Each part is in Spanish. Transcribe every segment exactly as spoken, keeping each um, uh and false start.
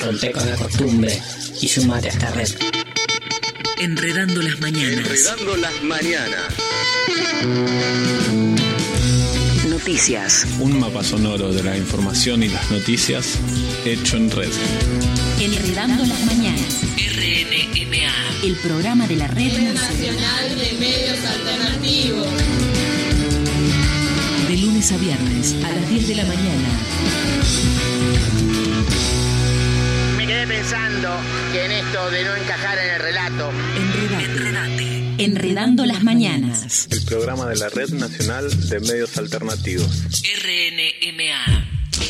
Rompe con la costumbre y sumate a esta red. Enredando las mañanas. Enredando las mañanas. Noticias. Un mapa sonoro de la información y las noticias hecho en red. Enredando las mañanas. R N M A. El programa de la Red Nacional de Medios Alternativos. De lunes a viernes a las diez de la mañana. Me quedé pensando que en esto de no encajar en el relato. Enredate. Enredate. Enredando las mañanas. El programa de la Red Nacional de Medios Alternativos. R N M A.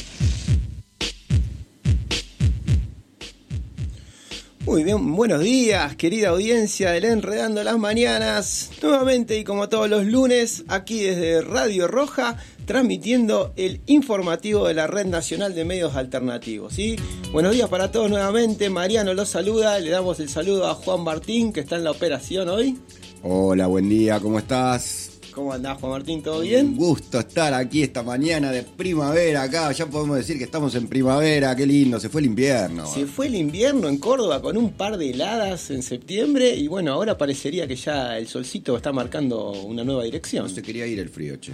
Muy bien, buenos días, querida audiencia del Enredando las Mañanas. Nuevamente y como todos los lunes, aquí desde Radio Roja, transmitiendo el informativo de la Red Nacional de Medios Alternativos, ¿sí? Buenos días para todos nuevamente, Mariano los saluda, le damos el saludo a Juan Martín, que está en la operación hoy. Hola, buen día, ¿cómo estás? ¿Cómo andás, Juan Martín? ¿Todo bien? Un gusto estar aquí esta mañana de primavera acá. Ya podemos decir que estamos en primavera. Qué lindo, se fue el invierno. Se fue el invierno en Córdoba con un par de heladas en septiembre. Y bueno, ahora parecería que ya el solcito está marcando una nueva dirección. No se quería ir el frío, che.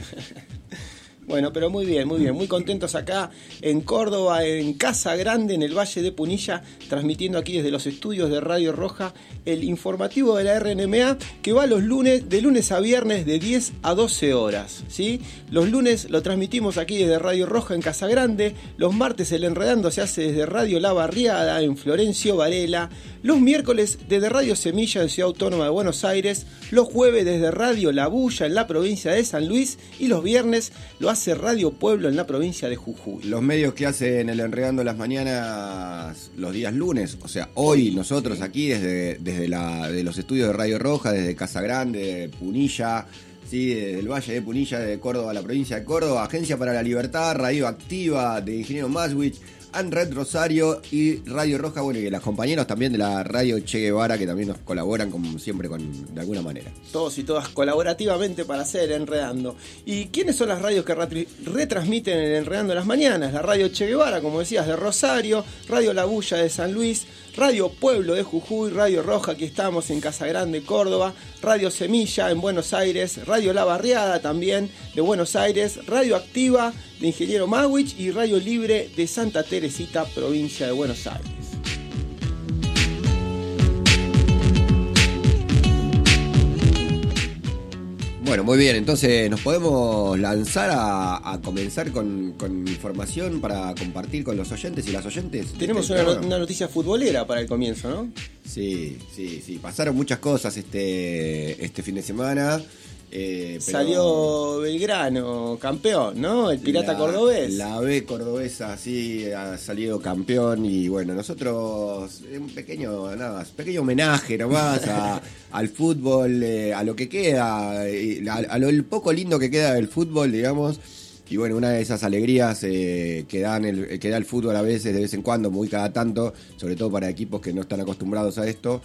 Bueno, pero muy bien, muy bien. Muy contentos acá en Córdoba, en Casa Grande, en el Valle de Punilla, transmitiendo aquí desde los estudios de Radio Roja el informativo de la R N M A, que va los lunes, de lunes a viernes de diez a doce horas, ¿sí? Los lunes lo transmitimos aquí desde Radio Roja en Casa Grande. Los martes el Enredando se hace desde Radio La Barriada en Florencio Varela. Los miércoles desde Radio Semilla en Ciudad Autónoma de Buenos Aires. Los jueves desde Radio La Bulla en la provincia de San Luis. Y los viernes lo hace Radio Pueblo en la provincia de Jujuy. Los medios que hacen el Enredando las Mañanas los días lunes, o sea, hoy nosotros aquí desde, desde la, de los estudios de Radio Roja, desde Casa Grande, de Punilla, sí, desde el Valle de Punilla, de Córdoba, la provincia de Córdoba, Agencia para la Libertad, Radio Activa, de Ingeniero Maswich, Red Rosario y Radio Roja, bueno, y los compañeros también de la Radio Che Guevara, que también nos colaboran como siempre con, de alguna manera. Todos y todas colaborativamente para hacer Enredando. ¿Y quiénes son las radios que retri- retransmiten el Enredando las mañanas? La Radio Che Guevara, como decías, de Rosario, Radio La Bulla de San Luis, Radio Pueblo de Jujuy, Radio Roja, aquí estamos en Casa Grande, Córdoba, Radio Semilla en Buenos Aires, Radio La Barriada también de Buenos Aires, Radio Activa de Ingeniero Maswich y Radio Libre de Santa Teresita, provincia de Buenos Aires. Bueno, muy bien, entonces nos podemos lanzar a, a comenzar con, con información para compartir con los oyentes y las oyentes. Tenemos una, no, una noticia futbolera para el comienzo, ¿no? Sí, sí, sí, pasaron muchas cosas este, este fin de semana. Eh, pero Salió Belgrano campeón, ¿no? El Pirata la, cordobés. La B cordobesa sí ha salido campeón y bueno, nosotros un pequeño, nada más, pequeño homenaje nomás a, al fútbol, eh, a lo que queda, a, a lo el poco lindo que queda del fútbol, digamos. Y bueno, una de esas alegrías eh, que, dan el, que da el fútbol a veces, de vez en cuando, muy cada tanto, sobre todo para equipos que no están acostumbrados a esto,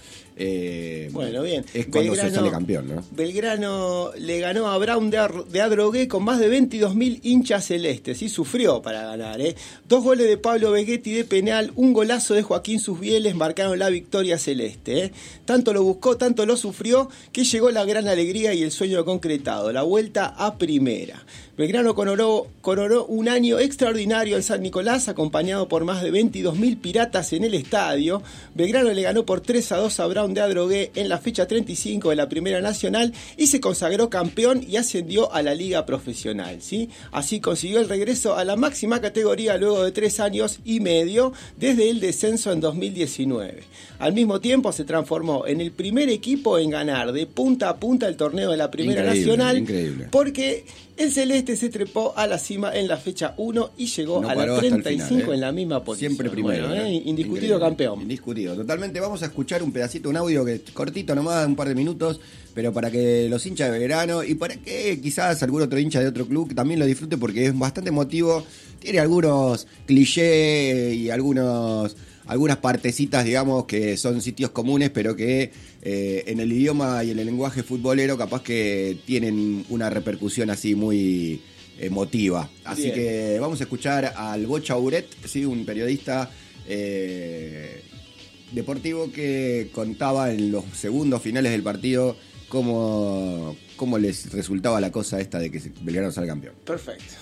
eh, bueno, bien. Es cuando Belgrano, se sale campeón, ¿no? Belgrano le ganó a Brown de, Ar- de Adrogué con más de veintidós mil hinchas celestes, y sufrió para ganar, ¿eh? Dos goles de Pablo Vegetti de penal, un golazo de Joaquín Susbieles marcaron la victoria celeste, ¿eh? Tanto lo buscó, tanto lo sufrió, que llegó la gran alegría y el sueño concretado, la vuelta a primera. Belgrano coronó, coronó un año extraordinario en San Nicolás, acompañado por más de veintidós mil piratas en el estadio. Belgrano le ganó por tres a dos a Brown de Adrogué en la fecha treinta y cinco de la Primera Nacional y se consagró campeón y ascendió a la Liga Profesional, ¿sí? Así consiguió el regreso a la máxima categoría luego de tres años y medio desde el descenso en dos mil diecinueve. Al mismo tiempo se transformó en el primer equipo en ganar de punta a punta el torneo de la Primera increíble, Nacional, increíble. Porque el celeste se trepó a la cima en la fecha uno y llegó no a la treinta y cinco final, ¿eh? en la misma posición. Siempre primero. Bueno, ¿eh? Indiscutido Increíble. campeón. Indiscutido, totalmente. Vamos a escuchar un pedacito, un audio que cortito nomás, un par de minutos, pero para que los hinchas de Belgrano y para que quizás algún otro hincha de otro club también lo disfrute porque es bastante emotivo. Tiene algunos clichés y algunos... algunas partecitas, digamos, que son sitios comunes, pero que eh, en el idioma y en el lenguaje futbolero capaz que tienen una repercusión así muy emotiva. Así Bien. que vamos a escuchar al Bocha Uret, ¿sí? Un periodista Eh, Deportivo que contaba en los segundos finales del partido cómo, cómo les resultaba la cosa esta de que Belgrano salga campeón. Perfecto.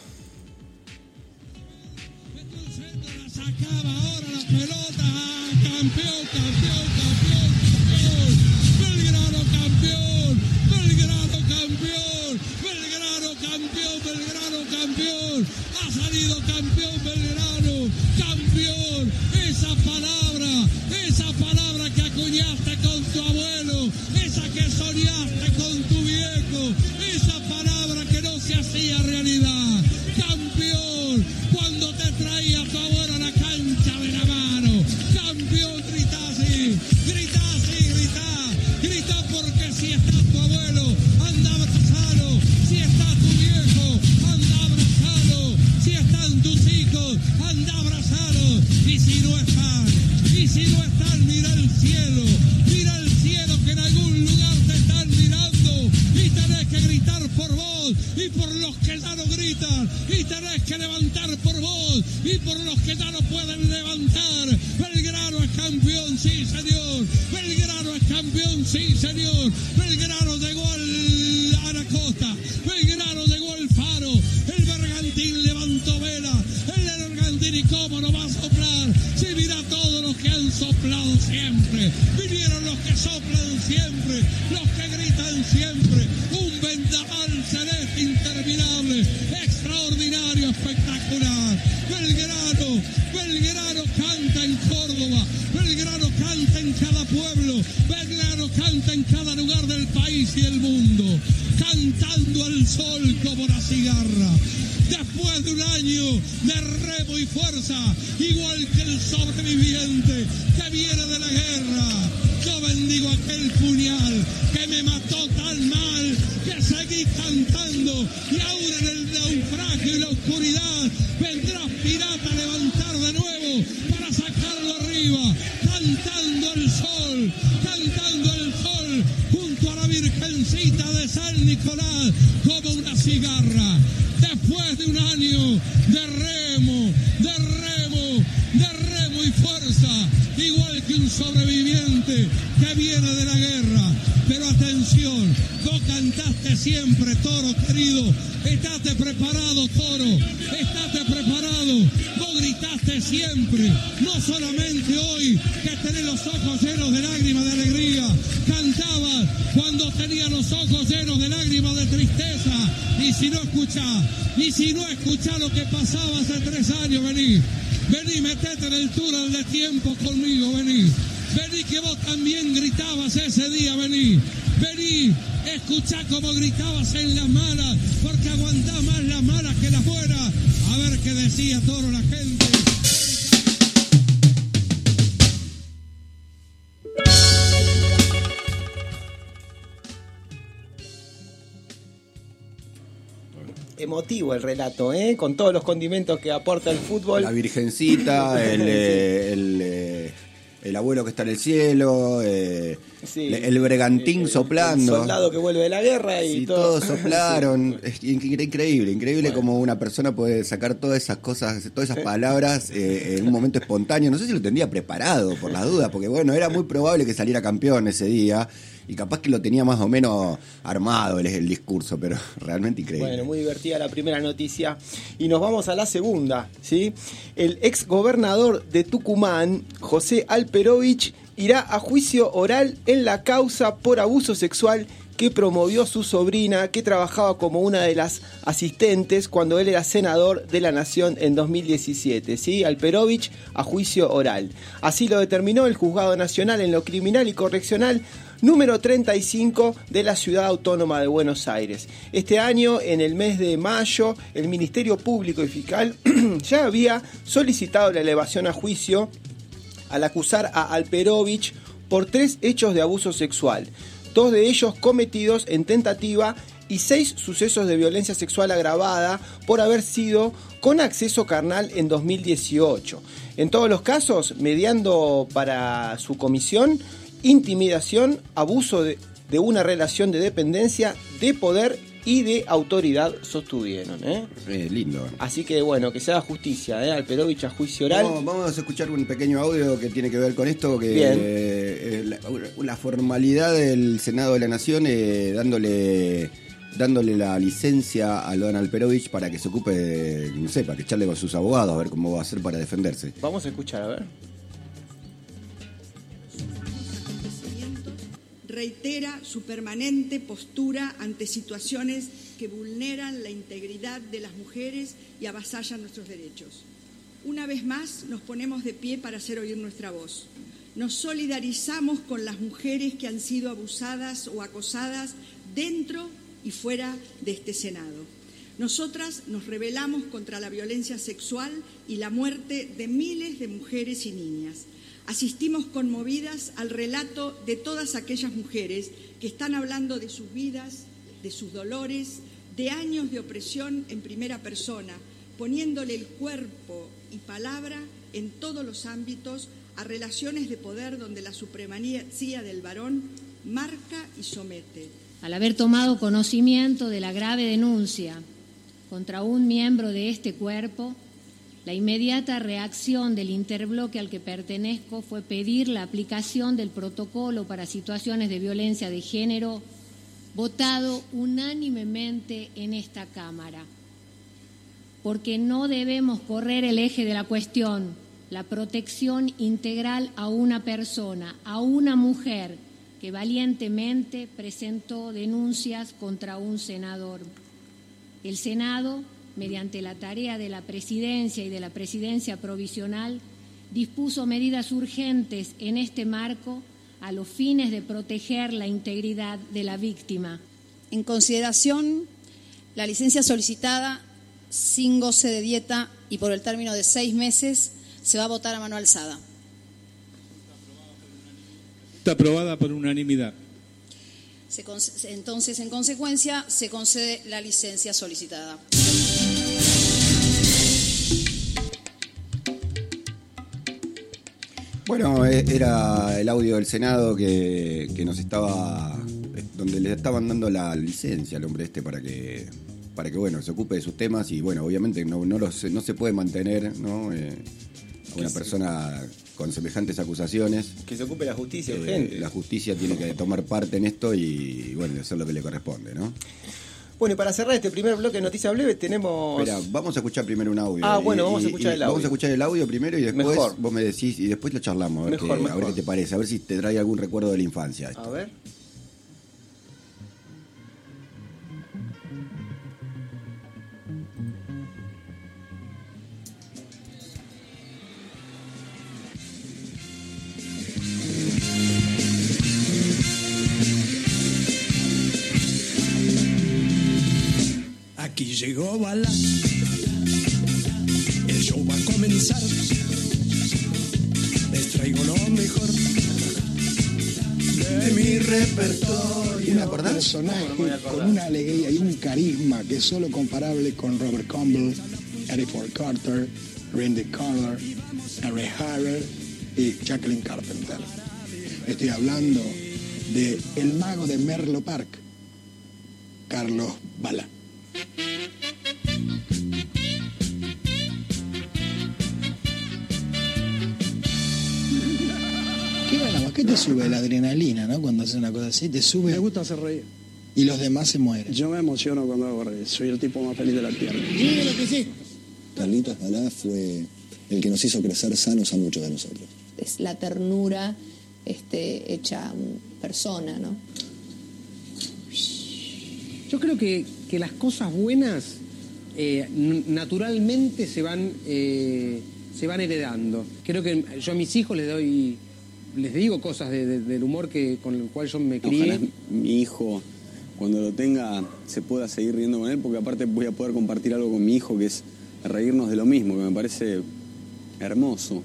Sacaba ahora la pelota, campeón, campeón, campeón, campeón, Belgrano campeón, Belgrano campeón, Belgrano campeón, Belgrano campeón, ha salido campeón Belgrano, campeón, esa palabra, esa palabra que acuñaste con tu abuelo, esa que soñaste con tu viejo, esa palabra que no se hacía realidad, campeón, cuando te traía tu abuelo a la cancha de la mano, campeón, grita así, grita así, grita, grita porque si está tu abuelo, anda abrazalo, si está tu viejo, anda abrazalo, si están tus hijos, anda abrazalo, y si no están, y si no están, mira el cielo, mira el cielo que en algún lugar te están mirando, y tenés que gritar por vos, y por los que ya no gritan, y tenés que levantar por vos, y por los que ya no pueden levantar. Belgrano es campeón, sí señor, Belgrano es campeón, sí señor, Belgrano llegó al Anacosta, Belgrano llegó al Faro, el Bergantín levantó vela, el Bergantín y cómo no va a soplar, si mira todos los que han soplado siempre, vinieron los que soplan siempre, los que gritan siempre, un vendaval celeste interminable, extraordinario, espectacular. Belgrano, Belgrano canta en Córdoba, Belgrano canta en cada pueblo, Belgrano canta en cada lugar del país y el mundo, cantando al sol como la cigarra. Después de un año de remo y fuerza, igual que el sobreviviente que viene de la guerra, yo bendigo aquel puñal que me mató tan mal que seguí cantando, y ahora en el naufragio y la oscuridad vendrás, pirata, a levantar de nuevo para sacarlo arriba, cantando al sol, cantando al sol junto a la Virgencita de San Nicolás como una cigarra. Después de un año de remo, de remo, de remo y fuerza, igual que un sobreviviente que viene de la guerra. Pero atención, vos cantaste siempre, Toro querido, estate preparado, Toro, estate preparado, vos gritaste siempre, no solamente hoy que tenés los ojos llenos de lágrimas de alegría, cantabas cuando tenías los ojos llenos de lágrimas de tristeza, y si no escuchás, y si no escuchás lo que pasaba hace tres años, vení, vení, metete en el túnel de tiempo conmigo, vení. Vení que vos también gritabas ese día, vení, vení, escuchá como gritabas en las malas, porque aguantás más las malas que las buenas. A ver qué decía Toro la gente. Emotivo el relato, ¿eh? Con todos los condimentos que aporta el fútbol. La Virgencita, el... eh, el eh... el abuelo que está en el cielo, eh, sí, el Bergantín el, soplando. El soldado que vuelve de la guerra y sí, todo. todos soplaron. Sí. Es increíble, increíble bueno. Cómo una persona puede sacar todas esas cosas, todas esas palabras eh, en un momento espontáneo. No sé si lo tendría preparado, por las dudas, porque bueno, era muy probable que saliera campeón ese día. Y capaz que lo tenía más o menos armado el, el discurso, pero realmente increíble. Bueno, muy divertida la primera noticia. Y nos vamos a la segunda, ¿sí? El ex gobernador de Tucumán, José Alperovich, irá a juicio oral en la causa por abuso sexual que promovió su sobrina, que trabajaba como una de las asistentes cuando él era senador de la Nación en dos mil diecisiete. ¿Sí? Alperovich a juicio oral. Así lo determinó el Juzgado Nacional en lo Criminal y Correccional número treinta y cinco de la Ciudad Autónoma de Buenos Aires. Este año, en el mes de mayo, el Ministerio Público y Fiscal ya había solicitado la elevación a juicio al acusar a Alperovich por tres hechos de abuso sexual, dos de ellos cometidos en tentativa y seis sucesos de violencia sexual agravada por haber sido con acceso carnal en dos mil dieciocho. En todos los casos, mediando para su comisión intimidación, abuso de, de una relación de dependencia, de poder y de autoridad sostuvieron. ¿eh? Eh, lindo. Así que bueno, que se haga justicia ¿eh? Alperovich a juicio oral. Vamos, vamos a escuchar un pequeño audio que tiene que ver con esto, que Bien. eh, la, la formalidad del Senado de la Nación eh, dándole dándole la licencia a Loan Alperovich para que se ocupe, de, no sé, para que charle con sus abogados a ver cómo va a hacer para defenderse. Vamos a escuchar, a ver. Reitera su permanente postura ante situaciones que vulneran la integridad de las mujeres y avasallan nuestros derechos. Una vez más nos ponemos de pie para hacer oír nuestra voz. Nos solidarizamos con las mujeres que han sido abusadas o acosadas dentro y fuera de este Senado. Nosotras nos rebelamos contra la violencia sexual y la muerte de miles de mujeres y niñas. Asistimos conmovidas al relato de todas aquellas mujeres que están hablando de sus vidas, de sus dolores, de años de opresión en primera persona, poniéndole el cuerpo y palabra en todos los ámbitos a relaciones de poder donde la supremacía del varón marca y somete. Al haber tomado conocimiento de la grave denuncia contra un miembro de este cuerpo, la inmediata reacción del interbloque al que pertenezco fue pedir la aplicación del protocolo para situaciones de violencia de género, votado unánimemente en esta Cámara. Porque no debemos correr el eje de la cuestión, la protección integral a una persona, a una mujer que valientemente presentó denuncias contra un senador. El Senado, mediante la tarea de la Presidencia y de la Presidencia Provisional, dispuso medidas urgentes en este marco a los fines de proteger la integridad de la víctima. En consideración, la licencia solicitada sin goce de dieta y por el término de seis meses se va a votar a mano alzada. Está aprobada por unanimidad. Se con- entonces, en consecuencia, se concede la licencia solicitada. Bueno, eh, era el audio del Senado que, que nos estaba, eh, donde le estaban dando la licencia al hombre este para que, para que bueno, se ocupe de sus temas y bueno, obviamente no, no, los, no se puede mantener, ¿no? Eh, a una persona con semejantes acusaciones. Que se ocupe la justicia Eh, urgente. la justicia tiene que tomar parte en esto y bueno, hacer lo que le corresponde, ¿no? Bueno, y para cerrar este primer bloque de Noticias Breves tenemos... Espera, vamos a escuchar primero un audio. Ah, bueno, Y- vamos a y- escuchar y el audio. Vamos a escuchar el audio primero y después Mejor. vos me decís y después lo charlamos, a ver, Mejor, qué, a mejor. ver qué te parece, a ver si te trae algún recuerdo de la infancia esto. A ver. Aquí llegó Bala, el show va a comenzar. Les traigo lo mejor de mi repertorio. ¿Me acordás? Personaje con una alegría y un carisma que es solo comparable con Robert Campbell, Eddie Ford Carter, Randy Carter, Ray Harrell y Jacqueline Carpenter. Estoy hablando de El Mago de Menlo Park, Carlos Bala. Qué bueno, ¿qué te sube la adrenalina, no? Cuando haces una cosa así, te sube. Me gusta hacer reír. Y los demás se mueren. Yo me emociono cuando hago reír. Soy el tipo más feliz de la tierra. Mire lo que sí. Carlitos Balá fue el que nos hizo crecer sanos a muchos de nosotros. Es la ternura este, hecha persona, ¿no? Yo creo que, que las cosas buenas eh, n- naturalmente se van, eh, se van heredando. Creo que yo a mis hijos les doy, les digo cosas de- de- del humor que, con el cual yo me crié. Ojalá mi hijo, cuando lo tenga, se pueda seguir riendo con él, porque aparte voy a poder compartir algo con mi hijo que es reírnos de lo mismo, que me parece hermoso.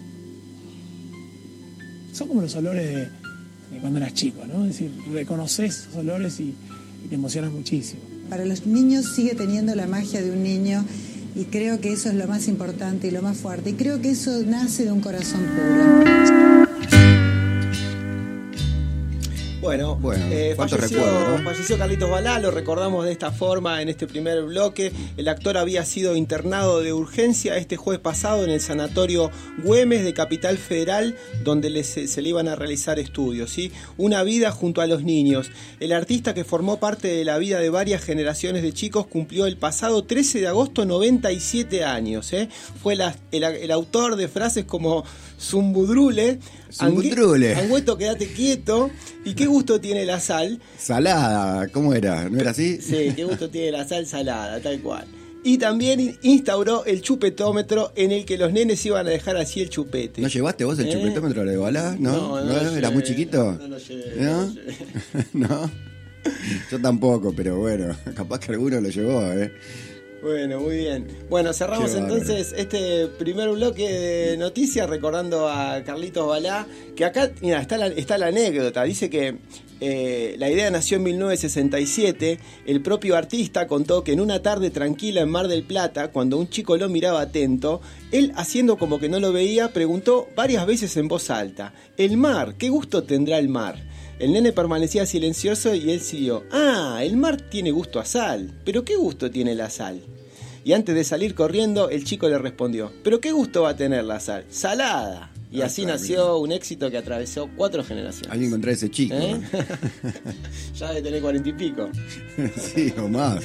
Son como los olores de, de cuando eras chico, ¿no? Es decir, reconoces esos olores y, y te emocionas muchísimo. Para los niños sigue teniendo la magia de un niño y creo que eso es lo más importante y lo más fuerte. Y creo que eso nace de un corazón puro. Bueno, Bueno, eh, cuántos falleció, recuerdos, ¿no? falleció Carlitos Balá, lo recordamos de esta forma en este primer bloque. El actor había sido internado de urgencia este jueves pasado en el sanatorio Güemes de Capital Federal, donde le, se, se le iban a realizar estudios, ¿sí? Una vida junto a los niños. El artista, que formó parte de la vida de varias generaciones de chicos, cumplió el pasado trece de agosto noventa y siete años. ¿eh? Fue la, el, el autor de frases como Zumbudrule, Zumbudrule. Angüeto, quédate quieto, y qué gusto tiene la sal. Salada, ¿cómo era? ¿No era así? Sí, qué gusto tiene la sal salada, tal cual. Y también instauró el chupetómetro, en el que los nenes iban a dejar así el chupete. ¿No llevaste vos el ¿Eh? chupetómetro de Balá? ¿No? No, no, ¿No? lo ¿Era llevé, muy chiquito? No lo llevé. ¿No? No lo llevé. ¿No? Yo tampoco, pero bueno, capaz que alguno lo llevó, ¿eh? Bueno, muy bien. Bueno, cerramos Qué bárbaro. entonces este primer bloque de noticias recordando a Carlitos Balá, que acá, mira, está la, está la anécdota. Dice que eh, la idea nació en mil novecientos sesenta y siete. El propio artista contó que en una tarde tranquila en Mar del Plata, cuando un chico lo miraba atento, él, haciendo como que no lo veía, preguntó varias veces en voz alta: ¿el mar? ¿Qué gusto tendrá el mar? El nene permanecía silencioso y él siguió: ah, el mar tiene gusto a sal. ¿Pero qué gusto tiene la sal? Y antes de salir corriendo, el chico le respondió: ¿pero qué gusto va a tener la sal? ¡Salada! Y así nació un éxito que atravesó cuatro generaciones. Hay que encontrar ese chico. ¿Eh? ¿no? Ya debe tener cuarenta y pico. Sí, o más.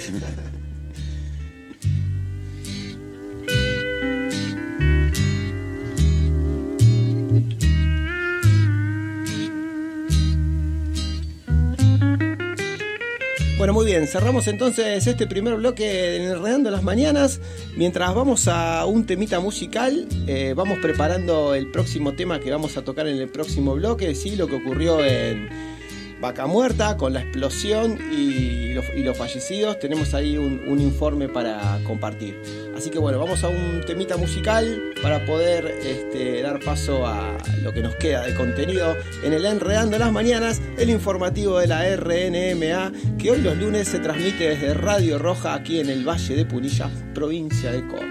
Bueno, muy bien, cerramos entonces este primer bloque de Enredando las Mañanas. Mientras vamos a un temita musical, eh, vamos preparando el próximo tema que vamos a tocar en el próximo bloque, ¿sí? Lo que ocurrió en Vaca Muerta con la explosión y los, y los fallecidos. Tenemos ahí un, un informe para compartir. Así que bueno, vamos a un temita musical para poder este, dar paso a lo que nos queda de contenido en el Enredando las Mañanas, el informativo de la R N M A, que hoy los lunes se transmite desde Radio Roja aquí en el Valle de Punilla, provincia de Córdoba.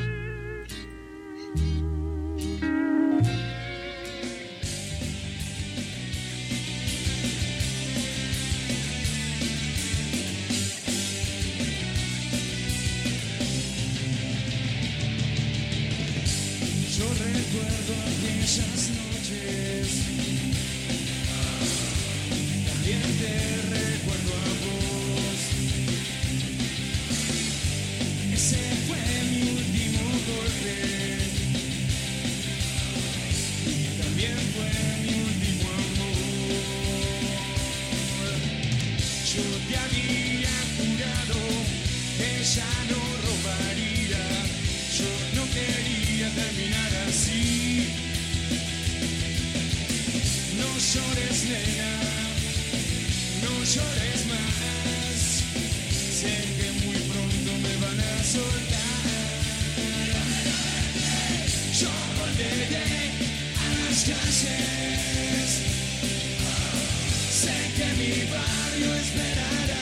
Yo recuerdo aquellas noches, también te recuerdo a vos. Ese fue mi último golpe, y también fue mi último amor. Yo te había jurado que ya no robaría, yo no quería terminar así. No llores, nena, no llores más. Sé que muy pronto me van a soltar. Yo volveré a las calles. Sé que mi barrio esperará.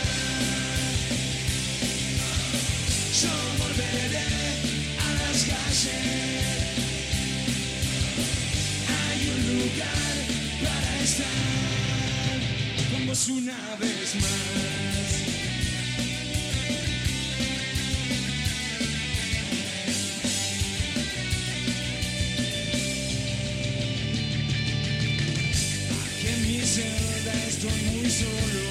Yo volveré a las calles. Hay un lugar para estar con vos una vez más. Aquí en mi celda estoy muy solo.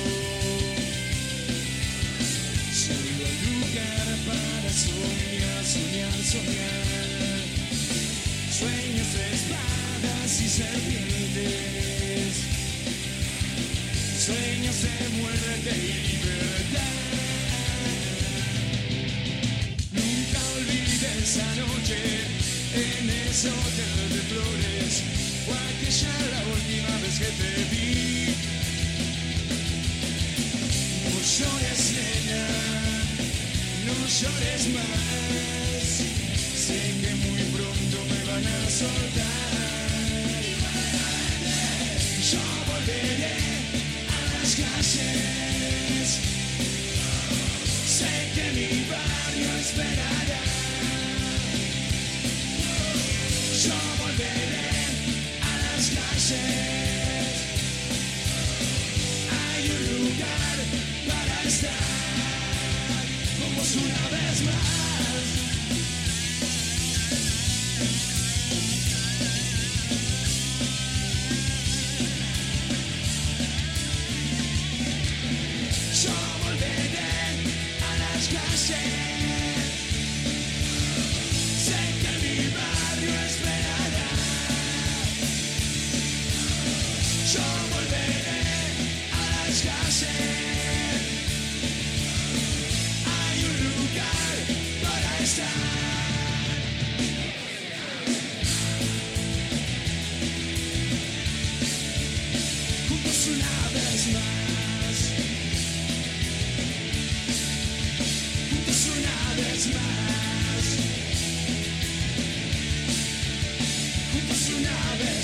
Solo hay lugar para soñar, soñar, soñar. Sueños de espadas y serpientes, sueños de muerte y libertad. Nunca olvidé esa noche en ese hotel de flores, fue aquella la última vez que te vi. No llores, nena, no llores más. Sé que muy pronto me van a soltar. Yo volveré a las calles. Sé que mi barrio esperará. Yo volveré a las calles.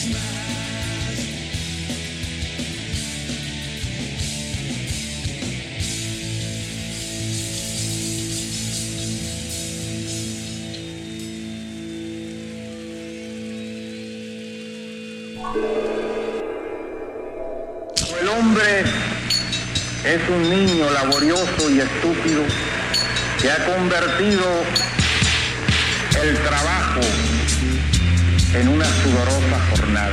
El hombre es un niño laborioso y estúpido que ha convertido el trabajo en una sudorosa jornada.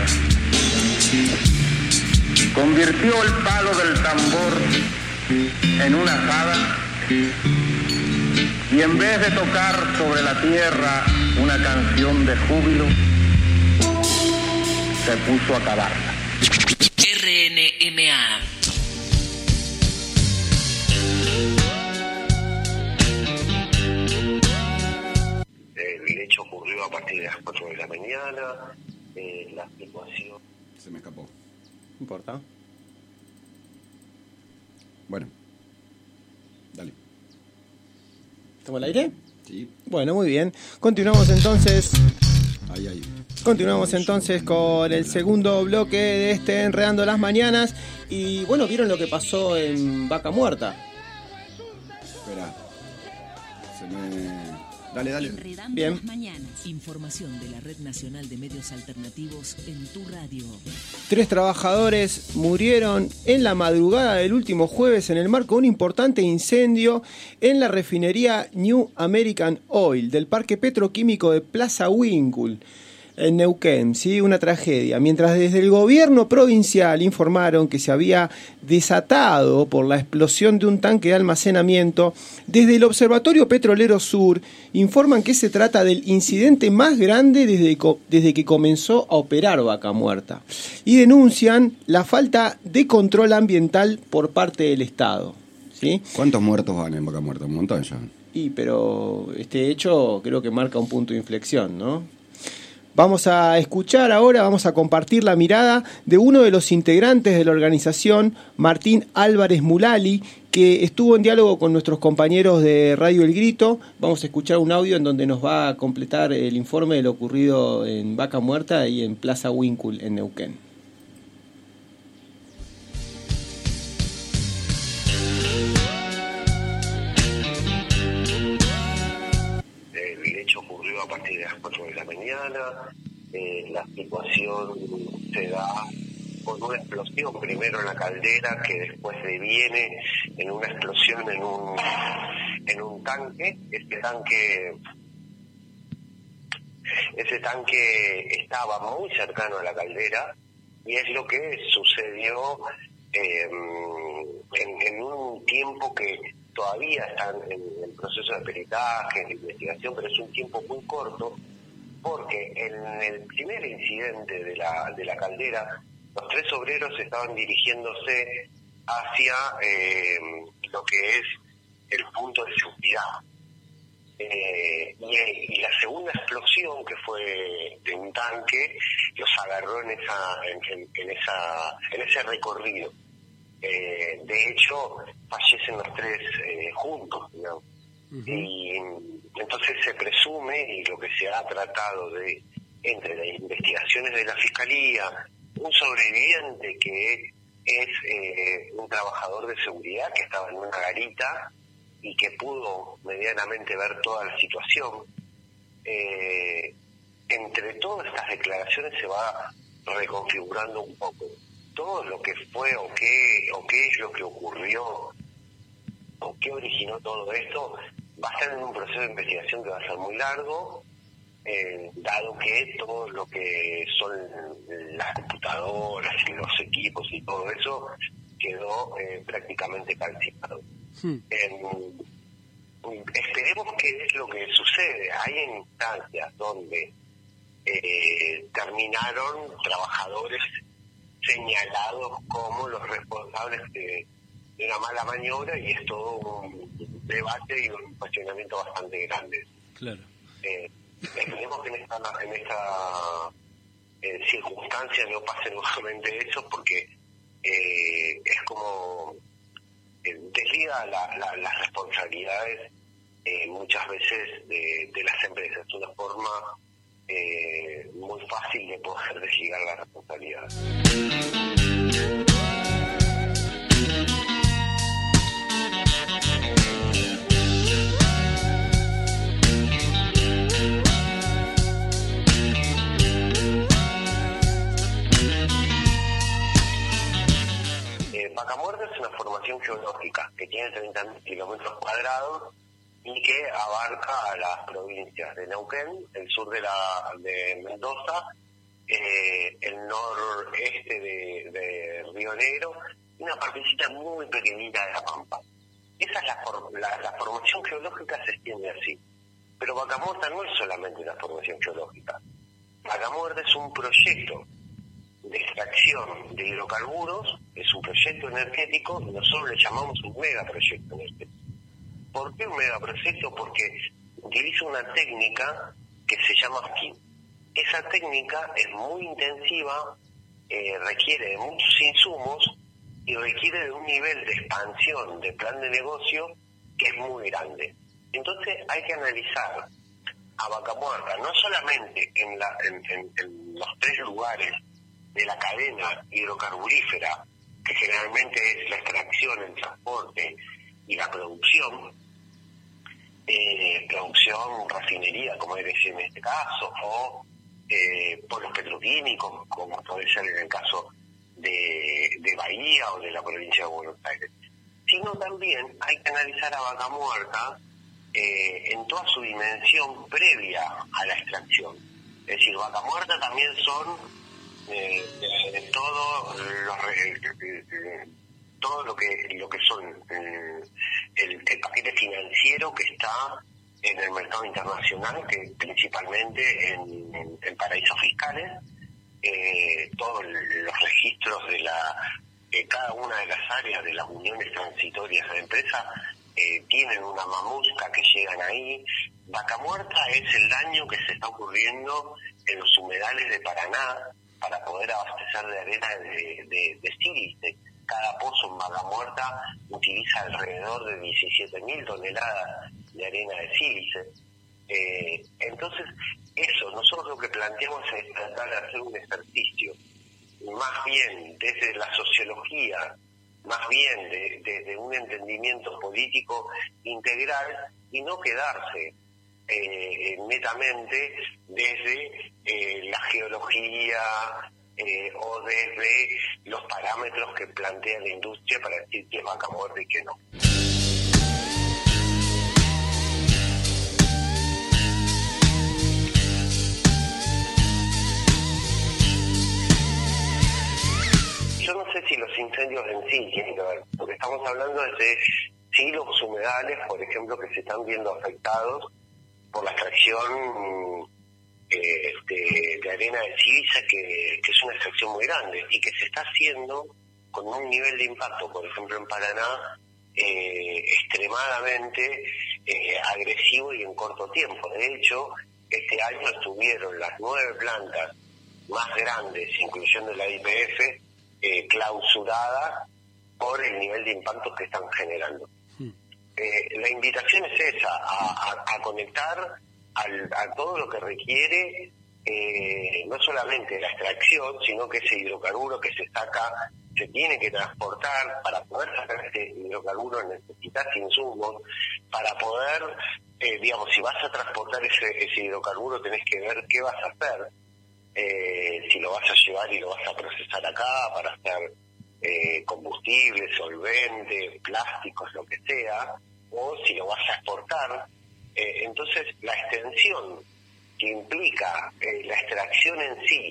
Convirtió el palo del tambor en una azada y en vez de tocar sobre la tierra una canción de júbilo, se puso a cavarla. R N M A. El hecho ocurrió a partir de las cuatro de la mañana. Eh, la situación... Se me escapó. No importa. Bueno. Dale. ¿Estamos al aire? Sí. Bueno, muy bien. Continuamos entonces. Ahí, ahí. Continuamos entonces con el segundo bloque de este Enredando las Mañanas. Y bueno, ¿vieron lo que pasó en Vaca Muerta? Espera. Se me... Dale, dale. Enredando Bien. las Mañanas. Información de la Red Nacional de Medios Alternativos en tu radio. Tres trabajadores murieron en la madrugada del último jueves en el marco de un importante incendio en la refinería New American Oil del parque petroquímico de Plaza Winkle, en Neuquén, ¿sí? Una tragedia. Mientras desde el gobierno provincial informaron que se había desatado por la explosión de un tanque de almacenamiento, desde el Observatorio Petrolero Sur informan que se trata del incidente más grande desde, desde que comenzó a operar Vaca Muerta y denuncian la falta de control ambiental por parte del Estado, ¿sí? ¿Cuántos muertos van en Vaca Muerta? Un montón ya. Y pero este hecho creo que marca un punto de inflexión, ¿no? Vamos a escuchar ahora, vamos a compartir la mirada de uno de los integrantes de la organización, Martín Álvarez Mulali, que estuvo en diálogo con nuestros compañeros de Radio El Grito. Vamos a escuchar un audio en donde nos va a completar el informe de lo ocurrido en Vaca Muerta y en Plaza Winkle, en Neuquén. El hecho ocurrió a partir de las cuatro de la mañana. Eh, la situación se da con una explosión, primero en la caldera, que después deviene en una explosión en un en un tanque. Este tanque ese tanque estaba muy cercano a la caldera y es lo que sucedió eh, en, en un tiempo que todavía están en el proceso de peritaje, de investigación, pero es un tiempo muy corto, porque en el primer incidente de la de la caldera, los tres obreros estaban dirigiéndose hacia eh, lo que es el punto de seguridad. Eh, y, y la segunda explosión, que fue de un tanque, los agarró en esa en, en, en esa en ese recorrido. Eh, de hecho, fallecen los tres eh, juntos, ¿no? Uh-huh. Y entonces se presume, y lo que se ha tratado de, entre las investigaciones de la Fiscalía, un sobreviviente que es eh, un trabajador de seguridad que estaba en una garita y que pudo medianamente ver toda la situación. Eh, entre todas estas declaraciones se va reconfigurando un poco todo lo que fue o qué o qué es lo que ocurrió o qué originó todo esto. Va a estar en un proceso de investigación que va a ser muy largo, eh, dado que todo lo que son las computadoras y los equipos y todo eso quedó eh, prácticamente calcinado. Hmm. Eh, esperemos qué es lo que sucede. Hay instancias donde eh, terminaron trabajadores señalados como los responsables de, de una mala maniobra, y es todo un debate y un cuestionamiento bastante grande. Claro. Eh, esperemos que en esta, en esta eh, circunstancia no pase nuevamente eso, porque eh, es como eh, desliga la, la, las responsabilidades eh, muchas veces de, de las empresas. Es una forma eh, muy fácil de poder desligar la responsabilidad. Vaca Muerta es una formación geológica que tiene treinta mil kilómetros cuadrados y que abarca a las provincias de Neuquén, el sur de la de Mendoza, eh, el noreste de, de Río Negro y una partecita muy pequeñita de La Pampa. Esa es la, for, la, la formación geológica, se extiende así. Pero Vaca Muerta no es solamente la formación geológica. Vaca Muerta es un proyecto de extracción de hidrocarburos, es un proyecto energético, y nosotros le llamamos un megaproyecto energético. ¿Por qué un megaproyecto? Porque utiliza una técnica que se llama fracking. Esa técnica es muy intensiva, eh, requiere de muchos insumos y requiere de un nivel de expansión de plan de negocio que es muy grande. Entonces hay que analizar a Vaca Muerta no solamente en, la, en, en, en los tres lugares de la cadena hidrocarburífera, que generalmente es la extracción, el transporte y la producción, eh, producción, refinería, como es en este caso, o eh, polos petroquímicos, como puede ser en el caso de, de Bahía o de la provincia de Buenos Aires, sino también hay que analizar a Vaca Muerta eh, en toda su dimensión previa a la extracción. Es decir, Vaca Muerta también son Eh, de, de todo los, eh, todo lo que lo que son eh, el, el paquete financiero que está en el mercado internacional, que principalmente en, en, en paraísos fiscales, eh, todos los registros de la de cada una de las áreas de las uniones transitorias de empresas eh, tienen una mamusca que llegan ahí. Vaca Muerta es el daño que se está ocurriendo en los humedales de Paraná para poder abastecer de arena de, de, de sílice. Cada pozo en Vaca Muerta utiliza alrededor de diecisiete mil toneladas de arena de sílice. Eh, entonces, eso, nosotros lo que planteamos es tratar de hacer un ejercicio, más bien desde la sociología, más bien de, desde un entendimiento político integral, y no quedarse eh, netamente desde eh, la geología eh, o desde los parámetros que plantea la industria para decir que es Vaca Muerta y que no. Yo no sé si los incendios en sí tienen que ver, porque estamos hablando de sí los humedales, por ejemplo, que se están viendo afectados por la extracción eh, de, de arena de sílice, que, que es una extracción muy grande y que se está haciendo con un nivel de impacto, por ejemplo en Paraná, eh, extremadamente eh, agresivo y en corto tiempo. De hecho, este año estuvieron las nueve plantas más grandes, incluyendo la I P F, eh, clausuradas por el nivel de impactos que están generando. Eh, la invitación es esa, a, a, a conectar al, a todo lo que requiere eh, no solamente la extracción, sino que ese hidrocarburo que se saca se tiene que transportar. Para poder sacar ese hidrocarburo necesitas insumos, para poder, eh, digamos, si vas a transportar ese, ese hidrocarburo tenés que ver qué vas a hacer, eh, si lo vas a llevar y lo vas a procesar acá para hacer Eh, combustible, solvente, plásticos, lo que sea, o si lo vas a exportar. Eh, entonces, la extensión que implica eh, la extracción en sí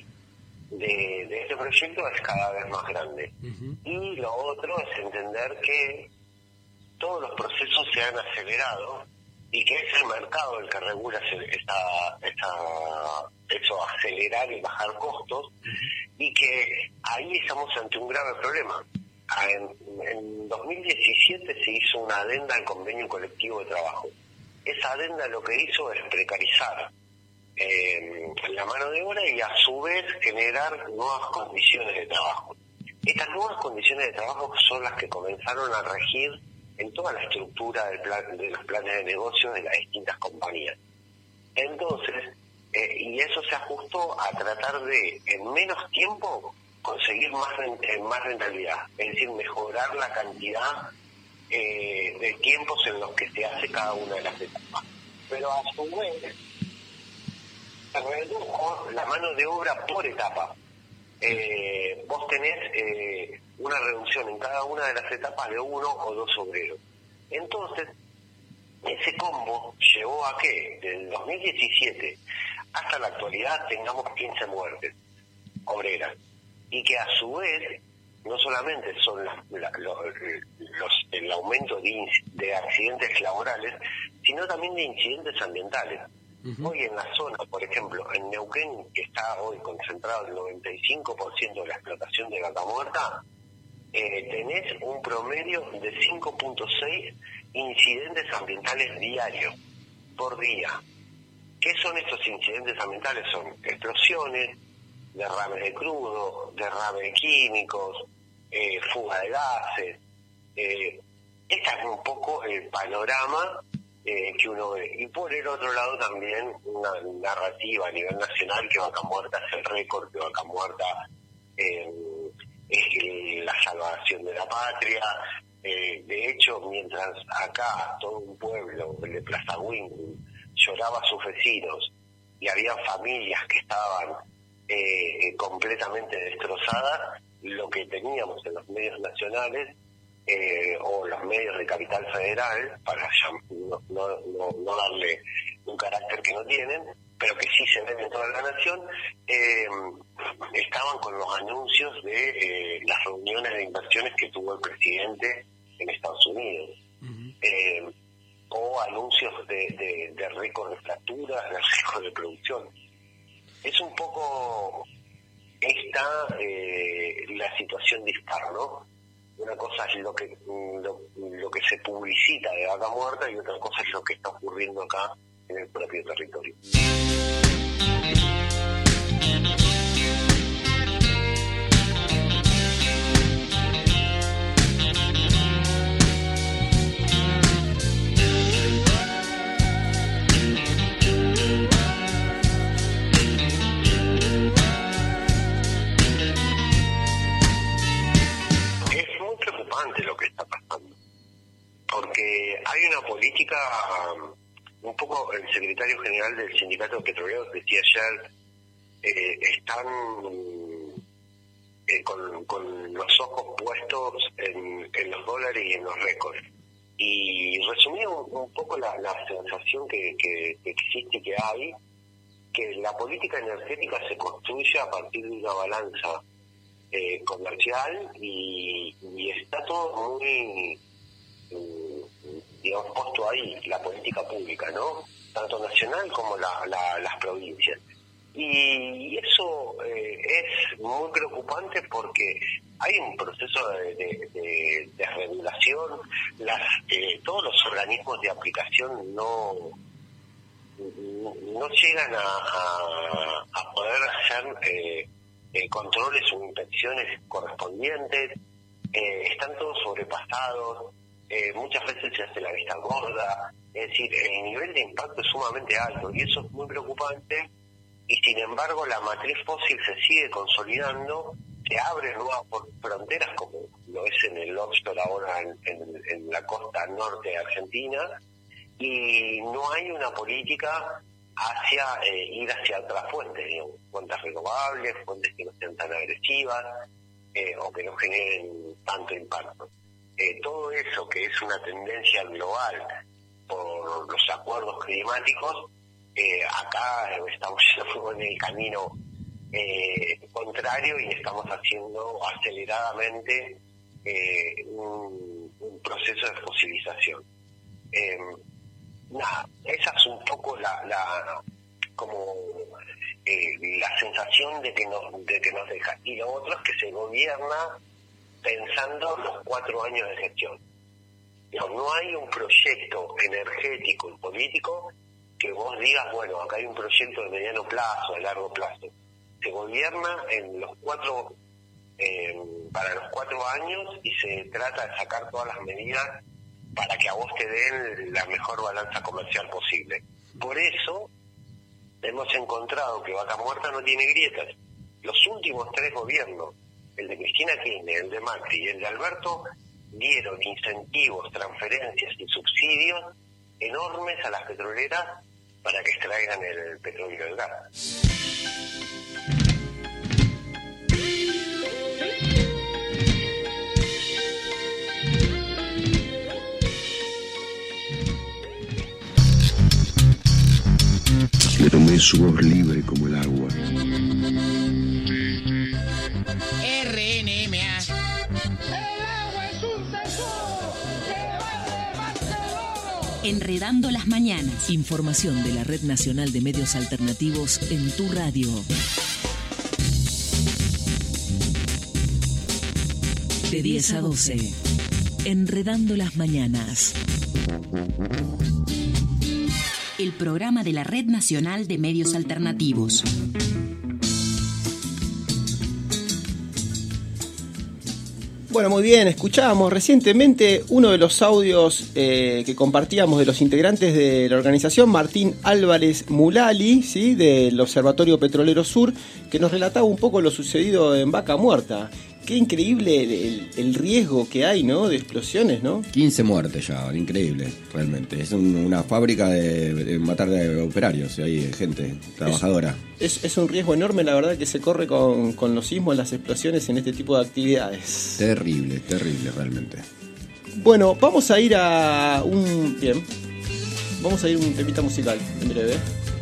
de, de este proyecto es cada vez más grande. Uh-huh. Y lo otro es entender que todos los procesos se han acelerado y que es el mercado el que regula esta, esta, eso, acelerar y bajar costos. Uh-huh. Y que ahí estamos ante un grave problema. En, en dos mil diecisiete se hizo una adenda al convenio colectivo de trabajo. Esa adenda lo que hizo es precarizar eh, la mano de obra y a su vez generar nuevas condiciones de trabajo. Estas nuevas condiciones de trabajo son las que comenzaron a regir en toda la estructura del plan, de los planes de negocio de las distintas compañías. Entonces, Eh, y eso se ajustó a tratar de, en menos tiempo, conseguir más, rent- más rentabilidad, es decir, mejorar la cantidad eh, de tiempos en los que se hace cada una de las etapas. Pero a su vez, se redujo la mano de obra por etapa. Eh, vos tenés eh, una reducción en cada una de las etapas de uno o dos obreros. Entonces, ese combo llevó a que, del dos mil diecisiete hasta la actualidad, tengamos quince muertes obreras. Y que a su vez, no solamente son la, la, los, los, el aumento de, inc- de accidentes laborales, sino también de incidentes ambientales. Uh-huh. Hoy en la zona, por ejemplo, en Neuquén, que está hoy concentrado el noventa y cinco por ciento de la explotación de vaca muerta, eh, tenés un promedio de cinco punto seis incidentes ambientales diarios, por día. ¿Qué son estos incidentes ambientales? Son explosiones, derrames de crudo, derrames de químicos, eh, fuga de gases. Eh, este es un poco el panorama eh, que uno ve. Y por el otro lado también una narrativa a nivel nacional que Vaca Muerta es el récord, que Vaca Muerta eh, es la salvación de la patria. Eh, de hecho, mientras acá todo un pueblo de Plaza Winkle lloraba a sus vecinos y había familias que estaban eh, completamente destrozadas, lo que teníamos en los medios nacionales eh, o los medios de Capital Federal, para no, no, no, no darle un carácter que no tienen, pero que sí se ven en toda la nación, eh, estaban con los anuncios de eh, las reuniones de inversiones que tuvo el presidente en Estados Unidos. Uh-huh. Eh, o anuncios de, de, de récord de fracturas, de récord de producción. Es un poco esta eh, la situación dispar, ¿no? Una cosa es lo que lo, lo que se publicita de Vaca Muerta y otra cosa es lo que está ocurriendo acá en el propio territorio. Lo que está pasando, porque hay una política, um, un poco el secretario general del Sindicato de Petroleros decía ayer, eh, están eh, con, con los ojos puestos en, en los dólares y en los récords, y resumía un, un poco la, la sensación que, que, que existe, que hay, que la política energética se construye a partir de una balanza Eh, comercial y, y está todo muy eh, digamos puesto ahí, la política pública, ¿no? Tanto nacional como la, la, las provincias, y eso eh, es muy preocupante porque hay un proceso de, de, de, de regulación. Las, eh, todos los organismos de aplicación no no llegan a, a, a poder hacer eh, Eh, controles o inspecciones correspondientes, eh, están todos sobrepasados, eh, muchas veces se hace la vista gorda, es decir, el nivel de impacto es sumamente alto y eso es muy preocupante, y sin embargo la matriz fósil se sigue consolidando, se abren nuevas fronteras como lo es en el offshore ahora en, en, en la costa norte de Argentina, y no hay una política hacia eh, ir hacia otras fuentes, digamos, fuentes renovables, fuentes que no sean tan agresivas eh, o que no generen tanto impacto. Eh, todo eso que es una tendencia global por los acuerdos climáticos, eh, acá estamos en el camino eh, contrario y estamos haciendo aceleradamente eh, un, un proceso de fosilización. Eh, Nada, esa es un poco la, la como eh, la sensación de que nos de que nos deja, y lo otro es que se gobierna pensando los cuatro años de gestión. No, no hay un proyecto energético y político que vos digas, bueno, acá hay un proyecto de mediano plazo, de largo plazo. Se gobierna en los cuatro eh, para los cuatro años y se trata de sacar todas las medidas para que a vos te den la mejor balanza comercial posible. Por eso, en hemos encontrado que Vaca Muerta no tiene grietas. Los últimos tres gobiernos, el de Cristina Kirchner, el de Macri y el de Alberto, dieron incentivos, transferencias y subsidios enormes a las petroleras para que extraigan el petróleo y el gas. Me tomé su voz libre como el agua. R N M A. Enredando las mañanas. Información de la Red Nacional de Medios Alternativos en tu radio. De diez a doce. Enredando las mañanas. El programa de la Red Nacional de Medios Alternativos. Bueno, muy bien, escuchábamos recientemente uno de los audios eh, que compartíamos de los integrantes de la organización, Martín Álvarez Mulali, ¿sí?, del Observatorio Petrolero Sur, que nos relataba un poco lo sucedido en Vaca Muerta. Qué increíble el, el, el riesgo que hay, ¿no?, de explosiones, ¿no? quince muertes ya, increíble, realmente. Es un, una fábrica de, de matar de operarios, hay gente trabajadora. Es, es, es un riesgo enorme, la verdad, que se corre con, con los sismos, las explosiones en este tipo de actividades. Terrible, terrible, realmente. Bueno, vamos a ir a un... Bien, vamos a ir a un temita musical, en breve.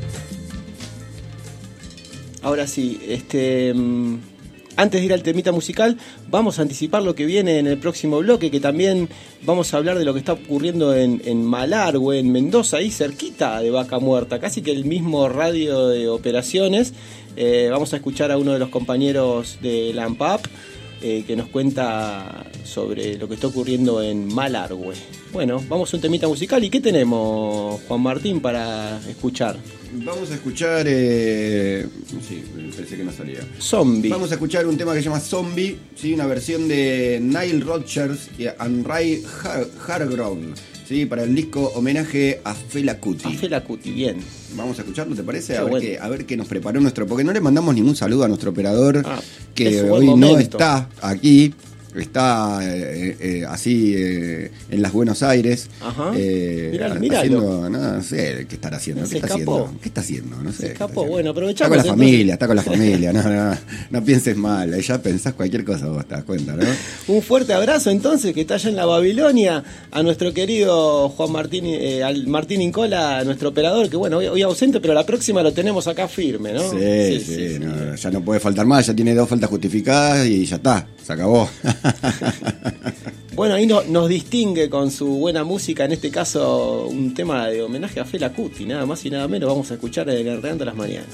Ahora sí, este... Antes de ir al temita musical, vamos a anticipar lo que viene en el próximo bloque, que también vamos a hablar de lo que está ocurriendo en, en Malargüe, en Mendoza, ahí cerquita de Vaca Muerta, casi que el mismo radio de operaciones. Eh, vamos a escuchar a uno de los compañeros de la ANPAP eh, que nos cuenta sobre lo que está ocurriendo en Malargüe. Bueno, vamos a un temita musical. ¿Y qué tenemos, Juan Martín, para escuchar? Vamos a escuchar... Eh... Sí, pensé que no salía. Zombie. Vamos a escuchar un tema que se llama Zombie, ¿sí? Una versión de Nile Rodgers y Ray Har Hargrove, ¿sí? Para el disco homenaje a Fela Kuti. A Fela Kuti, bien. Vamos a escucharlo, ¿te parece? Qué A ver, bueno. qué, a ver qué nos preparó nuestro... Porque no le mandamos ningún saludo a nuestro operador, ah, que hoy hoy momento. no está aquí. Está eh, eh, así eh, en las Buenos Aires. Ajá. Eh, Miralo, miralo. haciendo, no, no sé qué estará haciendo. ¿Se ¿Qué está escapó? haciendo? ¿Qué está haciendo? No sé. Se qué está escapó. Bueno, Está aprovechamos. con la entonces. familia, está con la familia. No, no, no pienses mal. Ya pensás cualquier cosa, vos te das cuenta, ¿no? Un fuerte abrazo entonces, que está allá en la Babilonia, a nuestro querido Juan Martín, eh, al Martín Incola, nuestro operador, que bueno, hoy, hoy ausente, pero la próxima lo tenemos acá firme, ¿no? Sí, sí, sí, sí, no, ya no puede faltar más, ya tiene dos faltas justificadas y ya está, se acabó. Bueno, ahí no, nos distingue con su buena música, en este caso un tema de homenaje a Fela Kuti, nada más y nada menos. Vamos a escuchar en Enredando las Mañanas.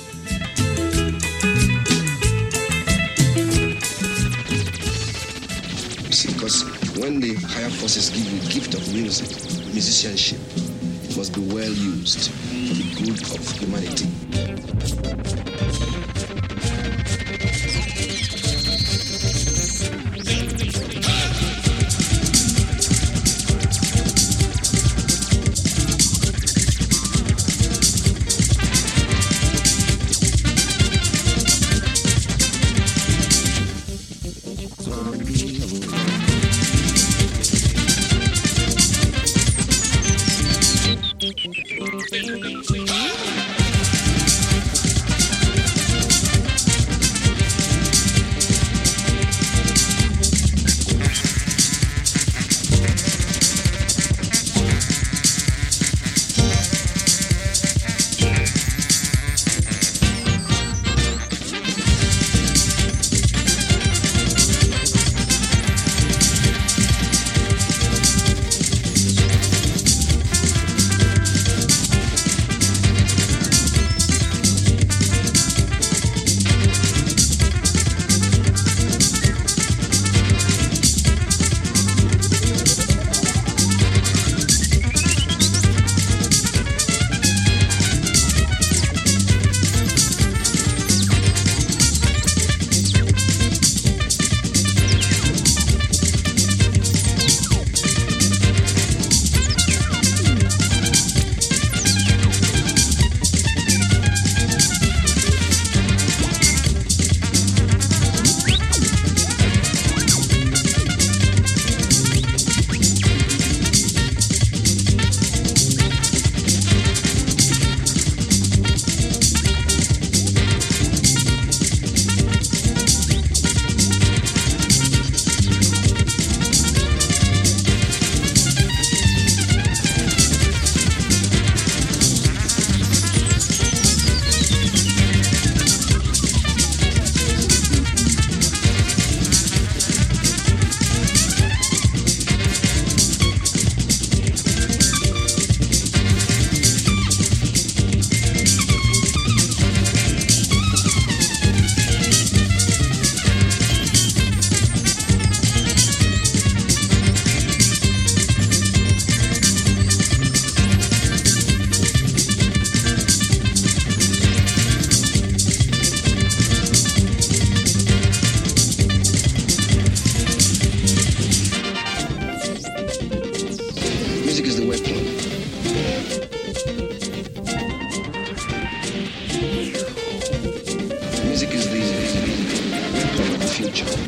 Because when the higher forces give you the gift of music, musicianship, it must be well used for the good of humanity.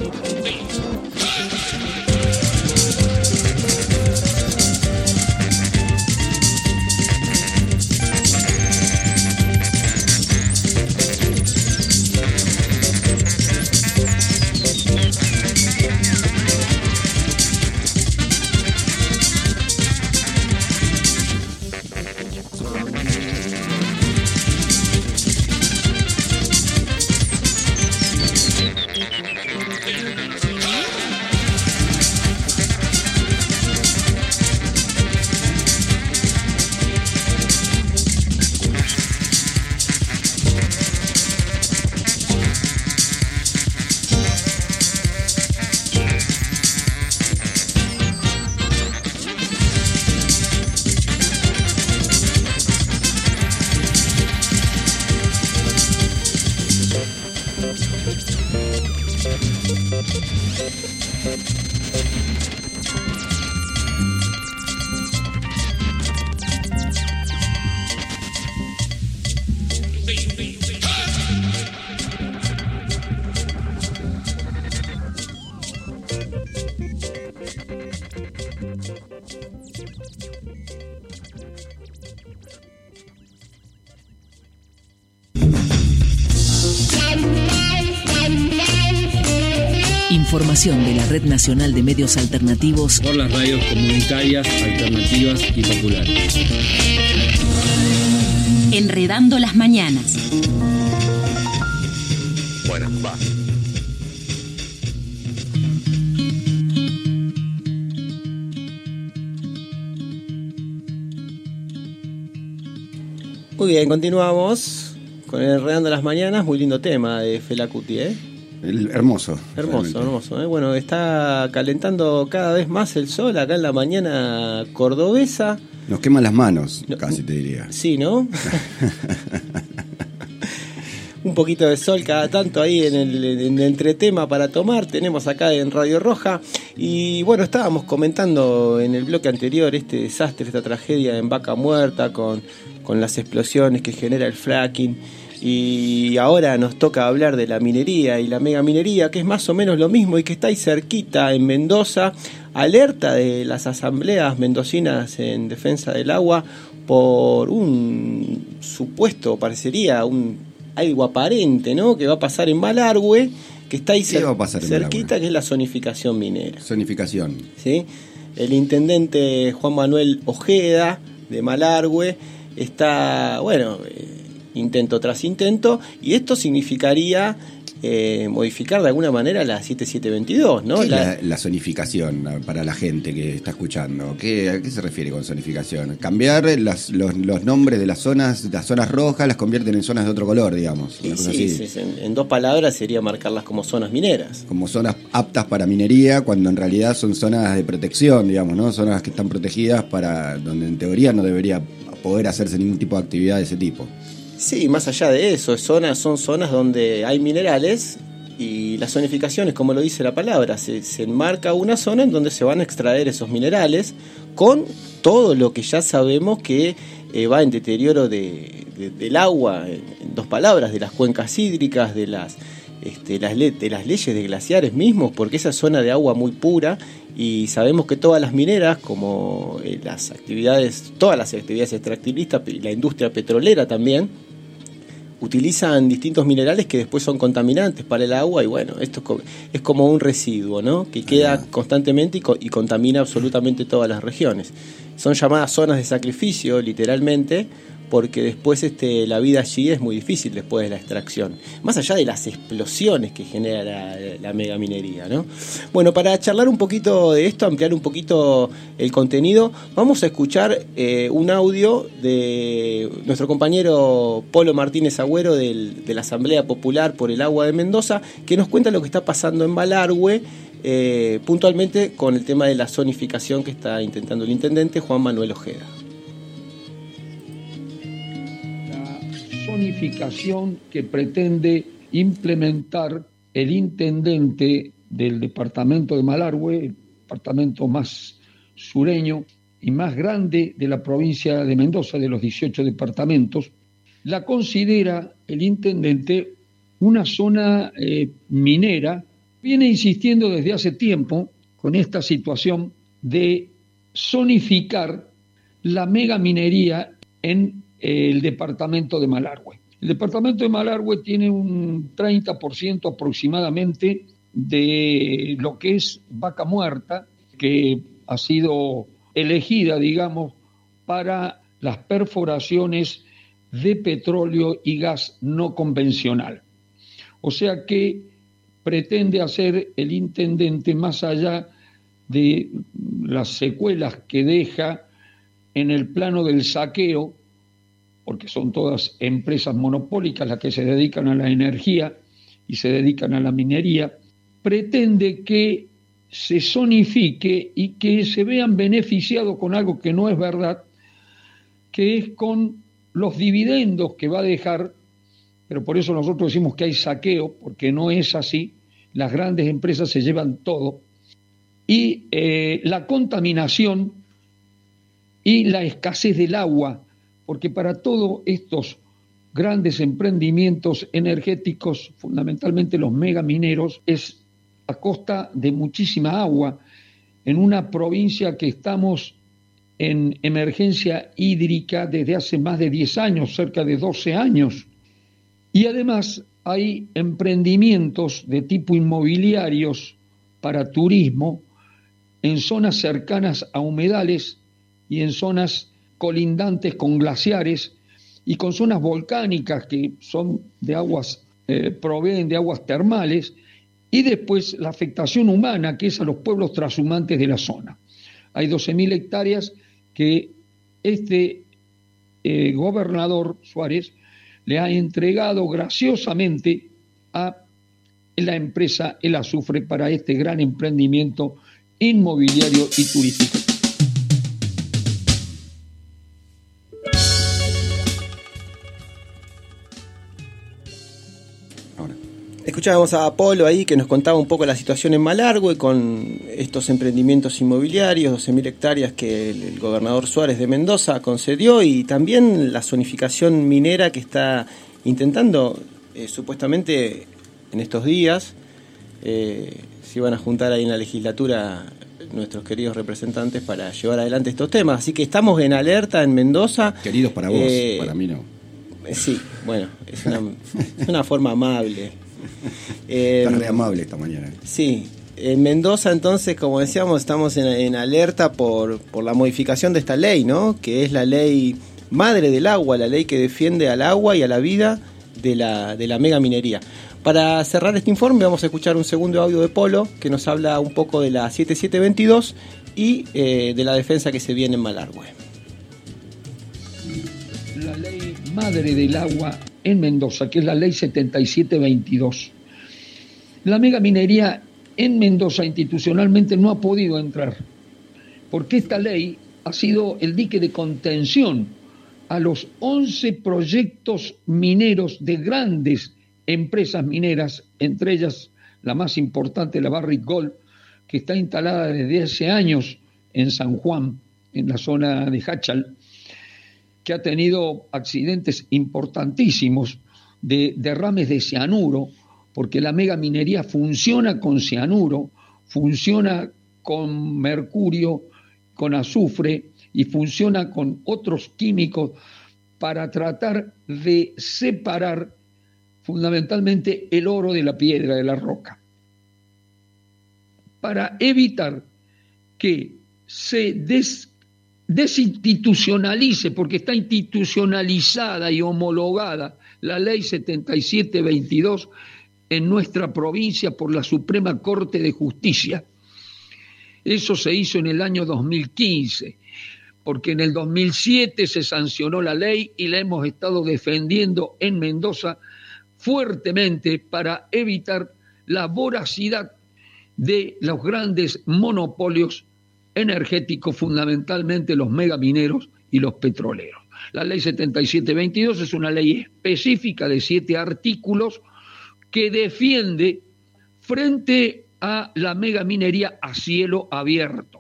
Información de la Red Nacional de Medios Alternativos por las radios comunitarias, alternativas y populares. Enredando las mañanas. Bueno, va. Muy bien, continuamos con el Enredando las Mañanas. Muy lindo tema de Fela Kuti, ¿eh? El, hermoso. Hermoso, realmente. hermoso. ¿eh? Bueno, está calentando cada vez más el sol acá en la mañana cordobesa. Nos queman las manos, no, casi te diría. Sí, ¿no? Un poquito de sol cada tanto ahí en el, en el entretema para tomar. Tenemos acá en Radio Roja. Y bueno, estábamos comentando en el bloque anterior este desastre, esta tragedia en Vaca Muerta con, con las explosiones que genera el fracking. Y ahora nos toca hablar de la minería y la megaminería, que es más o menos lo mismo y que está ahí cerquita en Mendoza, alerta de las asambleas mendocinas en defensa del agua por un supuesto, parecería un algo aparente, ¿no? Que va a pasar en Malargüe, que está ahí cer- cerquita, que es la zonificación minera. Zonificación. ¿Sí? El intendente Juan Manuel Ojeda de Malargüe está, bueno, eh, intento tras intento, y esto significaría eh, modificar de alguna manera la siete siete veintidós, ¿no? ¿Qué es La, la, la zonificación para la gente que está escuchando? ¿Qué, ¿A qué se refiere con zonificación? Cambiar las, los, los nombres de las zonas, las zonas rojas las convierten en zonas de otro color, digamos. sí, sí, sí, en, en dos palabras sería marcarlas como zonas mineras. Como zonas aptas para minería, cuando en realidad son zonas de protección, digamos, ¿no? Zonas que están protegidas para donde en teoría no debería poder hacerse ningún tipo de actividad de ese tipo. Sí, más allá de eso, zonas, son zonas donde hay minerales y la zonificación es como lo dice la palabra, se, se enmarca una zona en donde se van a extraer esos minerales con todo lo que ya sabemos que eh, va en deterioro de, de, del agua, en, en dos palabras, de las cuencas hídricas, de las, este, las le, de las leyes de glaciares mismos, porque esa zona de agua muy pura. Y sabemos que todas las mineras, como eh, las actividades, todas las actividades extractivistas y la industria petrolera también, utilizan distintos minerales que después son contaminantes para el agua, y bueno, esto es como un residuo, ¿no? Que queda ah. constantemente y, co- y contamina absolutamente todas las regiones. Son llamadas zonas de sacrificio, literalmente, porque después este, la vida allí es muy difícil después de la extracción, más allá de las explosiones que genera la, la megaminería, ¿no? Bueno, para charlar un poquito de esto, ampliar un poquito el contenido, vamos a escuchar eh, un audio de nuestro compañero Polo Martínez Agüero del, de la Asamblea Popular por el Agua de Mendoza, que nos cuenta lo que está pasando en Malargüe, eh, puntualmente con el tema de la zonificación que está intentando el intendente Juan Manuel Ojeda. Zonificación que pretende implementar el intendente del departamento de Malargüe, el departamento más sureño y más grande de la provincia de Mendoza, de los dieciocho departamentos, la considera el intendente una zona eh, minera viene insistiendo desde hace tiempo con esta situación de zonificar la megaminería en el departamento de Malargüe. El departamento de Malargüe tiene un treinta por ciento aproximadamente de lo que es Vaca Muerta, que ha sido elegida, digamos, para las perforaciones de petróleo y gas no convencional. O sea que pretende hacer el intendente, más allá de las secuelas que deja en el plano del saqueo, porque son todas empresas monopólicas las que se dedican a la energía y se dedican a la minería, pretende que se zonifique y que se vean beneficiados con algo que no es verdad, que es con los dividendos que va a dejar, pero por eso nosotros decimos que hay saqueo, porque no es así, las grandes empresas se llevan todo, y eh, la contaminación y la escasez del agua, porque para todos estos grandes emprendimientos energéticos, fundamentalmente los megamineros, es a costa de muchísima agua, en una provincia que estamos en emergencia hídrica desde hace más de diez años, cerca de doce años. Y además hay emprendimientos de tipo inmobiliarios para turismo en zonas cercanas a humedales y en zonas colindantes con glaciares y con zonas volcánicas que son de aguas, eh, proveen de aguas termales, y después la afectación humana, que es a los pueblos trashumantes de la zona. Hay doce mil hectáreas que este eh, gobernador Suárez le ha entregado graciosamente a la empresa El Azufre para este gran emprendimiento inmobiliario y turístico. Escuchábamos a Apolo ahí que nos contaba un poco la situación en Malargüe con estos emprendimientos inmobiliarios, doce mil hectáreas que el, el gobernador Suárez de Mendoza concedió, y también la zonificación minera que está intentando, eh, supuestamente en estos días, eh, se iban a juntar ahí en la legislatura nuestros queridos representantes para llevar adelante estos temas. Así que estamos en alerta en Mendoza. Queridos para vos, eh, para mí no. Eh, sí, bueno, es una, es una forma amable. Eh, Está re amable esta mañana. Sí, en Mendoza entonces, como decíamos, estamos en, en alerta por, por la modificación de esta ley, ¿no? Que es la ley madre del agua, la ley que defiende al agua y a la vida de la, de la megaminería. Para cerrar este informe vamos a escuchar un segundo audio de Polo que nos habla un poco de la setenta y siete veintidós y eh, de la defensa que se viene en Malargüe. La ley madre del agua en Mendoza, que es la ley setenta y siete veintidós. La megaminería en Mendoza institucionalmente no ha podido entrar, porque esta ley ha sido el dique de contención a los once proyectos mineros de grandes empresas mineras, entre ellas la más importante, la Barrick Gold, que está instalada desde hace años en San Juan, en la zona de Hachal, que ha tenido accidentes importantísimos de derrames de cianuro, porque la megaminería funciona con cianuro, funciona con mercurio, con azufre y funciona con otros químicos para tratar de separar fundamentalmente el oro de la piedra, de la roca, para evitar que se des desinstitucionalice, porque está institucionalizada y homologada la ley setenta y siete veintidós en nuestra provincia por la Suprema Corte de Justicia. Eso se hizo en el año dos mil quince, porque en el dos mil siete se sancionó la ley y la hemos estado defendiendo en Mendoza fuertemente para evitar la voracidad de los grandes monopolios energéticos, fundamentalmente los megamineros y los petroleros. La ley setenta y siete veintidós es una ley específica de siete artículos que defiende frente a la megaminería a cielo abierto.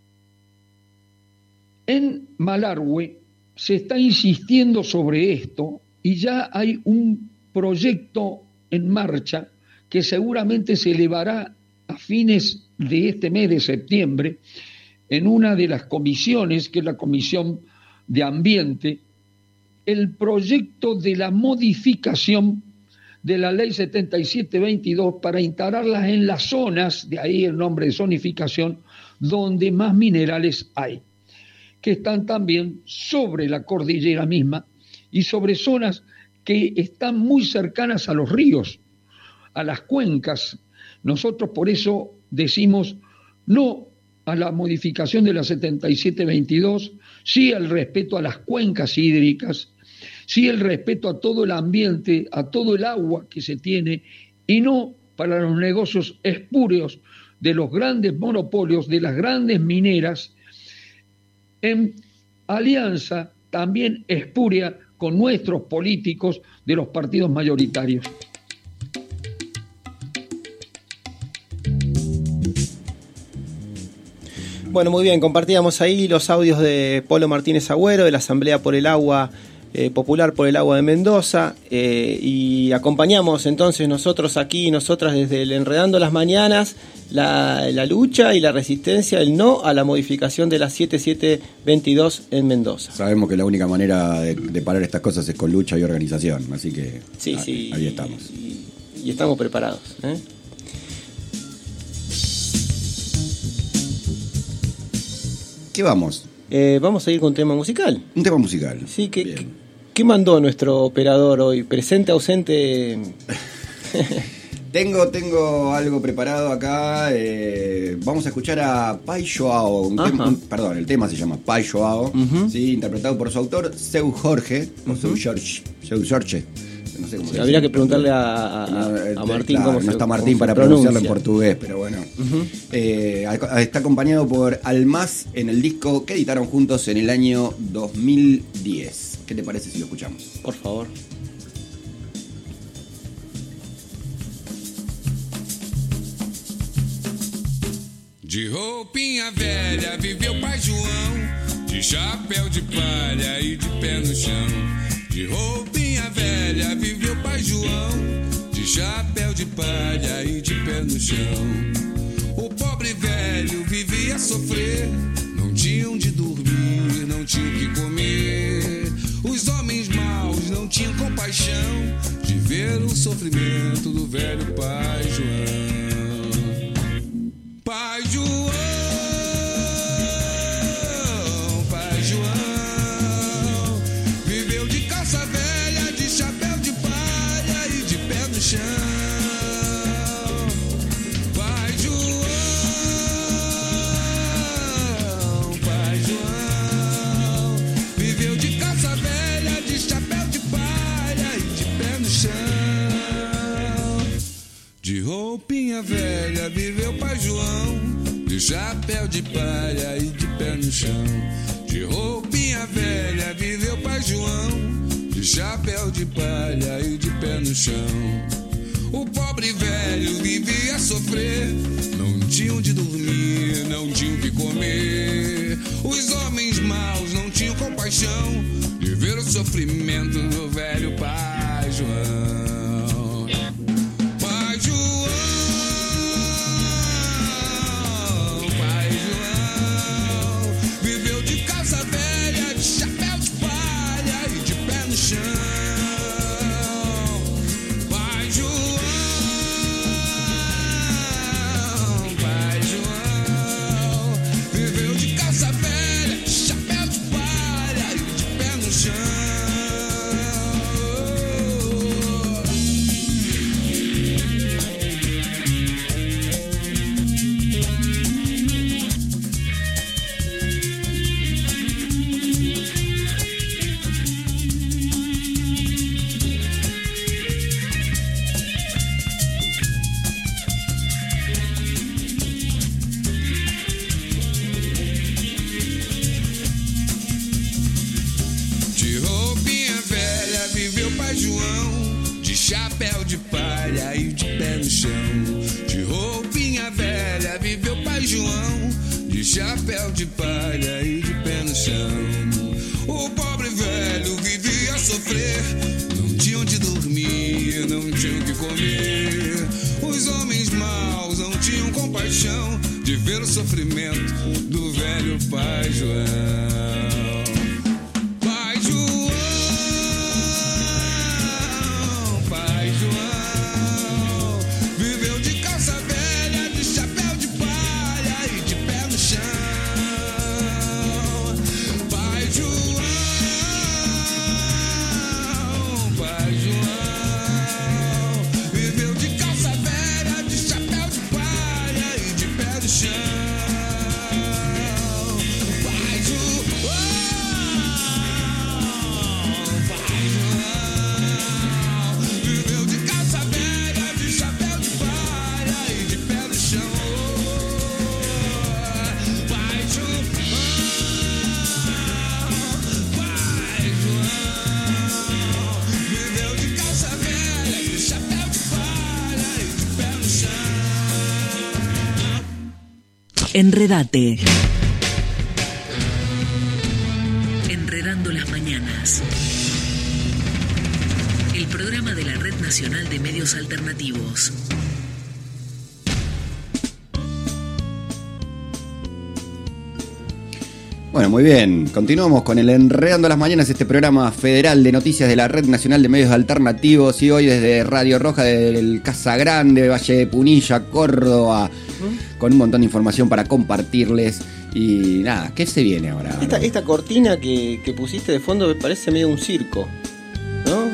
En Malargüe se está insistiendo sobre esto y ya hay un proyecto en marcha que seguramente se elevará a fines de este mes de septiembre en una de las comisiones, que es la Comisión de Ambiente, el proyecto de la modificación de la Ley setenta y siete veintidós para instalarlas en las zonas, de ahí el nombre de zonificación, donde más minerales hay, que están también sobre la cordillera misma y sobre zonas que están muy cercanas a los ríos, a las cuencas. Nosotros por eso decimos no a la modificación de la setenta y siete veintidós, sí al respeto a las cuencas hídricas, sí el respeto a todo el ambiente, a todo el agua que se tiene, y no para los negocios espurios de los grandes monopolios, de las grandes mineras, en alianza también espuria con nuestros políticos de los partidos mayoritarios. Bueno, muy bien, compartíamos ahí los audios de Polo Martínez Agüero, de la Asamblea por el Agua eh, Popular por el Agua de Mendoza, eh, y acompañamos entonces nosotros aquí, nosotras desde el Enredando las Mañanas, la, la lucha y la resistencia, el no a la modificación de la setenta y siete veintidós en Mendoza. Sabemos que la única manera de, de parar estas cosas es con lucha y organización, así que sí, ahí, sí, ahí estamos. Y, y estamos preparados, ¿eh? ¿Qué vamos? Eh, vamos a ir con un tema musical. Un tema musical. Sí, ¿qué, ¿qué mandó nuestro operador hoy? ¿Presente, ausente? tengo, tengo algo preparado acá. Eh, vamos a escuchar a Pai Joao. Un tema, un, perdón, el tema se llama Pai Joao, uh-huh. ¿sí? Interpretado por su autor, Seu Jorge, uh-huh. o Seu Jorge. Seu Jorge. No sé cómo sí, habría que preguntarle a, a, no, a Martín claro, cómo no se, está Martín para pronunciarlo en portugués, pero bueno. Uh-huh. eh, está acompañado por Almaz en el disco que editaron juntos en el año dos mil diez. ¿Qué te parece si lo escuchamos? Por favor. De roupinha velha viveu Pai João, de chapéu de palha e de pé no chão. De roupinha velha viveu Pai João, de chapéu de palha e de pé no chão. O pobre velho vivia a sofrer, não tinha onde dormir, não tinha o que comer. Os homens maus não tinham compaixão de ver o sofrimento do velho Pai João. Pai João, Pai João, viveu de calça velha, de chapéu de palha e de pé no chão. Pai João, Pai João, viveu de calça velha, de chapéu de palha e de pé no chão. De roupinha velha viveu Pai João, de chapéu de palha e de pé no chão. De roupinha velha viveu Pai João, de chapéu de palha e de pé no chão. O pobre velho vivia a sofrer, não tinha onde dormir, não tinha o que comer. Os homens maus não tinham compaixão de ver o sofrimento do velho Pai João. Pai João, Pai João, viveu de calça velha, de chapéu de palha e de pé no chão. Pai João, Pai João, viveu de calça velha, de chapéu de palha e de pé no chão. De roupinha velha viveu Pai João, de chapéu de palha e de pé no chão. De roupinha velha viveu Pai João, de chapéu de palha e de pé no chão. O pobre velho vivia a sofrer, não tinha onde dormir, não tinha o que comer. paixão de ver o sofrimento do velho pai João. Pai João, pai João, viveu de calça velha, de chapéu de palha e de pé no chão. Pai João, pai João, viveu de calça velha, de chapéu de palha e de pé no chão. Pai João, pai João, viveu de calça velha, de chapéu de palha e de pé no chão. Pai João, pai João, viveu de calça velha, de chapéu de palha e de pé no chão. Enredate. Enredando las mañanas. El programa de la Red Nacional de Medios Alternativos. Bueno, muy bien. Continuamos con el Enredando las Mañanas, este programa federal de noticias de la Red Nacional de Medios Alternativos. Y hoy desde Radio Roja del Casa Grande, Valle de Punilla, Córdoba, uh-huh, con un montón de información para compartirles. Y nada, ¿qué se viene ahora? Esta, esta cortina que, que pusiste de fondo me parece medio un circo, ¿no?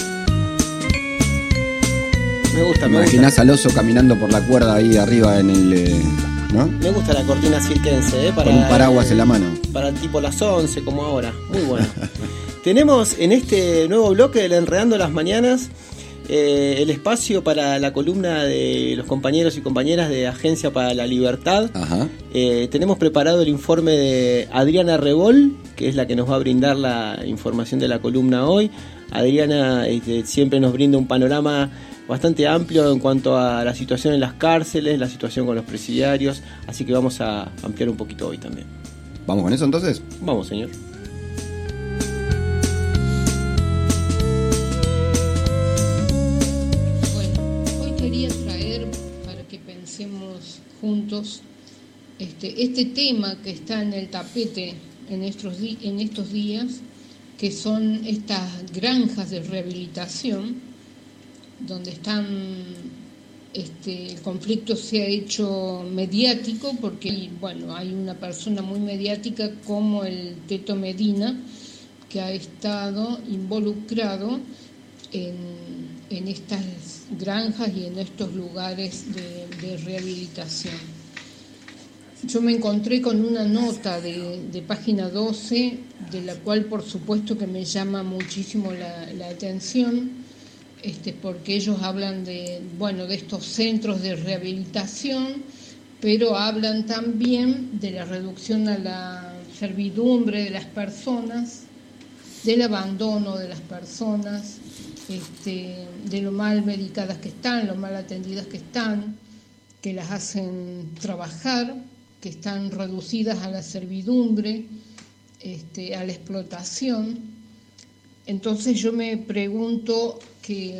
Me gusta, me Imaginás gusta. al oso caminando por la cuerda ahí arriba en el... eh, ¿no? Me gusta la cortina cirquense, ¿eh? Para, Con un paraguas en la mano. Para tipo las once, como ahora. Muy bueno. Tenemos en este nuevo bloque del Enredando las Mañanas eh, el espacio para la columna de los compañeros y compañeras de Agencia para la Libertad. Ajá. Eh, tenemos preparado el informe de Adriana Rebol, que es la que nos va a brindar la información de la columna hoy. Adriana este, siempre nos brinda un panorama bastante amplio en cuanto a la situación en las cárceles, la situación con los presidiarios, así que vamos a ampliar un poquito hoy también. ¿Vamos con eso entonces? Vamos, señor. Bueno, hoy quería traer para que pensemos juntos este, este tema que está en el tapete en estos, di- en estos días, que son estas granjas de rehabilitación, donde están, este, el conflicto se ha hecho mediático porque, bueno, hay una persona muy mediática como el Teto Medina que ha estado involucrado en, en estas granjas y en estos lugares de, de rehabilitación. Yo me encontré con una nota de, de página doce, de la cual por supuesto que me llama muchísimo la, la atención. Este, porque ellos hablan de, bueno, de estos centros de rehabilitación, pero hablan también de la reducción a la servidumbre de las personas, del abandono de las personas, este, de lo mal medicadas que están, lo mal atendidas que están, que las hacen trabajar, que están reducidas a la servidumbre, este, a la explotación. Entonces yo me pregunto que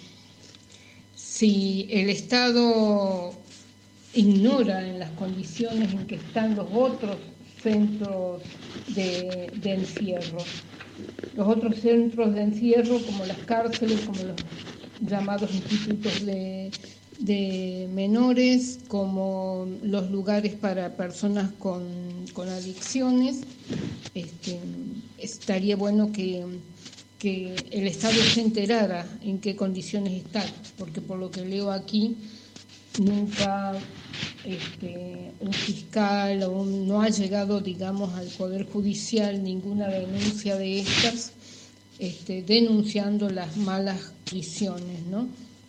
si el Estado ignora en las condiciones en que están los otros centros de, de encierro, los otros centros de encierro como las cárceles, como los llamados institutos de, de menores, como los lugares para personas con, con adicciones, este, estaría bueno que que el Estado se enterara en qué condiciones está, porque por lo que leo aquí, nunca este, un fiscal o un, no ha llegado, digamos, al Poder Judicial ninguna denuncia de estas, este, denunciando las malas condiciones, ¿no?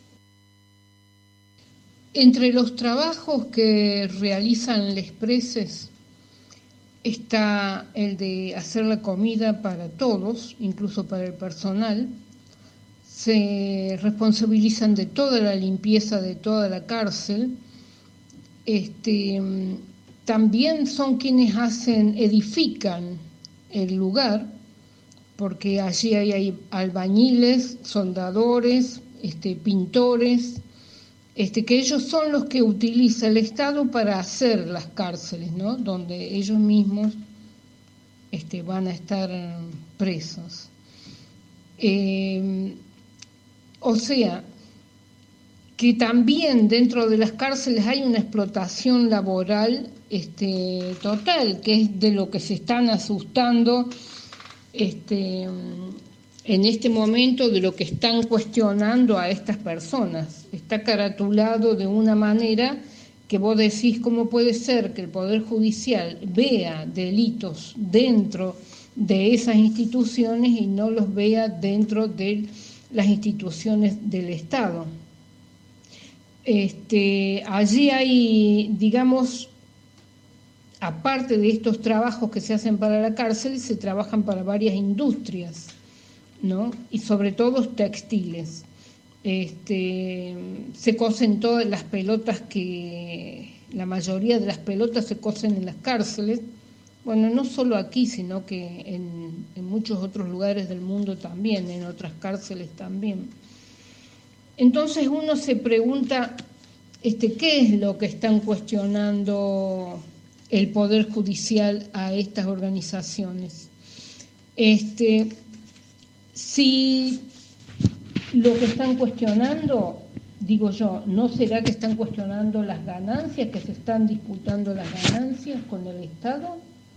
Entre los trabajos que realizan les preses está el de hacer la comida para todos, incluso para el personal. Se responsabilizan de toda la limpieza de toda la cárcel. Este, también son quienes hacen, edifican el lugar, porque allí hay, hay albañiles, soldadores, este, pintores, este, que ellos son los que utiliza el Estado para hacer las cárceles, ¿no? Donde ellos mismos este, van a estar presos. Eh, o sea, que también dentro de las cárceles hay una explotación laboral este, total, que es de lo que se están asustando este, en este momento, de lo que están cuestionando a estas personas. Está caratulado de una manera que vos decís cómo puede ser que el Poder Judicial vea delitos dentro de esas instituciones y no los vea dentro de las instituciones del Estado. Este, allí hay, digamos, aparte de estos trabajos que se hacen para la cárcel, se trabajan para varias industrias, ¿no? Y sobre todo textiles. Este, se cosen todas las pelotas que, la mayoría de las pelotas se cosen en las cárceles. Bueno, no solo aquí, sino que en, en muchos otros lugares del mundo también, en otras cárceles también. Entonces uno se pregunta, este, ¿qué es lo que están cuestionando el Poder Judicial a estas organizaciones? Este, si lo que están cuestionando, digo yo, ¿no será que están cuestionando las ganancias, que se están disputando las ganancias con el Estado?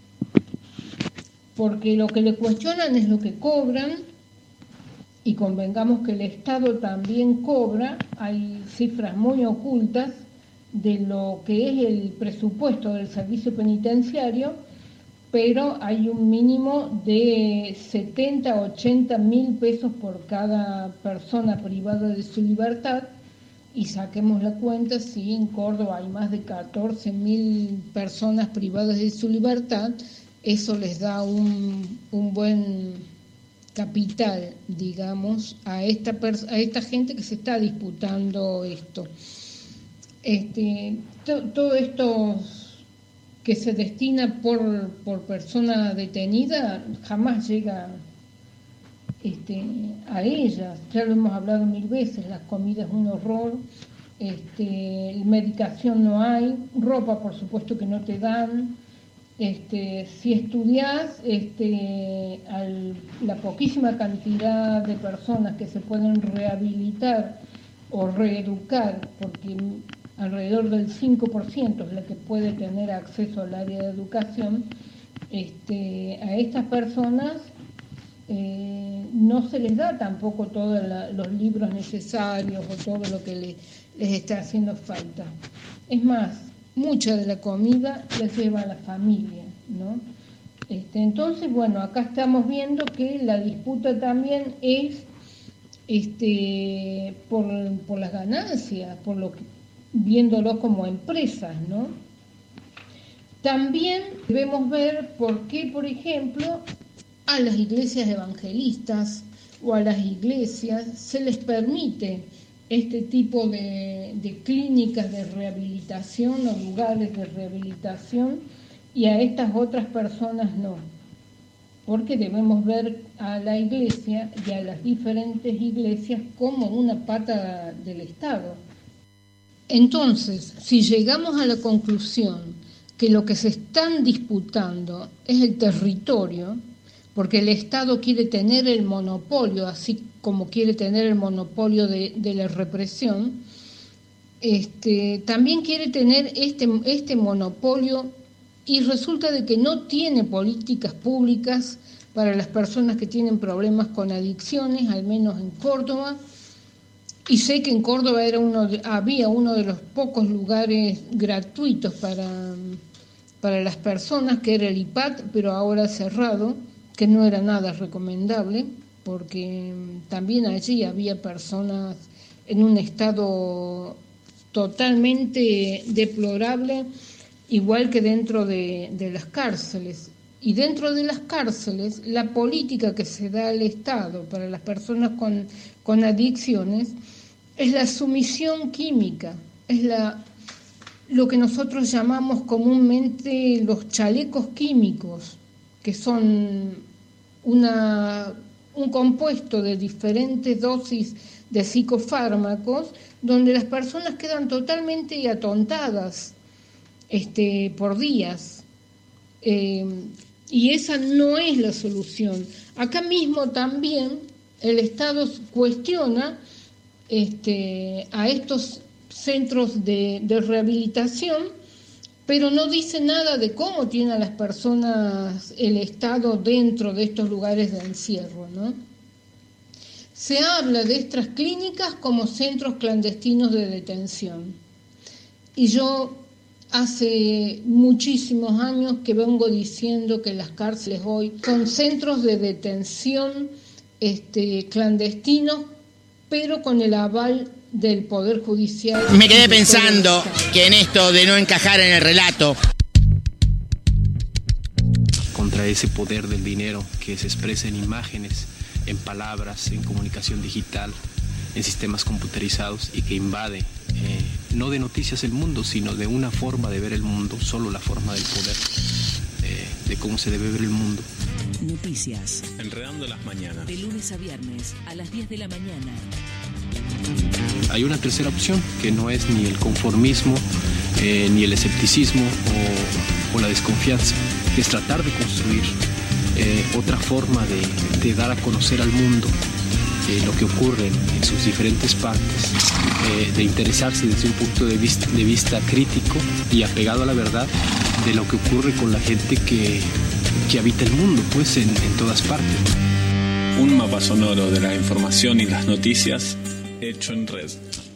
Porque lo que le cuestionan es lo que cobran, y convengamos que el Estado también cobra. Hay cifras muy ocultas de lo que es el presupuesto del servicio penitenciario, pero hay un mínimo de setenta, ochenta mil pesos por cada persona privada de su libertad, y saquemos la cuenta, si en Córdoba hay más de catorce mil personas privadas de su libertad, eso les da un, un buen capital, digamos, a esta, a esta gente que se está disputando esto. Este, to, todo esto que se destina por, por persona detenida jamás llega este, a ellas. Ya lo hemos hablado mil veces, la comida es un horror, este, medicación no hay, ropa por supuesto que no te dan. Este, si estudias, este, al, la poquísima cantidad de personas que se pueden rehabilitar o reeducar, porque alrededor del cinco por ciento es la que puede tener acceso al área de educación, este, a estas personas eh, no se les da tampoco todos los libros necesarios o todo lo que le, les está haciendo falta. Es más, mucha de la comida la lleva la familia, ¿no? Este, entonces, bueno, acá estamos viendo que la disputa también es este, por, por las ganancias, por lo que, viéndolo como empresas, ¿no? También debemos ver por qué, por ejemplo, a las iglesias evangelistas o a las iglesias se les permite este tipo de, de clínicas de rehabilitación o lugares de rehabilitación, y a estas otras personas no. Porque debemos ver a la iglesia y a las diferentes iglesias como una pata del Estado. Entonces, si llegamos a la conclusión que lo que se están disputando es el territorio, porque el Estado quiere tener el monopolio, así como quiere tener el monopolio de, de la represión, este, también quiere tener este, este monopolio, y resulta de que no tiene políticas públicas para las personas que tienen problemas con adicciones, al menos en Córdoba. Y sé que en Córdoba era uno de, había uno de los pocos lugares gratuitos para, para las personas, que era el I P A T, pero ahora cerrado, que no era nada recomendable, porque también allí había personas en un estado totalmente deplorable, igual que dentro de, de las cárceles. Y dentro de las cárceles, la política que se da al Estado para las personas con, con adicciones es la sumisión química, es la, lo que nosotros llamamos comúnmente los chalecos químicos, que son una, un compuesto de diferentes dosis de psicofármacos, donde las personas quedan totalmente atontadas este, por días. Eh, y esa no es la solución. Acá mismo también el Estado cuestiona este, a estos centros de, de rehabilitación, pero no dice nada de cómo tiene a las personas el Estado dentro de estos lugares de encierro, ¿no? Se habla de estas clínicas como centros clandestinos de detención. Y yo hace muchísimos años que vengo diciendo que las cárceles hoy son centros de detención este, clandestinos, pero con el aval del Poder Judicial. Me quedé pensando que en esto de no encajar en el relato, contra ese poder del dinero que se expresa en imágenes, en palabras, en comunicación digital, en sistemas computarizados y que invade eh, no de noticias el mundo, sino de una forma de ver el mundo, solo la forma del poder, eh, de cómo se debe ver el mundo. Noticias. Enredando las mañanas. De lunes a viernes a las diez de la mañana. Hay una tercera opción que no es ni el conformismo, eh, ni el escepticismo o, o la desconfianza, que es tratar de construir eh, otra forma de, de dar a conocer al mundo eh, lo que ocurre en sus diferentes partes, eh, de interesarse desde un punto de vista, de vista crítico y apegado a la verdad de lo que ocurre con la gente que, que habita el mundo, pues en, en todas partes. Un mapa sonoro de la información y las noticias hecho en red.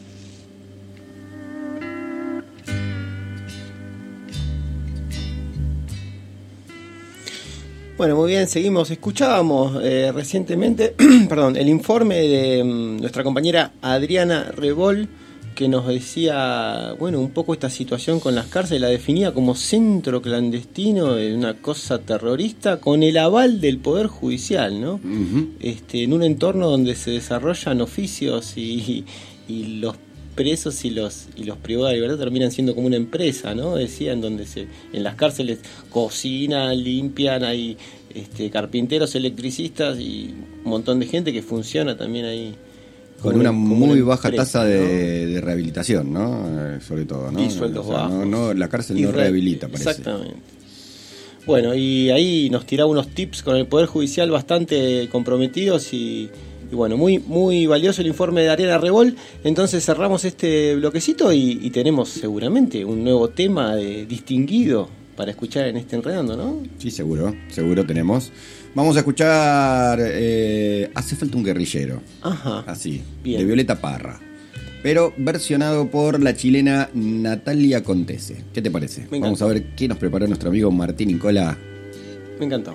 Bueno, muy bien, seguimos. Escuchábamos eh, recientemente perdón, el informe de um, nuestra compañera Adriana Rebol, que nos decía, bueno, un poco esta situación con las cárceles, la definía como centro clandestino de una cosa terrorista con el aval del Poder Judicial, ¿no? Uh-huh. Este, en un entorno donde se desarrollan oficios y, y los presos y los y los privados de libertad terminan siendo como una empresa, ¿no? Decía, en donde se en las cárceles cocinan, limpian, hay este, carpinteros, electricistas y un montón de gente que funciona también ahí. Con una muy baja empresa, tasa de, ¿no? de rehabilitación, ¿no? Eh, sobre todo, ¿no? Y sueldos o sea, bajos. No, no, la cárcel y no re- rehabilita, parece. Exactamente. Bueno, y ahí nos tiraba unos tips con el Poder Judicial bastante comprometidos y, y bueno, muy muy valioso el informe de Ariana Rebol. Entonces cerramos este bloquecito y, y tenemos seguramente un nuevo tema de, distinguido para escuchar en este Enredando, ¿no? Sí, seguro, seguro tenemos. Vamos a escuchar eh, Hace falta un guerrillero. Ajá. Así, bien. De Violeta Parra. Pero versionado por la chilena Natalia Contese. ¿Qué te parece? Me Vamos a ver qué nos preparó nuestro amigo Martín Nicola. Me encantó.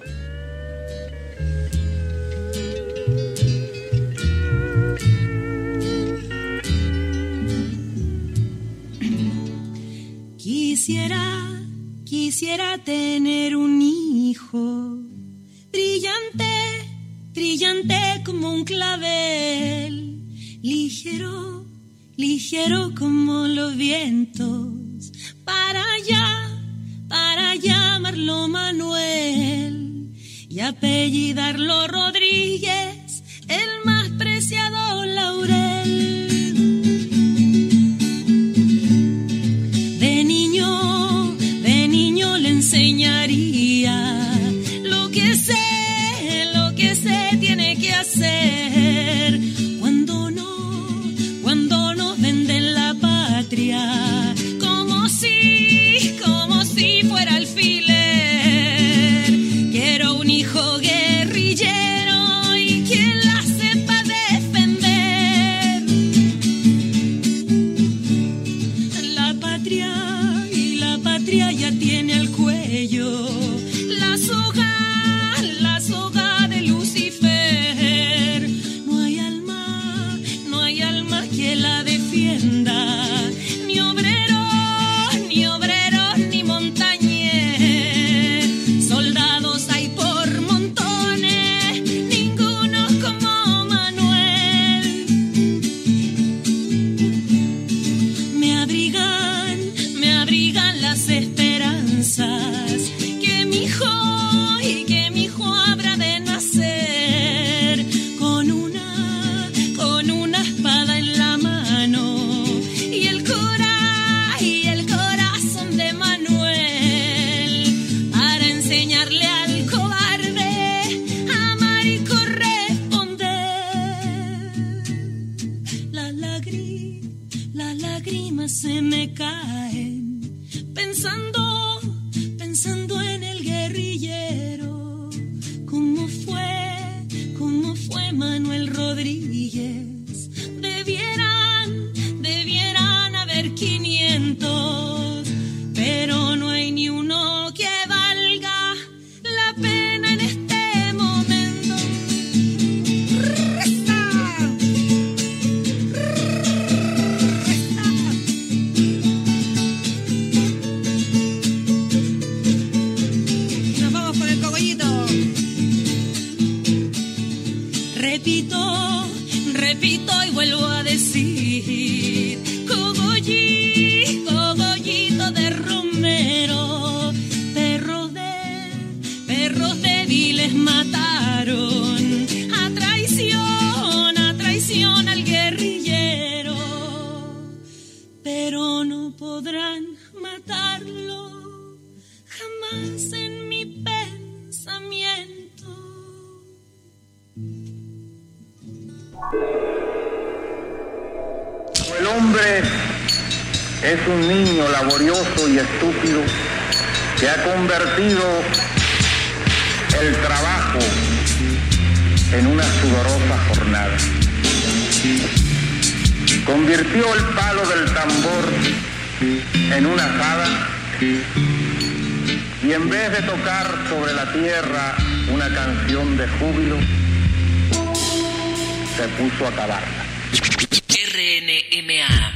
Quisiera, quisiera tener un hijo brillante, brillante como un clavel, ligero, ligero como los vientos, para allá, para llamarlo Manuel y apellidarlo Rodríguez, el más preciado laurel. De niño, de niño le enseñaría lo que sé, lo que sé tiene que hacer. Cuando no, cuando nos venden la patria, como si, como si fuera alfiler. Quiero un hijo guerrillero y lágrimas se me caen, pensando, pensando en el guerrillero. ¿Cómo fue, cómo fue Manuel Rodríguez? Debieran, debieran haber quinientos, pero no hay ni uno que valga la pena en este momento. ¡Resta! ¡Resta! Nos vamos con el cogollito. Repito, repito y vuelvo a decir, cogollí, cogollito de romero, perros de, perros débiles mataron, a traición, a traición al guerrillero, pero no podrán matarlo jamás en mi pensamiento. El hombre es un niño laborioso y estúpido que ha convertido el trabajo en una sudorosa jornada. Convirtió el palo del tambor en una azada y en vez de tocar sobre la tierra una canción de júbilo, se puso a cavarla. R N M A.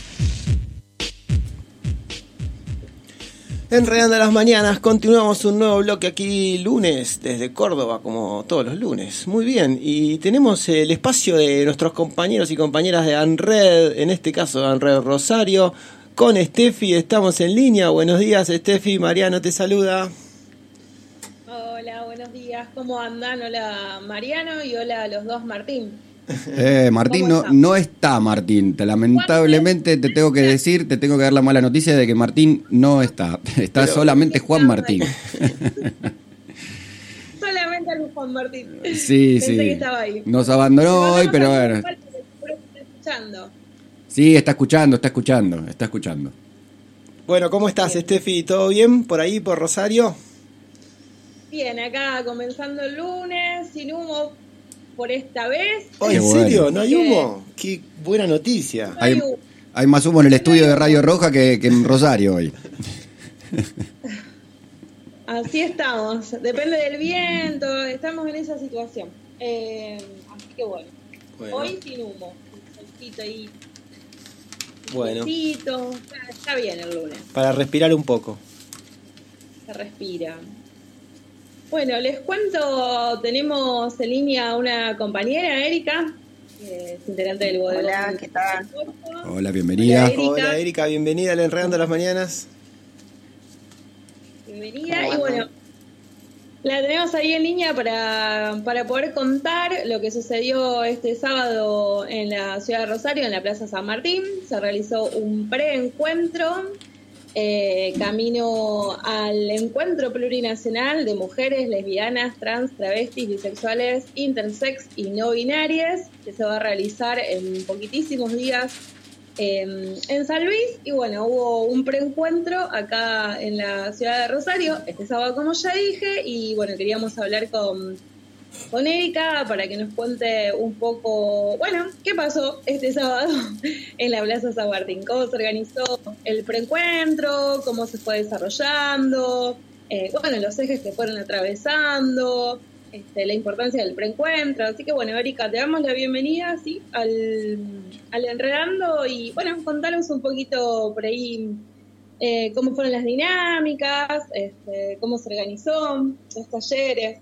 Enredando las mañanas, continuamos un nuevo bloque aquí lunes desde Córdoba, como todos los lunes. Muy bien, y tenemos el espacio de nuestros compañeros y compañeras de ANRED, en este caso ANRED Rosario, con Steffi. Estamos en línea. Buenos días, Steffi. Mariano te saluda. Hola, buenos días. ¿Cómo andan? Hola, Mariano, y hola a los dos, Martín. Eh, Martín no, no está Martín, te, lamentablemente te tengo que decir, te tengo que dar la mala noticia de que Martín no está, está Pero, solamente Juan Martín. Solamente a Juan Martín. Sí, Pensé sí, que estaba ahí. nos abandonó hoy, pero bueno. Está escuchando. Sí, está escuchando, está escuchando, está escuchando. Bueno, ¿cómo estás, Steffi? ¿Todo bien por ahí, por Rosario? Bien, acá comenzando el lunes, sin humo por esta vez. Oh, ¿en serio? ¿No hay humo? Qué buena noticia. Hay, hay más humo en el estudio de Radio Roja que, que en Rosario hoy. Así estamos, depende del viento, estamos en esa situación. Eh, así que bueno, Bueno. hoy sin humo, un solcito ahí, Bueno, solcito, está, está bien el lunes, para respirar un poco. se respira. Bueno, les cuento, tenemos en línea una compañera, Erika, que es integrante del bodegón. Hola, ¿qué tal? Hola, bienvenida. Hola, Erika. Hola, Erika, bienvenida al Enredando las Mañanas. Bienvenida, y bueno, la tenemos ahí en línea para, para poder contar lo que sucedió este sábado en la ciudad de Rosario, en la Plaza San Martín. Se realizó un preencuentro eh, camino al encuentro plurinacional de mujeres lesbianas, trans, travestis, bisexuales, intersex y no binarias, que se va a realizar en poquitísimos días eh, en San Luis. Y bueno, hubo un preencuentro acá en la ciudad de Rosario este sábado, como ya dije, y bueno, queríamos hablar con con Erika para que nos cuente un poco, bueno, qué pasó este sábado en la Plaza San Martín, cómo se organizó el preencuentro, cómo se fue desarrollando, eh, bueno, los ejes que fueron atravesando, este, la importancia del preencuentro. Así que bueno, Erika, te damos la bienvenida, ¿sí?, al, al Enredando, y bueno, contanos un poquito por ahí eh, cómo fueron las dinámicas, este, cómo se organizó, los talleres.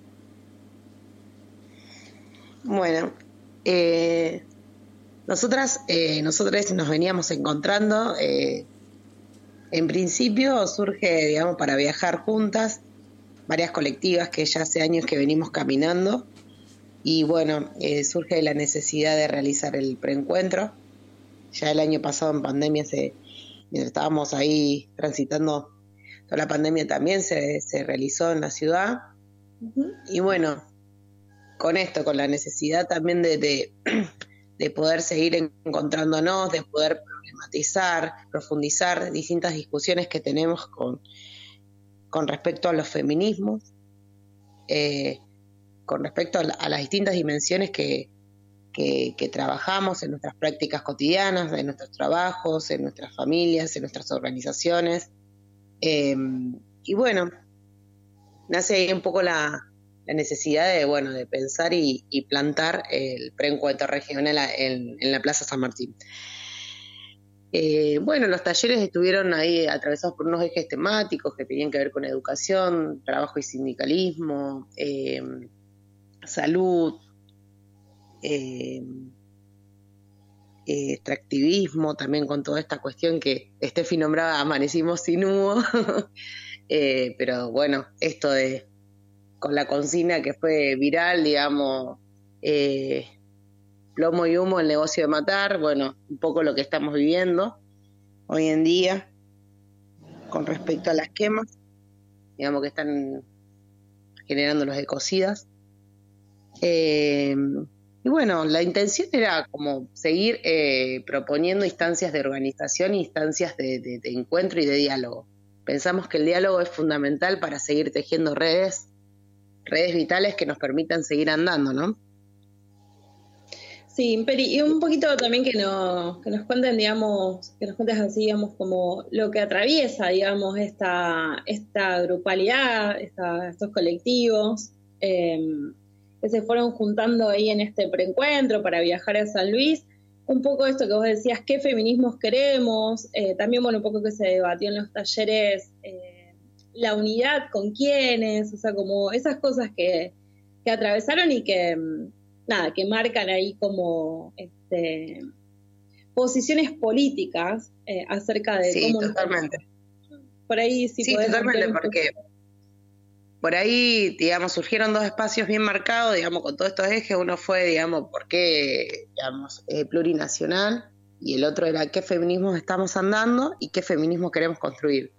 Bueno, eh, nosotras, eh, nosotras nos veníamos encontrando, eh, en principio surge, digamos, para viajar juntas, varias colectivas que ya hace años que venimos caminando, y bueno, eh, surge la necesidad de realizar el preencuentro. Ya el año pasado en pandemia, se, mientras estábamos ahí transitando toda la pandemia, también se, se realizó en la ciudad. Uh-huh. Y bueno, con esto, con la necesidad también de, de, de poder seguir encontrándonos, de poder problematizar, profundizar distintas discusiones que tenemos con, con respecto a los feminismos, eh, con respecto a, la, a las distintas dimensiones que, que, que trabajamos en nuestras prácticas cotidianas, en nuestros trabajos, en nuestras familias, en nuestras organizaciones. Eh, y bueno, nace ahí un poco la, la necesidad de, bueno, de pensar y, y plantar el preencuentro regional en, en la Plaza San Martín. Eh, bueno, los talleres estuvieron ahí atravesados por unos ejes temáticos que tenían que ver con educación, trabajo y sindicalismo, eh, salud, eh, eh, extractivismo, también con toda esta cuestión que Steffi nombraba, amanecimos sin humo, eh, pero bueno, esto de con la consigna que fue viral, digamos, eh, plomo y humo, el negocio de matar, bueno, un poco lo que estamos viviendo hoy en día con respecto a las quemas, digamos, que están generando los ecocidas. Eh, y bueno, la intención era como seguir eh, proponiendo instancias de organización, instancias de, de, de encuentro y de diálogo. Pensamos que el diálogo es fundamental para seguir tejiendo redes, redes vitales que nos permitan seguir andando, ¿no? Sí, Peri, y un poquito también que nos, que nos cuenten, digamos, que nos cuentes así, digamos, como lo que atraviesa, digamos, esta, esta grupalidad, esta, estos colectivos, eh, que se fueron juntando ahí en este preencuentro para viajar a San Luis. Un poco esto que vos decías, qué feminismos queremos, eh, también, bueno, un poco que se debatió en los talleres, eh, la unidad con quiénes, o sea, como esas cosas que, que atravesaron y que... nada, que marcan ahí como este, posiciones políticas eh, acerca de sí, cómo... totalmente. Por ahí sí, sí totalmente, porque por ahí, digamos, surgieron dos espacios bien marcados, digamos, con todos estos ejes. Uno fue, digamos, por qué, digamos, eh, plurinacional, y el otro era qué feminismos estamos andando y qué feminismo queremos construir.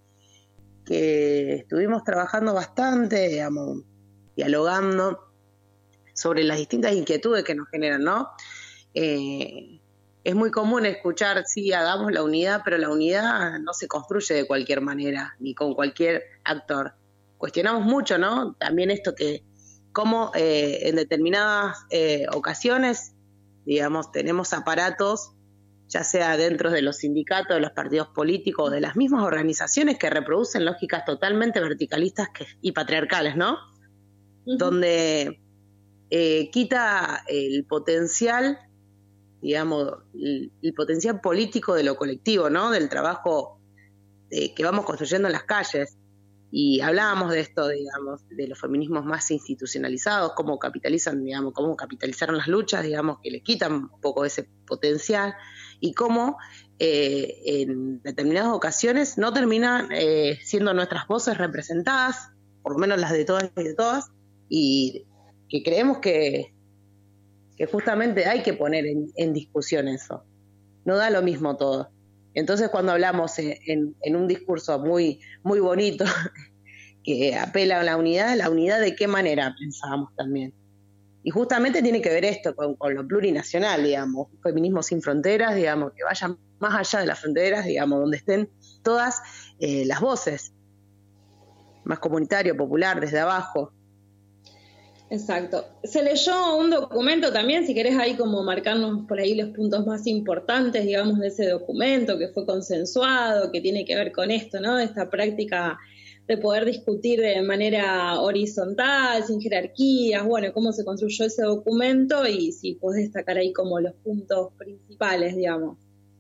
Que estuvimos trabajando bastante, digamos, dialogando sobre las distintas inquietudes que nos generan, ¿no? Eh, es muy común escuchar, sí, hagamos la unidad, pero la unidad no se construye de cualquier manera, ni con cualquier actor. Cuestionamos mucho, ¿no? También esto que, cómo eh, en determinadas eh, ocasiones, digamos, tenemos aparatos, ya sea dentro de los sindicatos, de los partidos políticos, de las mismas organizaciones que reproducen lógicas totalmente verticalistas que, y patriarcales, ¿no? Uh-huh. Donde... Eh, quita el potencial, digamos, el, el potencial político de lo colectivo, ¿no? Del trabajo eh, que vamos construyendo en las calles. Y hablábamos de esto, digamos, de los feminismos más institucionalizados, cómo capitalizan, digamos, cómo capitalizaron las luchas, digamos, que le quitan un poco ese potencial, y cómo eh, en determinadas ocasiones no terminan eh, siendo nuestras voces representadas, por lo menos las de todas y de todas, y que creemos que, que justamente hay que poner en, en discusión eso. No da lo mismo todo. Entonces, cuando hablamos en, en, en un discurso muy, muy bonito que apela a la unidad, ¿la unidad de qué manera pensábamos también? Y justamente tiene que ver esto con, con lo plurinacional, digamos, feminismo sin fronteras, digamos, que vayan más allá de las fronteras, digamos, donde estén todas eh, las voces, más comunitario, popular, desde abajo. Exacto. Se leyó un documento también, si querés ahí como marcarnos por ahí los puntos más importantes, digamos, de ese documento que fue consensuado, que tiene que ver con esto, ¿no? Esta práctica de poder discutir de manera horizontal, sin jerarquías, bueno, cómo se construyó ese documento y si podés destacar ahí como los puntos principales, digamos.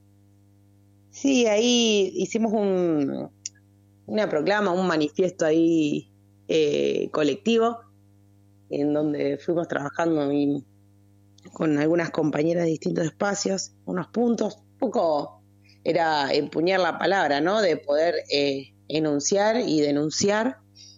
Sí, ahí hicimos un, una proclama, un manifiesto ahí eh, colectivo, en donde fuimos trabajando y, con algunas compañeras de distintos espacios, unos puntos, un poco era empuñar la palabra, ¿no? De poder eh, enunciar y denunciar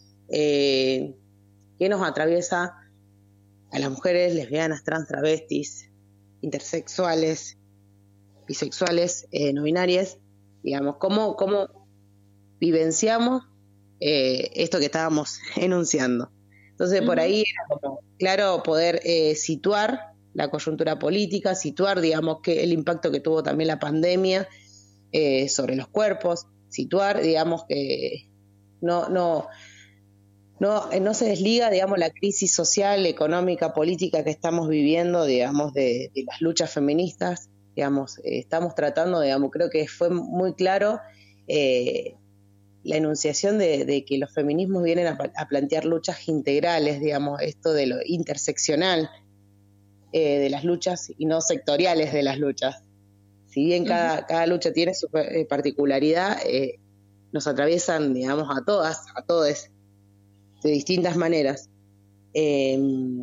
eh, qué nos atraviesa a las mujeres lesbianas, trans, travestis, intersexuales, bisexuales, eh, no binarias, digamos, cómo, cómo vivenciamos eh, esto que estábamos enunciando. Entonces, por ahí era como, claro, poder eh, situar la coyuntura política, situar, digamos, que el impacto que tuvo también la pandemia eh, sobre los cuerpos, situar, digamos, que no, no, no, no se desliga, digamos, la crisis social, económica, política que estamos viviendo, digamos, de, de las luchas feministas, digamos, eh, estamos tratando, digamos, creo que fue muy claro eh, la enunciación de, de que los feminismos vienen a, a plantear luchas integrales, digamos, esto de lo interseccional eh, de las luchas y no sectoriales de las luchas. Si bien cada, uh-huh. cada lucha tiene su eh, particularidad, eh, nos atraviesan, digamos, a todas, a todos, de distintas maneras. Eh,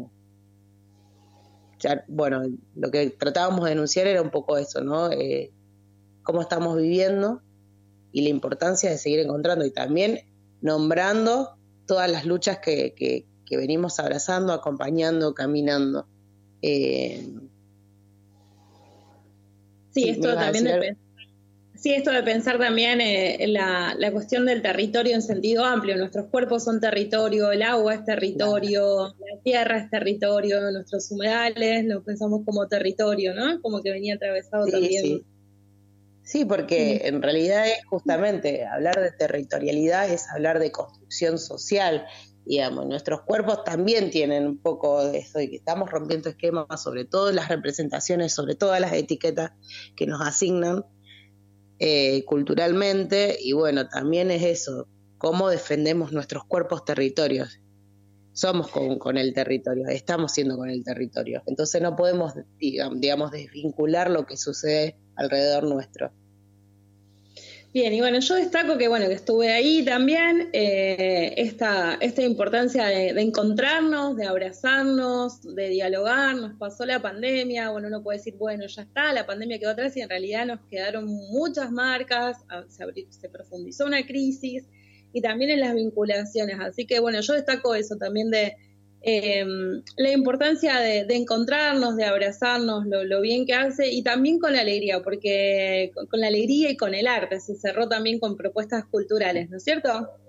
ya, bueno, lo que tratábamos de denunciar era un poco eso, ¿no? Eh, cómo estamos viviendo y la importancia de seguir encontrando y también nombrando todas las luchas que, que, que venimos abrazando, acompañando, caminando. Eh, sí, esto también de pensar, sí, esto de pensar también eh, la, la cuestión del territorio en sentido amplio. Nuestros cuerpos son territorio, el agua es territorio, claro. La tierra es territorio, nuestros humedales los pensamos como territorio, ¿no? Como que venía atravesado sí, también. Sí. Sí, porque en realidad es justamente hablar de territorialidad, es hablar de construcción social, digamos. Nuestros cuerpos también tienen un poco de eso, y que estamos rompiendo esquemas, sobre todo las representaciones, sobre todas las etiquetas que nos asignan eh, culturalmente, y bueno, también es eso, cómo defendemos nuestros cuerpos territorios. Somos con, con el territorio, estamos siendo con el territorio, entonces no podemos, digamos, desvincular lo que sucede alrededor nuestro. Bien, y bueno, yo destaco que bueno que estuve ahí también, eh, esta, esta importancia de, de encontrarnos, de abrazarnos, de dialogar. Nos pasó la pandemia, bueno, uno puede decir, bueno, ya está, la pandemia quedó atrás, y en realidad nos quedaron muchas marcas, se, abrió, se profundizó una crisis, y también en las vinculaciones, así que bueno, yo destaco eso también de Eh, la importancia de, de encontrarnos, de abrazarnos, lo, lo bien que hace, y también con la alegría, porque con, con la alegría y con el arte se cerró también con propuestas culturales, ¿no es cierto?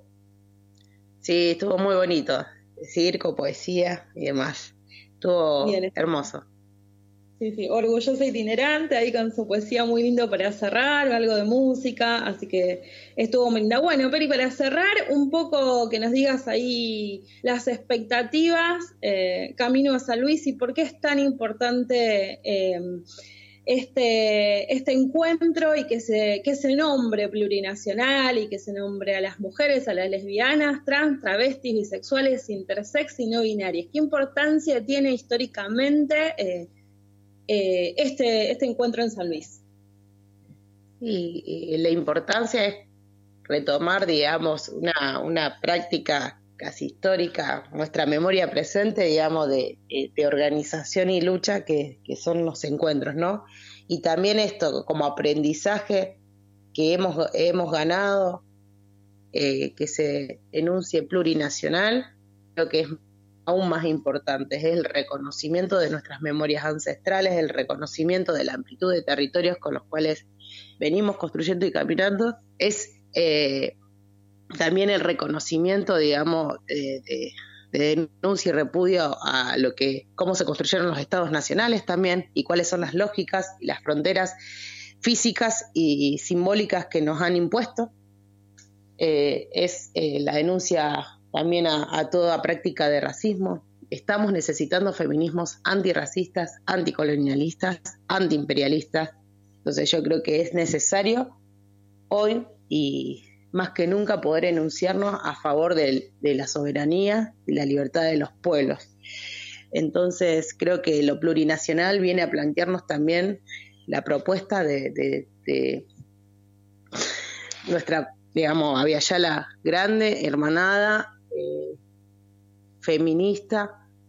Sí, estuvo muy bonito, circo, poesía y demás, estuvo bien, hermoso. Sí, sí, orgullosa itinerante, ahí con su poesía muy lindo para cerrar, algo de música, así que estuvo muy linda. Bueno, Peri, para cerrar, un poco que nos digas ahí las expectativas, eh, camino a San Luis, y por qué es tan importante eh, este, este encuentro, y que se, que se nombre plurinacional, y que se nombre a las mujeres, a las lesbianas, trans, travestis, bisexuales, intersex y no binarias. ¿Qué importancia tiene históricamente eh, Eh, este, este encuentro en San Luis? Y, y la importancia es retomar, digamos, una, una práctica casi histórica, nuestra memoria presente, digamos, de, de organización y lucha que, que son los encuentros, ¿no? Y también esto como aprendizaje que hemos, hemos ganado, eh, que se enuncie plurinacional, creo que es aún más importante, es el reconocimiento de nuestras memorias ancestrales, el reconocimiento de la amplitud de territorios con los cuales venimos construyendo y caminando, es eh, también el reconocimiento, digamos, de, de, de denuncia y repudio a lo que, cómo se construyeron los estados nacionales también, y cuáles son las lógicas y las fronteras físicas y simbólicas que nos han impuesto. Eh, es eh, la denuncia también a, a toda práctica de racismo. Estamos necesitando feminismos antirracistas, anticolonialistas, antiimperialistas. Entonces yo creo que es necesario hoy y más que nunca poder enunciarnos a favor de, de la soberanía y la libertad de los pueblos. Entonces creo que lo plurinacional viene a plantearnos también la propuesta de, de, de nuestra, digamos, Abya-Yala grande, hermanada, Eh, feminista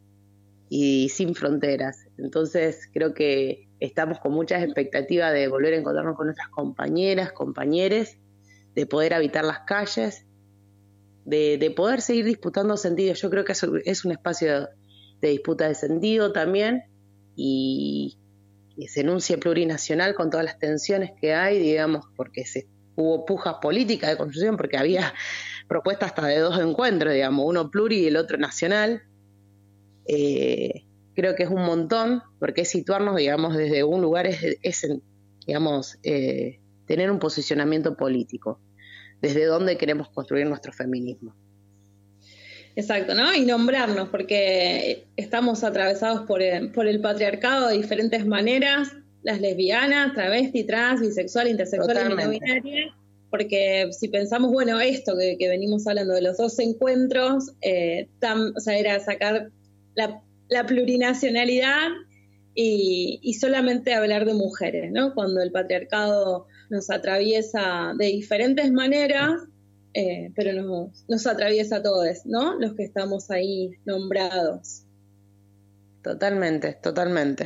y sin fronteras. Entonces creo que estamos con muchas expectativas de volver a encontrarnos con nuestras compañeras, compañeros, de poder habitar las calles, de, de poder seguir disputando sentidos. Yo creo que es, es un espacio de disputa de sentido también, y, y se enuncie plurinacional con todas las tensiones que hay, digamos, porque se, hubo pujas políticas de construcción, porque había propuesta hasta de dos encuentros, digamos, uno pluri y el otro nacional, eh, creo que es un montón, porque es situarnos, digamos, desde un lugar, es, es digamos, eh, tener un posicionamiento político, desde dónde queremos construir nuestro feminismo. Exacto, ¿no? Y nombrarnos, porque estamos atravesados por el, por el patriarcado de diferentes maneras, las lesbianas, travesti, trans, bisexual, intersexual y no binaria, porque si pensamos, bueno, esto que, que venimos hablando de los dos encuentros, eh, tam, o sea, era sacar la, la plurinacionalidad y, y solamente hablar de mujeres, ¿no? Cuando el patriarcado nos atraviesa de diferentes maneras, eh, pero nos, nos atraviesa a todos, ¿no? Los que estamos ahí nombrados. Totalmente, totalmente.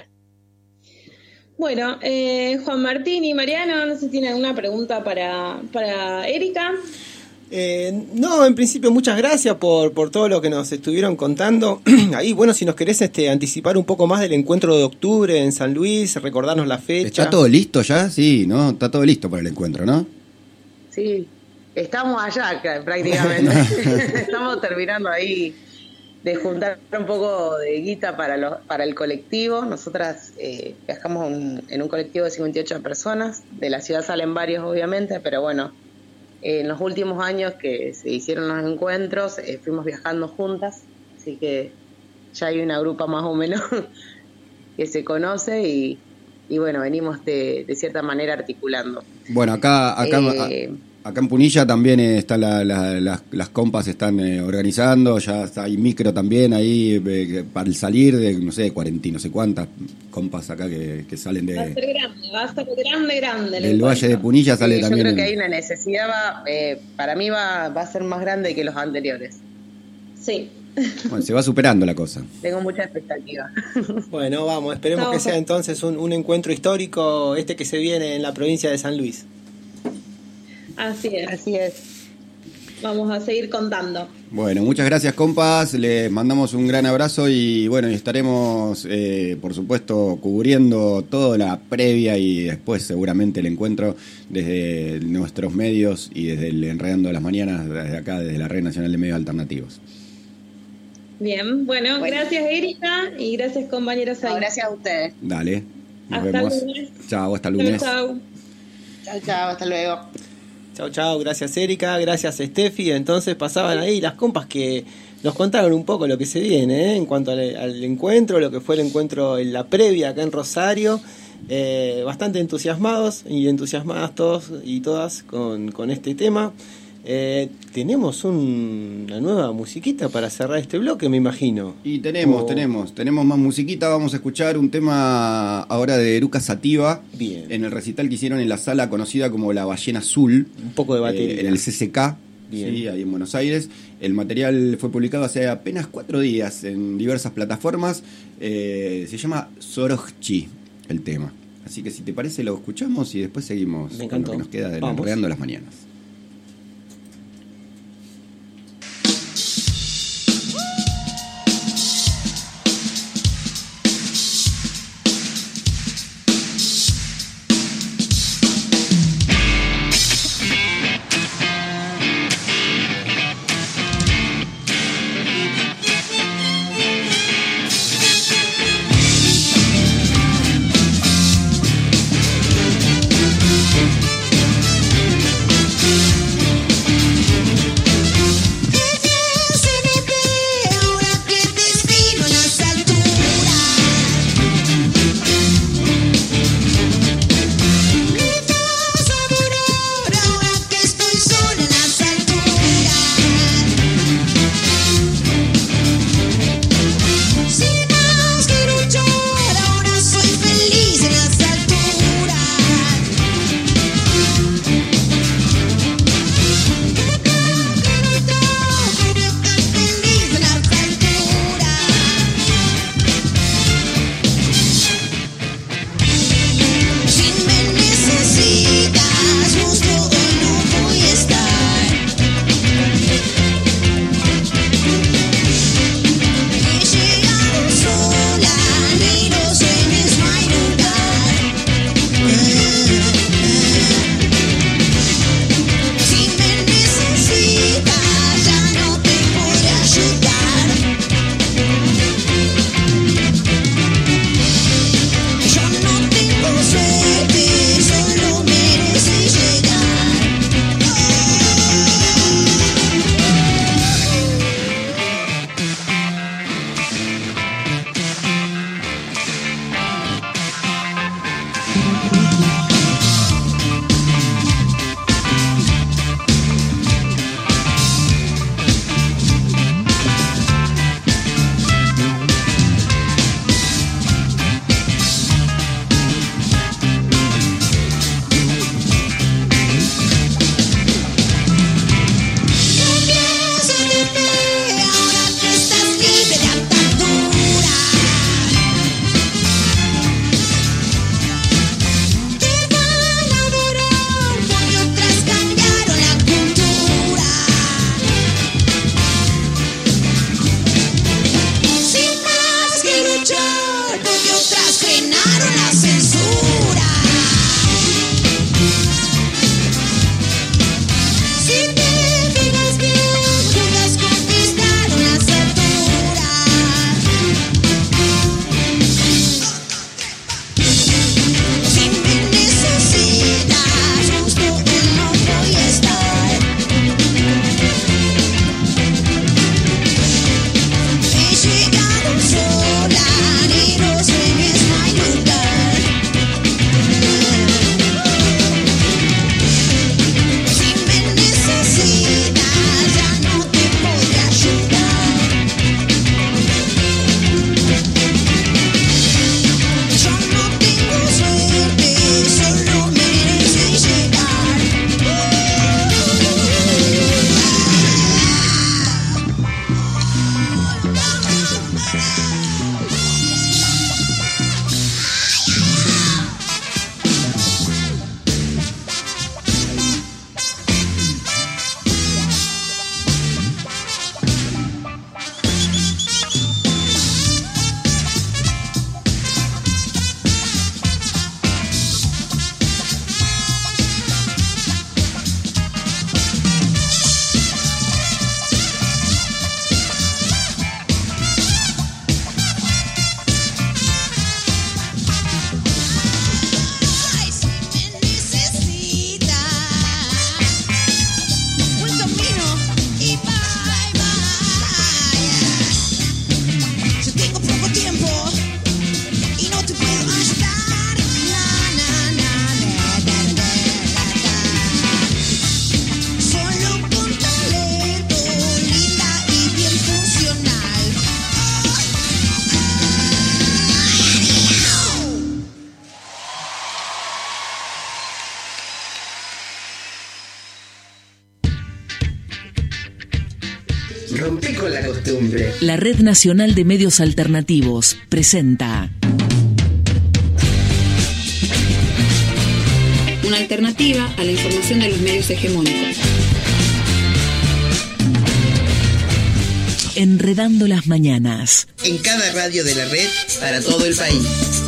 Bueno, eh, Juan Martín y Mariano, no sé si tienen alguna pregunta para, para Erika. Eh, no, en principio muchas gracias por, por todo lo que nos estuvieron contando. Ahí, bueno, si nos querés este, anticipar un poco más del encuentro de octubre en San Luis, recordarnos la fecha. ¿Está todo listo ya? Sí, ¿no? Está todo listo para el encuentro, ¿no? Sí, estamos allá prácticamente. Estamos terminando ahí de juntar un poco de guita para los, para el colectivo. Nosotras eh, viajamos un, en un colectivo de cincuenta y ocho personas. De la ciudad salen varios, obviamente, pero bueno, eh, en los últimos años que se hicieron los encuentros, eh, fuimos viajando juntas, así que ya hay una grupa más o menos que se conoce y, y bueno, venimos de, de cierta manera articulando. Bueno, acá... acá Eh, Acá en Punilla también eh, están la, la, las, las compas se están eh, organizando, ya está, hay micro también ahí eh, para el salir de, no sé, cuarenta y no sé cuántas compas acá que, que salen Va a de, ser grande, va a ser grande, grande. el del encuentro. Valle de Punilla, sale Sí, yo también. creo que en- hay una necesidad, va, eh, para mí va, va a ser más grande que los anteriores. Sí. Bueno, se va superando la cosa. Tengo mucha expectativa. Bueno, vamos, esperemos Vamos. que sea entonces un, un encuentro histórico este que se viene en la provincia de San Luis. Así es. Así es. Vamos a seguir contando. Bueno, muchas gracias compas, les mandamos un gran abrazo y bueno, y estaremos eh, por supuesto cubriendo toda la previa y después seguramente el encuentro desde nuestros medios y desde el Enredando de las Mañanas, desde acá, desde la Red Nacional de Medios Alternativos. Bien, bueno, Bueno. gracias Erika y gracias compañeros ahí. No, gracias a ustedes. Dale, nos Hasta vemos. lunes. Chao, hasta Chau, lunes. chau. Chao, chao, hasta luego. Chao, chao, gracias Erika, gracias Steffi. Entonces pasaban ahí las compas que nos contaron un poco lo que se viene, ¿eh? En cuanto al, al encuentro, lo que fue el encuentro en la previa acá en Rosario. Eh, bastante entusiasmados y entusiasmadas todos y todas con, con este tema. Eh, tenemos un- una nueva musiquita para cerrar este bloque, me imagino. Y tenemos, Oh. tenemos, tenemos más musiquita, vamos a escuchar un tema ahora de Eruca Sativa. Bien. En el recital que hicieron en la sala conocida como La Ballena Azul. Un poco de batería. eh, en el C C K, Bien. sí, ahí en Buenos Aires. El material fue publicado hace apenas cuatro días en diversas plataformas. Eh, se llama Sorojchi, el tema. Así que si te parece lo escuchamos y después seguimos Me con encantó. lo que nos queda de Vamos. Enredando las Mañanas. Thank Rompé con la costumbre. La Red Nacional de Medios Alternativos presenta una alternativa a la información de los medios hegemónicos. Enredando las Mañanas. En cada radio de la red para todo el país.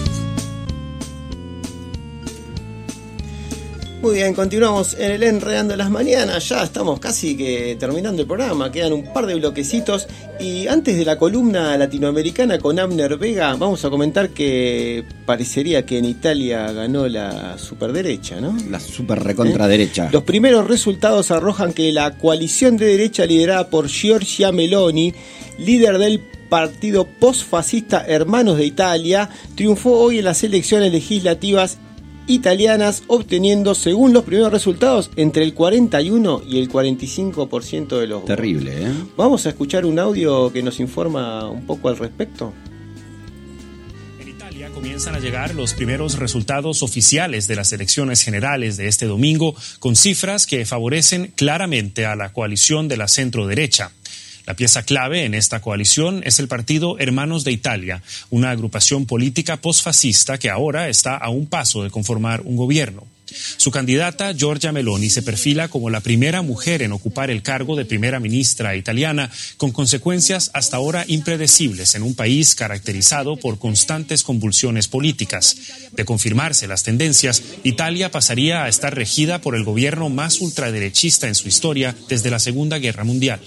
Muy bien, continuamos en el Enredando las Mañanas. Ya estamos casi que terminando el programa. Quedan un par de bloquecitos. Y antes de la columna latinoamericana con Abner Vega, vamos a comentar que parecería que en Italia ganó la superderecha, ¿no? La super recontraderecha. ¿Eh? Los primeros resultados arrojan que la coalición de derecha liderada por Giorgia Meloni, líder del partido postfascista Hermanos de Italia, triunfó hoy en las elecciones legislativas italianas, obteniendo, según los primeros resultados, entre el cuarenta y uno y el cuarenta y cinco por ciento de los votos. Terrible, ¿eh? Vamos a escuchar un audio que nos informa un poco al respecto. En Italia comienzan a llegar los primeros resultados oficiales de las elecciones generales de este domingo, con cifras que favorecen claramente a la coalición de la centro-derecha. La pieza clave en esta coalición es el partido Hermanos de Italia, una agrupación política posfascista que ahora está a un paso de conformar un gobierno. Su candidata, Giorgia Meloni, se perfila como la primera mujer en ocupar el cargo de primera ministra italiana, con consecuencias hasta ahora impredecibles en un país caracterizado por constantes convulsiones políticas. De confirmarse las tendencias, Italia pasaría a estar regida por el gobierno más ultraderechista en su historia desde la Segunda Guerra Mundial.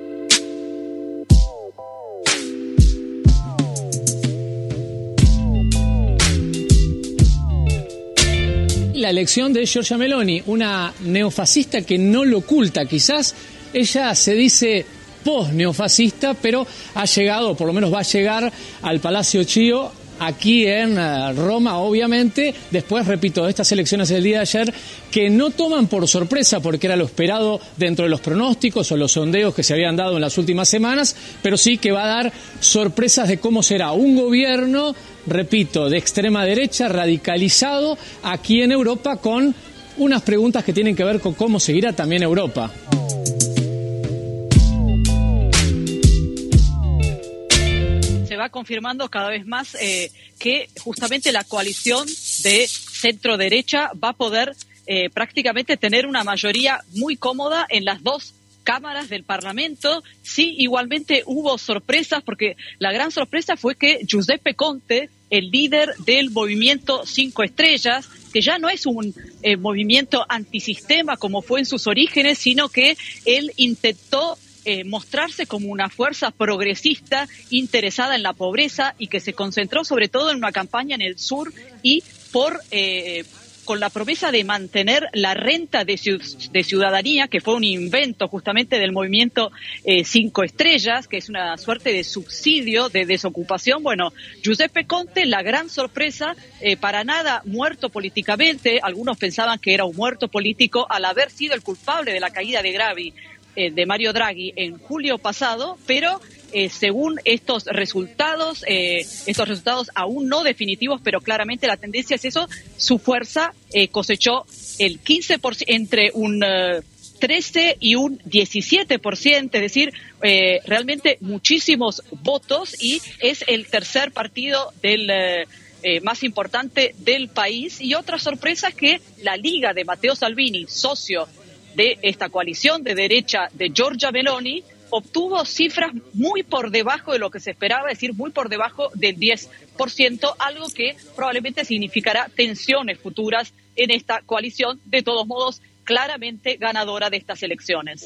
La elección de Giorgia Meloni, una neofascista que no lo oculta, quizás ella se dice post-neofascista, pero ha llegado, por lo menos va a llegar al Palacio Chio, aquí en Roma, obviamente. Después, repito, de estas elecciones del día de ayer, que no toman por sorpresa porque era lo esperado dentro de los pronósticos o los sondeos que se habían dado en las últimas semanas, pero sí que va a dar sorpresas de cómo será un gobierno, repito, de extrema derecha, radicalizado aquí en Europa, con unas preguntas que tienen que ver con cómo seguirá también Europa. Se va confirmando cada vez más eh, que justamente la coalición de centro-derecha va a poder eh, prácticamente tener una mayoría muy cómoda en las dos cámaras del Parlamento. Sí, igualmente hubo sorpresas, porque la gran sorpresa fue que Giuseppe Conte, el líder del movimiento Cinco Estrellas, que ya no es un eh, movimiento antisistema como fue en sus orígenes, sino que él intentó Eh, mostrarse como una fuerza progresista interesada en la pobreza y que se concentró sobre todo en una campaña en el sur y por eh, con la promesa de mantener la renta de, de ciudadanía, que fue un invento justamente del movimiento eh, Cinco Estrellas, que es una suerte de subsidio de desocupación. Bueno, Giuseppe Conte, la gran sorpresa, eh, para nada muerto políticamente. Algunos pensaban que era un muerto político al haber sido el culpable de la caída de Draghi, de Mario Draghi en julio pasado, pero eh, según estos resultados, eh, estos resultados aún no definitivos, pero claramente la tendencia es eso, su fuerza eh, cosechó el quince por ciento, entre un uh, trece y un diecisiete por ciento, es decir, eh, realmente muchísimos votos, y es el tercer partido del uh, eh, más importante del país. Y otra sorpresa es que la Liga de Matteo Salvini, socio de esta coalición de derecha de Giorgia Meloni, obtuvo cifras muy por debajo de lo que se esperaba, es decir, muy por debajo del diez por ciento, algo que probablemente significará tensiones futuras en esta coalición. De todos modos, claramente ganadora de estas elecciones.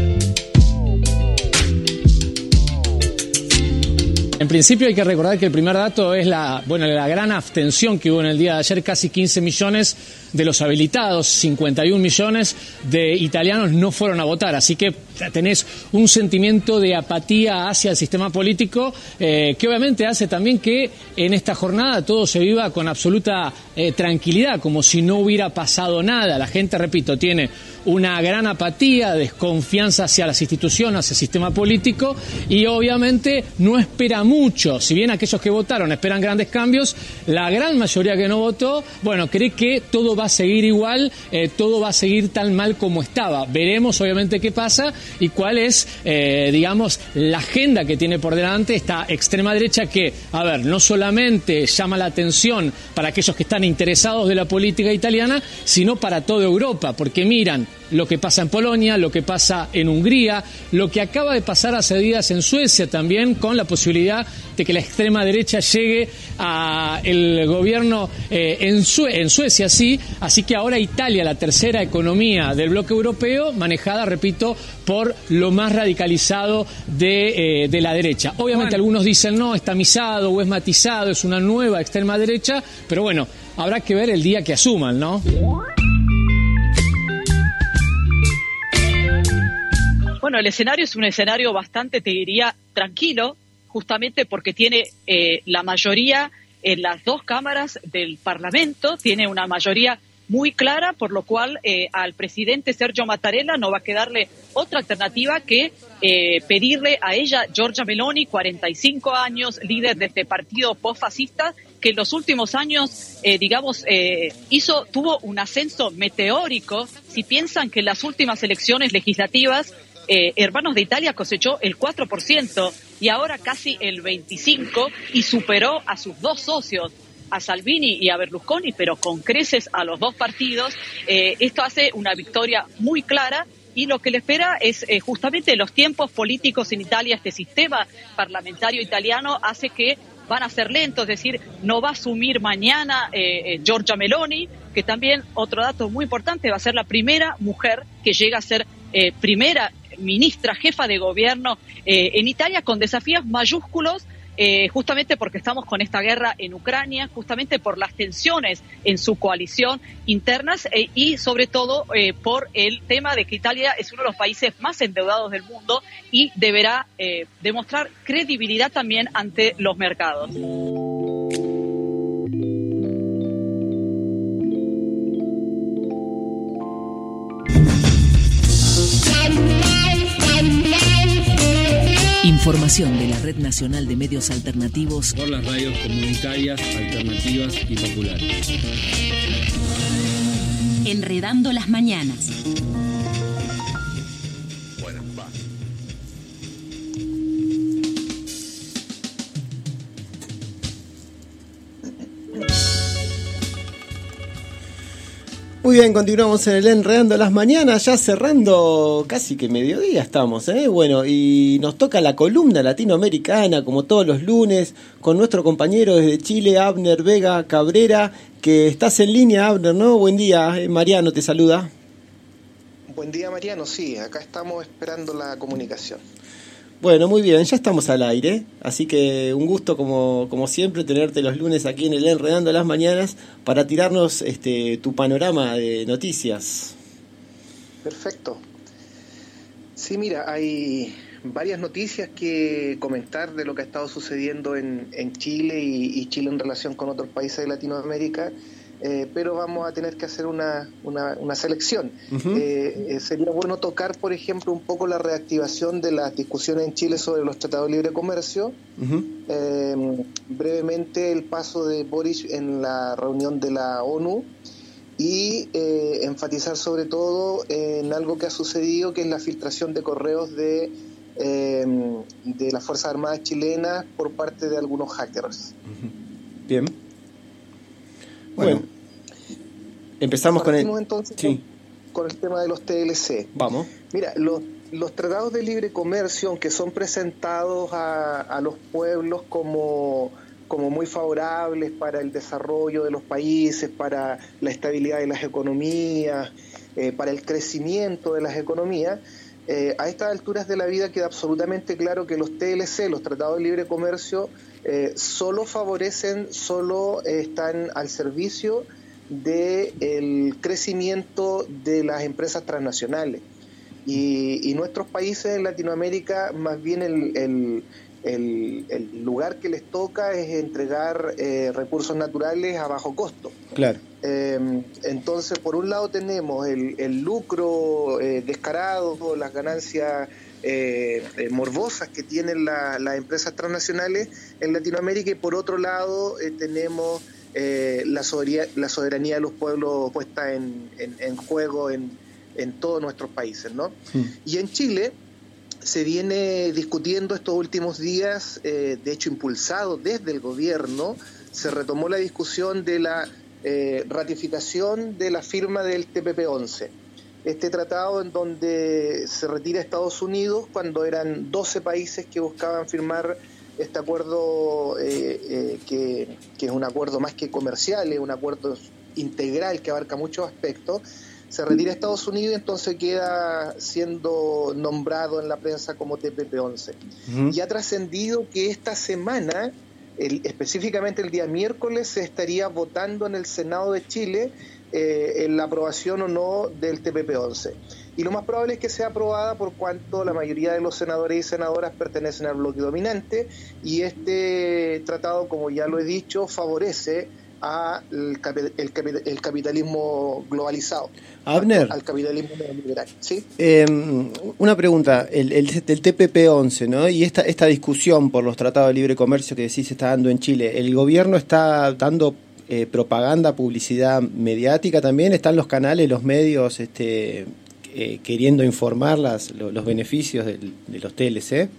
En principio hay que recordar que el primer dato es la, bueno, la gran abstención que hubo en el día de ayer. Casi quince millones de los habilitados, cincuenta y un millones de italianos no fueron a votar. Así que tenés un sentimiento de apatía hacia el sistema político eh, que obviamente hace también que en esta jornada todo se viva con absoluta eh, tranquilidad, como si no hubiera pasado nada. La gente, repito, tiene una gran apatía, desconfianza hacia las instituciones, hacia el sistema político, y obviamente no espera mucho. Si bien aquellos que votaron esperan grandes cambios, la gran mayoría que no votó, bueno, cree que todo va a seguir igual, eh, todo va a seguir tan mal como estaba. Veremos obviamente qué pasa y cuál es, eh, digamos, la agenda que tiene por delante esta extrema derecha que, a ver, no solamente llama la atención para aquellos que están interesados de la política italiana, sino para toda Europa, porque miran lo que pasa en Polonia, lo que pasa en Hungría, lo que acaba de pasar hace días en Suecia también, con la posibilidad de que la extrema derecha llegue a el gobierno eh, en, Sue- en Suecia, sí. Así que ahora Italia, la tercera economía del bloque europeo, manejada, repito, por lo más radicalizado de, eh, de la derecha. Obviamente bueno. Algunos dicen, no, es tamizado o es matizado, es una nueva extrema derecha, pero bueno, habrá que ver el día que asuman, ¿no? Bueno, el escenario es un escenario bastante, te diría, tranquilo, justamente porque tiene eh, la mayoría en las dos cámaras del Parlamento, tiene una mayoría muy clara, por lo cual eh, al presidente Sergio Mattarella no va a quedarle otra alternativa que eh, pedirle a ella, Giorgia Meloni, cuarenta y cinco años, líder de este partido postfascista, que en los últimos años, eh, digamos, eh, hizo, tuvo un ascenso meteórico. Si piensan que en las últimas elecciones legislativas, Eh, Hermanos de Italia cosechó el cuatro por ciento y ahora casi el veinticinco por ciento y superó a sus dos socios, a Salvini y a Berlusconi, pero con creces a los dos partidos. Eh, esto hace una victoria muy clara y lo que le espera es eh, justamente los tiempos políticos en Italia. Este sistema parlamentario italiano hace que van a ser lentos, es decir, no va a asumir mañana eh, eh, Giorgia Meloni, que también, otro dato muy importante, va a ser la primera mujer que llega a ser eh, primera ministra, jefa de gobierno eh, en Italia, con desafíos mayúsculos, eh, justamente porque estamos con esta guerra en Ucrania, justamente por las tensiones en su coalición internas eh, y sobre todo eh, por el tema de que Italia es uno de los países más endeudados del mundo y deberá eh, demostrar credibilidad también ante los mercados. Información de la Red Nacional de Medios Alternativos por las radios comunitarias, alternativas y populares. Enredando las mañanas. Bueno, va. Muy bien, continuamos en el Enredando las Mañanas, ya cerrando casi que mediodía estamos, ¿eh? Bueno, y nos toca la columna latinoamericana, como todos los lunes, con nuestro compañero desde Chile, Abner Vega Cabrera, que estás en línea, Abner, ¿no? Buen día, Mariano te saluda. Buen día, Mariano, sí, acá estamos esperando la comunicación. Bueno, muy bien, ya estamos al aire, así que un gusto como, como siempre tenerte los lunes aquí en el Enredando las Mañanas para tirarnos este tu panorama de noticias. Perfecto. Sí, mira, hay varias noticias que comentar de lo que ha estado sucediendo en, en Chile y, y Chile en relación con otros países de Latinoamérica. Eh, pero vamos a tener que hacer una, una, una selección. Uh-huh. Eh, eh, sería bueno tocar, por ejemplo, un poco la reactivación de las discusiones en Chile sobre los tratados de libre comercio. Uh-huh. Eh, brevemente, el paso de Boric en la reunión de la ONU y eh, enfatizar sobre todo en algo que ha sucedido, que es la filtración de correos de, eh, de las Fuerzas Armadas chilenas por parte de algunos hackers. Uh-huh. Bien. Bueno, bueno, empezamos con el... entonces sí. con, con el tema de los T L C. Vamos. Mira, los, los tratados de libre comercio, aunque son presentados a, a los pueblos como, como muy favorables para el desarrollo de los países, para la estabilidad de las economías, eh, para el crecimiento de las economías, eh, a estas alturas de la vida queda absolutamente claro que los T L C, los tratados de libre comercio, Eh, solo favorecen, solo eh, están al servicio del crecimiento de las empresas transnacionales. Y, y nuestros países en Latinoamérica, más bien el, el, el, el lugar que les toca es entregar eh, recursos naturales a bajo costo. Claro. Eh, entonces, por un lado tenemos el, el lucro eh, descarado, las ganancias Eh, eh, morbosas que tienen la, las empresas transnacionales en Latinoamérica, y por otro lado eh, tenemos eh, la, soberanía, la soberanía de los pueblos puesta en, en, en juego en, en todos nuestros países, ¿no? Mm. Y en Chile se viene discutiendo estos últimos días, eh, de hecho impulsado desde el gobierno, se retomó la discusión de la eh, ratificación de la firma del T P P once. Este tratado en donde se retira Estados Unidos cuando eran doce países que buscaban firmar este acuerdo, eh, eh, que, que es un acuerdo más que comercial, es un acuerdo integral que abarca muchos aspectos. Se retira Estados Unidos y entonces queda siendo nombrado en la prensa como T P P once. Uh-huh. Y ha trascendido que esta semana, el, específicamente el día miércoles, se estaría votando en el Senado de Chile eh, en la aprobación o no del T P P once. Y lo más probable es que sea aprobada por cuanto la mayoría de los senadores y senadoras pertenecen al bloque dominante, y este tratado, como ya lo he dicho, favorece al el, el, el capitalismo globalizado, Abner, al capitalismo neoliberal. ¿Sí? Eh, una pregunta, el, el, el T P P once, ¿no? Y esta, esta discusión por los tratados de libre comercio que decís se está dando en Chile, ¿el gobierno está dando eh, propaganda, publicidad mediática también? ¿Están los canales, los medios este, eh, queriendo informar las, los, los beneficios del, de los T L C?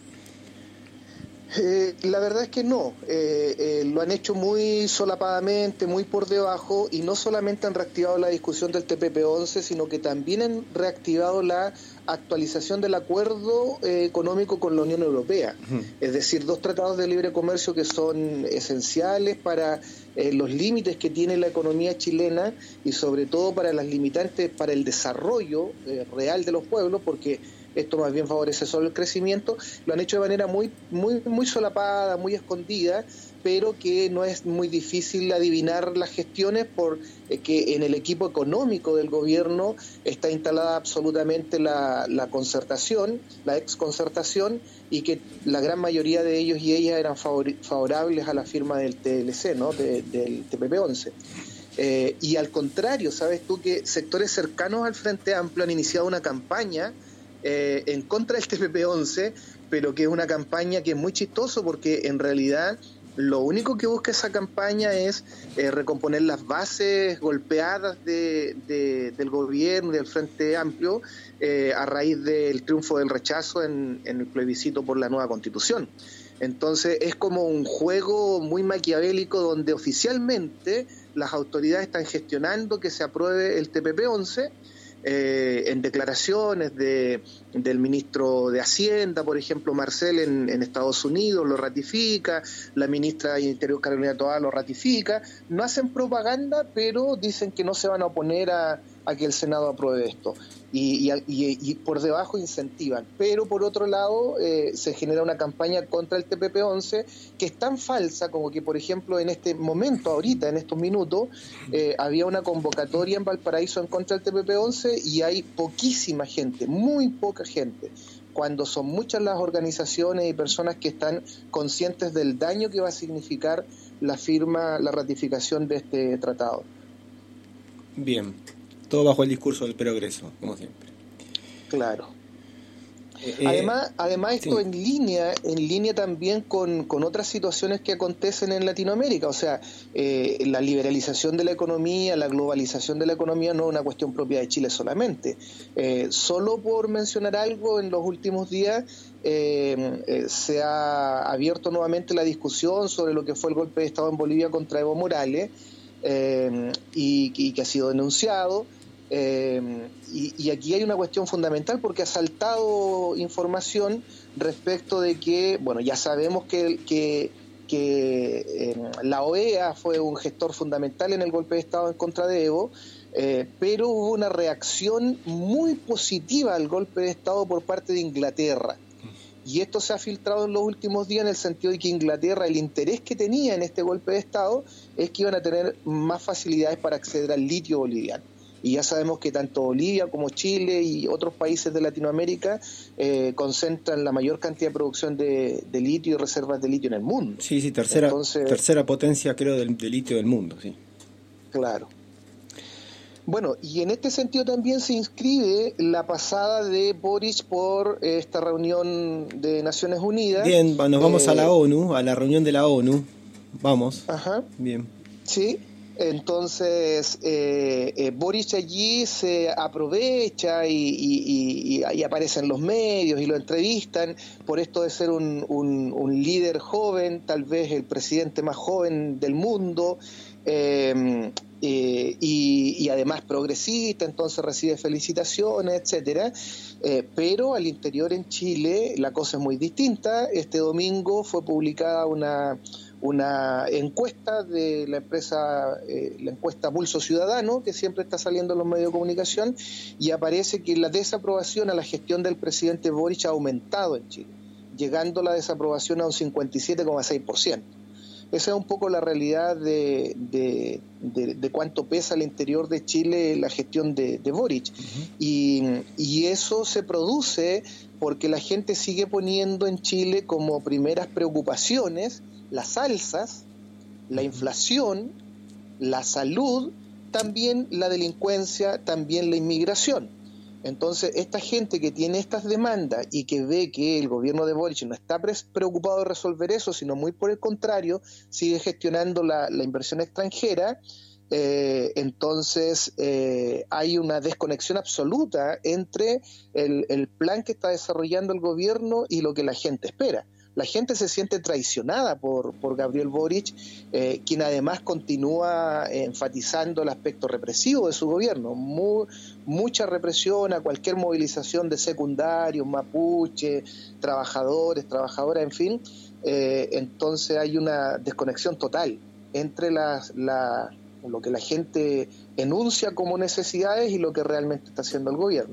Eh, la verdad es que no, eh, eh, lo han hecho muy solapadamente, muy por debajo, y no solamente han reactivado la discusión del T P P once, sino que también han reactivado la actualización del acuerdo eh, económico con la Unión Europea. Uh-huh. Es decir, dos tratados de libre comercio que son esenciales para eh, los límites que tiene la economía chilena y sobre todo para las limitantes para el desarrollo eh, real de los pueblos, porque esto más bien favorece solo el crecimiento. Lo han hecho de manera muy muy muy solapada, muy escondida, pero que no es muy difícil adivinar las gestiones, por eh, que en el equipo económico del gobierno está instalada absolutamente la, la concertación, la exconcertación, y que la gran mayoría de ellos y ellas eran favor, favorables a la firma del T L C, ¿no? de, del T P P once. Eh, y al contrario, sabes tú que sectores cercanos al Frente Amplio han iniciado una campaña Eh, en contra del T P P once, pero que es una campaña que es muy chistoso, porque en realidad lo único que busca esa campaña es eh, recomponer las bases golpeadas de, de, del gobierno, del Frente Amplio, eh, a raíz del triunfo del rechazo en, en el plebiscito por la nueva Constitución. Entonces es como un juego muy maquiavélico donde oficialmente las autoridades están gestionando que se apruebe el T P P once. Eh, en declaraciones de, del ministro de Hacienda, por ejemplo, Marcel en, en Estados Unidos lo ratifica, la ministra de Interior Carolina Toá lo ratifica, no hacen propaganda, pero dicen que no se van a oponer a, a que el Senado apruebe esto, y, y, y, y por debajo incentivan, pero por otro lado eh, se genera una campaña contra el T P P once que es tan falsa como que, por ejemplo, en este momento, ahorita, en estos minutos, eh, había una convocatoria en Valparaíso en contra del T P P once y hay poquísima gente, muy poca gente, cuando son muchas las organizaciones y personas que están conscientes del daño que va a significar la firma, la ratificación de este tratado. Bien. Todo bajo el discurso del progreso, como siempre. Claro. Eh, además, además esto sí. en línea, en línea también con, con otras situaciones que acontecen en Latinoamérica. O sea, eh, la liberalización de la economía, la globalización de la economía no es una cuestión propia de Chile solamente. Eh, solo por mencionar algo, en los últimos días eh, eh, se ha abierto nuevamente la discusión sobre lo que fue el golpe de Estado en Bolivia contra Evo Morales, eh, y, y que ha sido denunciado. Eh, y, y aquí hay una cuestión fundamental, porque ha saltado información respecto de que, bueno, ya sabemos que, que, que eh, la O E A fue un gestor fundamental en el golpe de Estado en contra de Evo, eh, pero hubo una reacción muy positiva al golpe de Estado por parte de Inglaterra. Y esto se ha filtrado en los últimos días en el sentido de que Inglaterra, el interés que tenía en este golpe de Estado es que iban a tener más facilidades para acceder al litio boliviano. Y ya sabemos que tanto Bolivia como Chile y otros países de Latinoamérica eh, concentran la mayor cantidad de producción de, de litio y reservas de litio en el mundo. Sí, sí, tercera, Entonces, tercera potencia, creo, del, de litio del mundo, sí. Claro. Bueno, y en este sentido también se inscribe la pasada de Boric por esta reunión de Naciones Unidas. Bien, nos vamos eh, a la ONU, a la reunión de la ONU. Vamos. Ajá. Bien. Sí, entonces eh, eh, Boric allí se aprovecha y, y, y, y aparece en los medios y lo entrevistan por esto de ser un, un, un líder joven, tal vez el presidente más joven del mundo, eh, eh, y, y además progresista, entonces recibe felicitaciones, etcétera. Eh, pero al interior en Chile la cosa es muy distinta. Este domingo fue publicada una una encuesta de la empresa, eh, la encuesta Pulso Ciudadano, que siempre está saliendo en los medios de comunicación, y aparece que la desaprobación a la gestión del presidente Boric ha aumentado en Chile, llegando la desaprobación a un cincuenta y siete coma seis por ciento. Esa es un poco la realidad de, de, de, de cuánto pesa al interior de Chile la gestión de, de Boric. Uh-huh. y, y eso se produce porque la gente sigue poniendo en Chile como primeras preocupaciones las alzas, la inflación, la salud, también la delincuencia, también la inmigración. Entonces, esta gente que tiene estas demandas y que ve que el gobierno de Boric no está preocupado de resolver eso, sino muy por el contrario, sigue gestionando la, la inversión extranjera, eh, entonces eh, hay una desconexión absoluta entre el, el plan que está desarrollando el gobierno y lo que la gente espera. La gente se siente traicionada por, por Gabriel Boric, eh, quien además continúa enfatizando el aspecto represivo de su gobierno. Muy, mucha represión a cualquier movilización de secundarios, mapuche, trabajadores, trabajadoras, en fin. Eh, entonces hay una desconexión total entre las, la, lo que la gente enuncia como necesidades y lo que realmente está haciendo el gobierno.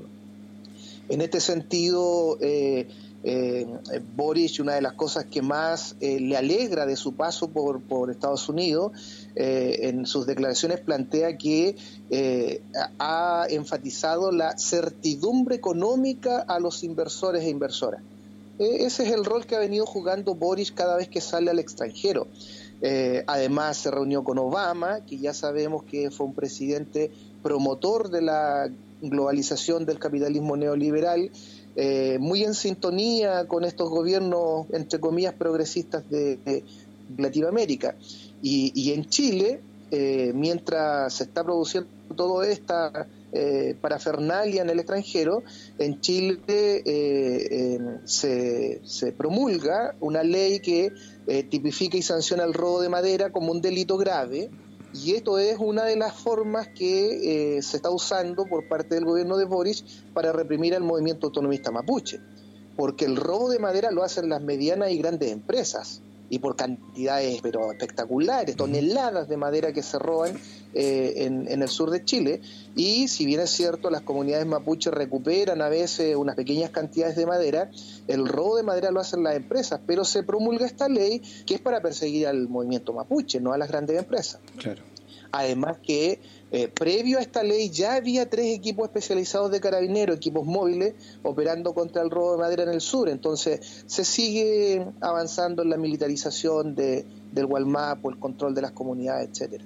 En este sentido, eh, Eh, Boric, una de las cosas que más eh, le alegra de su paso por, por Estados Unidos, eh, en sus declaraciones plantea que eh, ha enfatizado la certidumbre económica a los inversores e inversoras. Eh, ese es el rol que ha venido jugando Boric cada vez que sale al extranjero. Eh, además se reunió con Obama, que ya sabemos que fue un presidente promotor de la globalización del capitalismo neoliberal, Eh, muy en sintonía con estos gobiernos, entre comillas, progresistas de, de Latinoamérica. Y, y en Chile, eh, mientras se está produciendo toda esta eh, parafernalia en el extranjero, en Chile eh, eh, se, se promulga una ley que eh, tipifica y sanciona el robo de madera como un delito grave. Y esto es una de las formas que eh, se está usando por parte del gobierno de Boric para reprimir al movimiento autonomista mapuche, porque el robo de madera lo hacen las medianas y grandes empresas, y por cantidades pero espectaculares, toneladas de madera que se roban eh, en, en el sur de Chile. Y si bien es cierto, las comunidades mapuches recuperan a veces unas pequeñas cantidades de madera, el robo de madera lo hacen las empresas, pero se promulga esta ley que es para perseguir al movimiento mapuche, no a las grandes empresas. Claro. Además que eh, previo a esta ley ya había tres equipos especializados de carabineros, equipos móviles, operando contra el robo de madera en el sur. Entonces se sigue avanzando en la militarización de, del Gualmapo, el control de las comunidades, etcétera.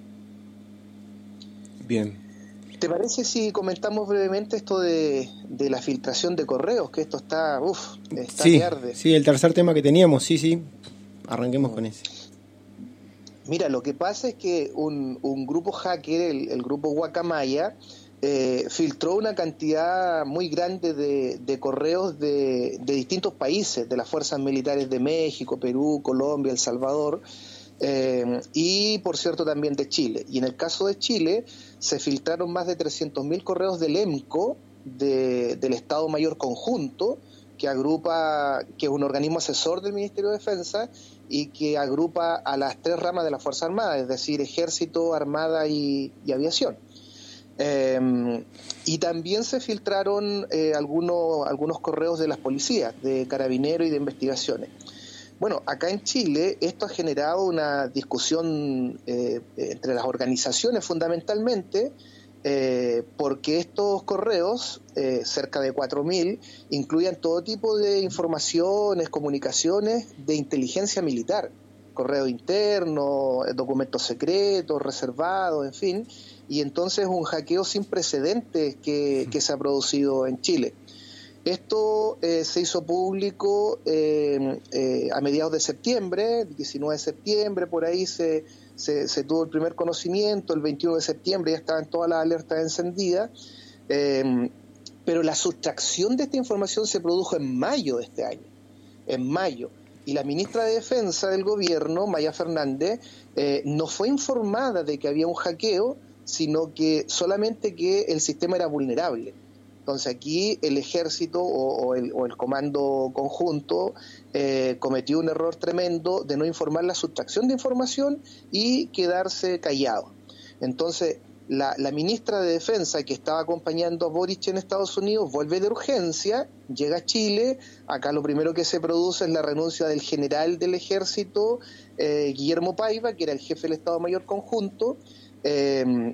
Bien. ¿Te parece si comentamos brevemente esto de, de la filtración de correos? Que esto está, uff, está sí, que arde. Sí, el tercer tema que teníamos, sí, sí. Arranquemos con ese. Mira, lo que pasa es que un, un grupo hacker, el, el grupo Guacamaya, eh, filtró una cantidad muy grande de, de correos de, de distintos países, de las fuerzas militares de México, Perú, Colombia, El Salvador, eh, y por cierto también de Chile. Y en el caso de Chile se filtraron más de trescientos mil correos del EMCO, de, del Estado Mayor Conjunto, que agrupa, que es un organismo asesor del Ministerio de Defensa y que agrupa a las tres ramas de la Fuerza Armada, es decir, Ejército, Armada y, y Aviación. Eh, y también se filtraron eh, algunos, algunos correos de las policías, de Carabineros y de investigaciones. Bueno, acá en Chile esto ha generado una discusión eh, entre las organizaciones fundamentalmente, Eh, porque estos correos, eh, cerca de cuatro mil, incluían todo tipo de informaciones, comunicaciones de inteligencia militar, correo interno, documentos secretos, reservados, en fin, y entonces un hackeo sin precedentes que, que se ha producido en Chile. Esto eh, se hizo público eh, eh, a mediados de septiembre, el diecinueve de septiembre, por ahí se, se, se tuvo el primer conocimiento, el veintiuno de septiembre ya estaban todas las alertas encendidas, eh, pero la sustracción de esta información se produjo en mayo de este año, en mayo, y la ministra de Defensa del gobierno, Maya Fernández, eh, no fue informada de que había un hackeo, sino que solamente que el sistema era vulnerable. Entonces aquí el ejército o, o, el, o el comando conjunto eh, cometió un error tremendo de no informar la sustracción de información y quedarse callado. Entonces la, la ministra de Defensa, que estaba acompañando a Boric en Estados Unidos, vuelve de urgencia, llega a Chile. Acá lo primero que se produce es la renuncia del general del ejército, eh, Guillermo Paiva, que era el jefe del Estado Mayor Conjunto. Eh,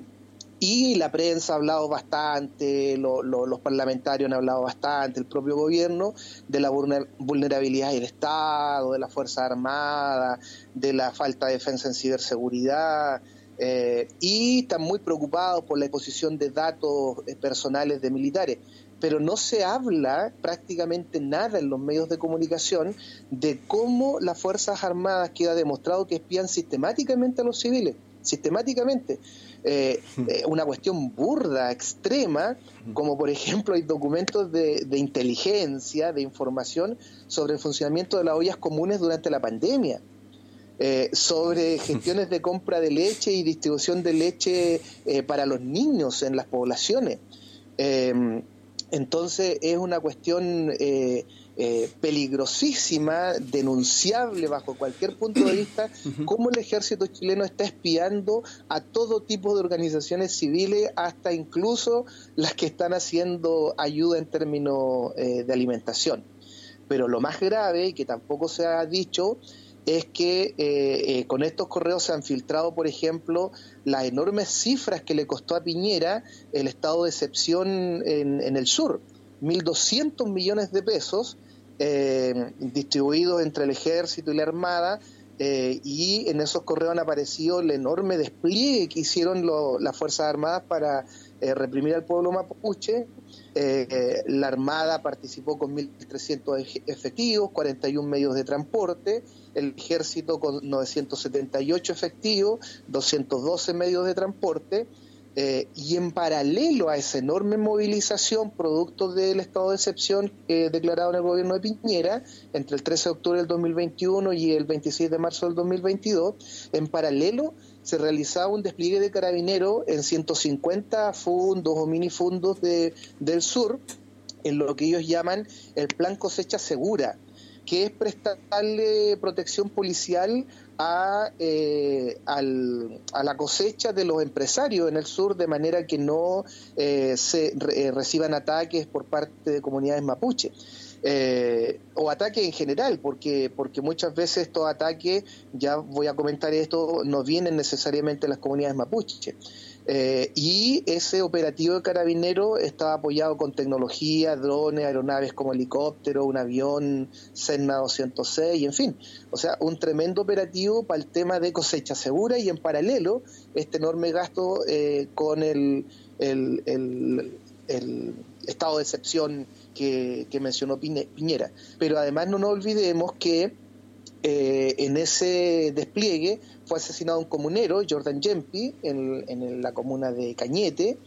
Y la prensa ha hablado bastante, lo, lo, los parlamentarios han hablado bastante, el propio gobierno, de la vulnerabilidad del Estado, de las Fuerzas Armadas, de la falta de defensa en ciberseguridad, eh, y están muy preocupados por la exposición de datos personales de militares. Pero no se habla prácticamente nada en los medios de comunicación de cómo las Fuerzas Armadas queda demostrado que espían sistemáticamente a los civiles, sistemáticamente. Eh, eh, una cuestión burda, extrema, como por ejemplo hay documentos de, de inteligencia, de información sobre el funcionamiento de las ollas comunes durante la pandemia, eh, sobre gestiones de compra de leche y distribución de leche eh, para los niños en las poblaciones. Eh, entonces es una cuestión eh, eh, peligrosísima, denunciable bajo cualquier punto de vista, cómo el ejército chileno está espiando a todo tipo de organizaciones civiles, hasta incluso las que están haciendo ayuda en términos eh, de alimentación. Pero lo más grave, y que tampoco se ha dicho, es que eh, eh, con estos correos se han filtrado, por ejemplo, las enormes cifras que le costó a Piñera el estado de excepción en, en el sur, mil doscientos millones de pesos eh, distribuidos entre el ejército y la armada, eh, y en esos correos han aparecido el enorme despliegue que hicieron lo, las Fuerzas Armadas para eh, reprimir al pueblo mapuche. Eh, eh, la Armada participó con mil trescientos efectivos, cuarenta y uno medios de transporte, el Ejército con novecientos setenta y ocho efectivos, doscientos doce medios de transporte, eh, y en paralelo a esa enorme movilización producto del estado de excepción eh, declarado en el gobierno de Piñera entre el trece de octubre del dos mil veintiuno y el veintiséis de marzo del dos mil veintidós, en paralelo se realizaba un despliegue de carabineros en ciento cincuenta fundos o minifundos de, del sur, en lo que ellos llaman el Plan Cosecha Segura, que es prestarle protección policial a, eh, al, a la cosecha de los empresarios en el sur, de manera que no eh, se re, reciban ataques por parte de comunidades mapuche. Eh, o ataques en general, porque porque muchas veces estos ataques, ya voy a comentar esto, no vienen necesariamente de las comunidades mapuche. Eh, y ese operativo de Carabineros estaba apoyado con tecnología, drones, aeronaves como helicóptero, un avión Cessna doscientos seis, en fin, o sea, un tremendo operativo para el tema de cosecha segura, y en paralelo este enorme gasto eh, con el, el, el, el estado de excepción que, que mencionó Piñera. Pero además no nos olvidemos que eh, en ese despliegue fue asesinado un comunero, Jordan Yempi, en, en la comuna de Cañete,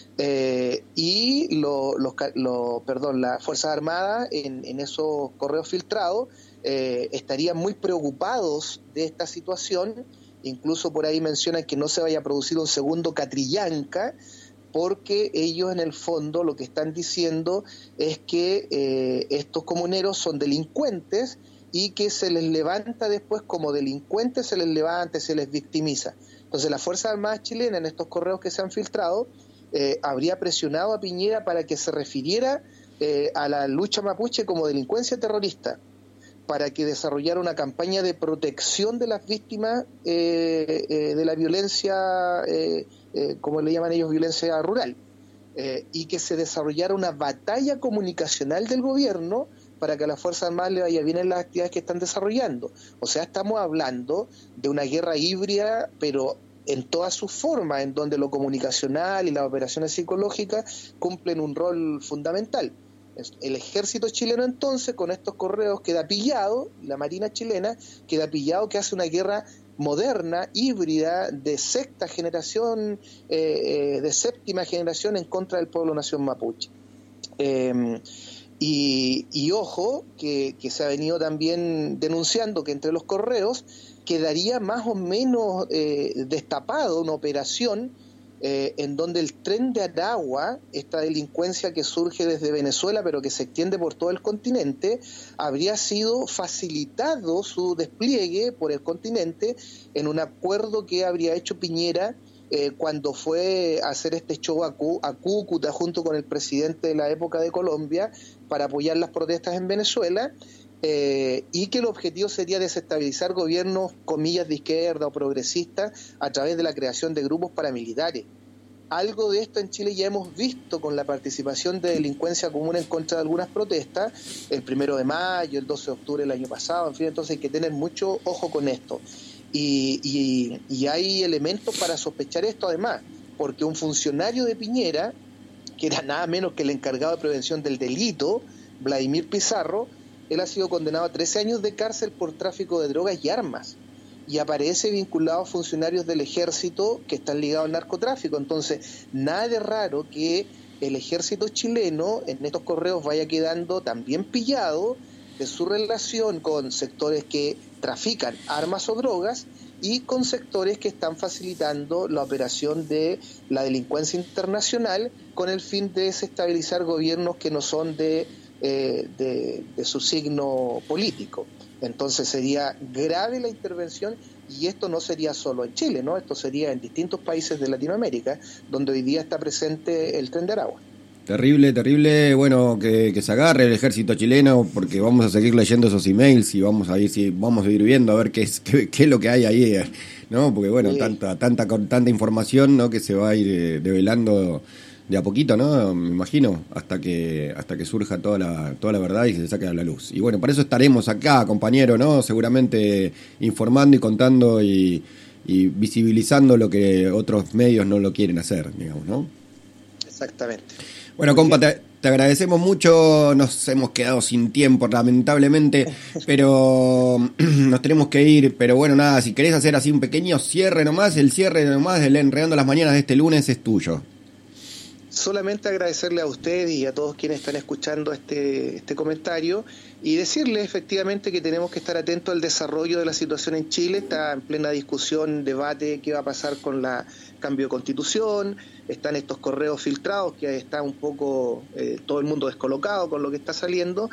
eh, y lo, los, lo, perdón, las Fuerzas Armadas en, en esos correos filtrados eh, estarían muy preocupados de esta situación. Incluso por ahí mencionan que no se vaya a producir un segundo Catrillanca, porque ellos en el fondo lo que están diciendo es que eh, estos comuneros son delincuentes y que se les levanta después como delincuentes, se les levanta, se les victimiza. Entonces la Fuerza Armada chilena, en estos correos que se han filtrado, eh, habría presionado a Piñera para que se refiriera eh, a la lucha mapuche como delincuencia terrorista, para que desarrollara una campaña de protección de las víctimas eh, eh, de la violencia, eh, eh, como le llaman ellos, violencia rural, eh, y que se desarrollara una batalla comunicacional del gobierno para que a las Fuerzas Armadas le vaya bien en las actividades que están desarrollando. O sea, estamos hablando de una guerra híbrida, pero en todas sus formas, en donde lo comunicacional y las operaciones psicológicas cumplen un rol fundamental. El ejército chileno entonces con estos correos queda pillado, la marina chilena queda pillado que hace una guerra moderna, híbrida, de sexta generación, eh, de séptima generación en contra del pueblo nación mapuche. Eh, y, y ojo, que, que se ha venido también denunciando que entre los correos quedaría más o menos eh, destapado una operación eh, en donde el Tren de Aragua, esta delincuencia que surge desde Venezuela pero que se extiende por todo el continente, habría sido facilitado su despliegue por el continente en un acuerdo que habría hecho Piñera eh, cuando fue a hacer este show a, Cú- a Cúcuta junto con el presidente de la época de Colombia para apoyar las protestas en Venezuela. Eh, y que el objetivo sería desestabilizar gobiernos, comillas, de izquierda o progresistas a través de la creación de grupos paramilitares. Algo de esto en Chile ya hemos visto con la participación de delincuencia común en contra de algunas protestas, el primero de mayo, el doce de octubre del año pasado, en fin, entonces hay que tener mucho ojo con esto. Y, y, y hay elementos para sospechar esto además, porque un funcionario de Piñera, que era nada menos que el encargado de prevención del delito, Vladimir Pizarro, él ha sido condenado a trece años de cárcel por tráfico de drogas y armas y aparece vinculado a funcionarios del ejército que están ligados al narcotráfico. Entonces, nada de raro que el ejército chileno en estos correos vaya quedando también pillado de su relación con sectores que trafican armas o drogas y con sectores que están facilitando la operación de la delincuencia internacional con el fin de desestabilizar gobiernos que no son de Eh, de, de su signo político. Entonces sería grave la intervención y esto no sería solo en Chile, ¿no? Esto sería en distintos países de Latinoamérica donde hoy día está presente el Tren de Aragua. Terrible, terrible, bueno, que, que se agarre el ejército chileno porque vamos a seguir leyendo esos emails y vamos a ir, si vamos a ir viendo a ver qué es, qué, qué es lo que hay ahí, ¿no? Porque bueno, sí. tanta, tanta, tanta información, ¿no? Que se va a ir eh, develando de a poquito, ¿no? Me imagino, hasta que hasta que surja toda la toda la verdad y se saque a la luz. Y bueno, para eso estaremos acá, compañero, ¿no? Seguramente informando y contando y, y visibilizando lo que otros medios no lo quieren hacer, digamos, ¿no? Exactamente. Bueno, compa, te, te agradecemos mucho, nos hemos quedado sin tiempo, lamentablemente, pero nos tenemos que ir, pero bueno, nada, si querés hacer así un pequeño cierre nomás, el cierre nomás del Enredando las Mañanas de este lunes es tuyo. Solamente agradecerle a ustedes y a todos quienes están escuchando este, este comentario y decirles efectivamente que tenemos que estar atentos al desarrollo de la situación en Chile. Está en plena discusión, debate, qué va a pasar con la cambio de constitución, están estos correos filtrados que está un poco eh, todo el mundo descolocado con lo que está saliendo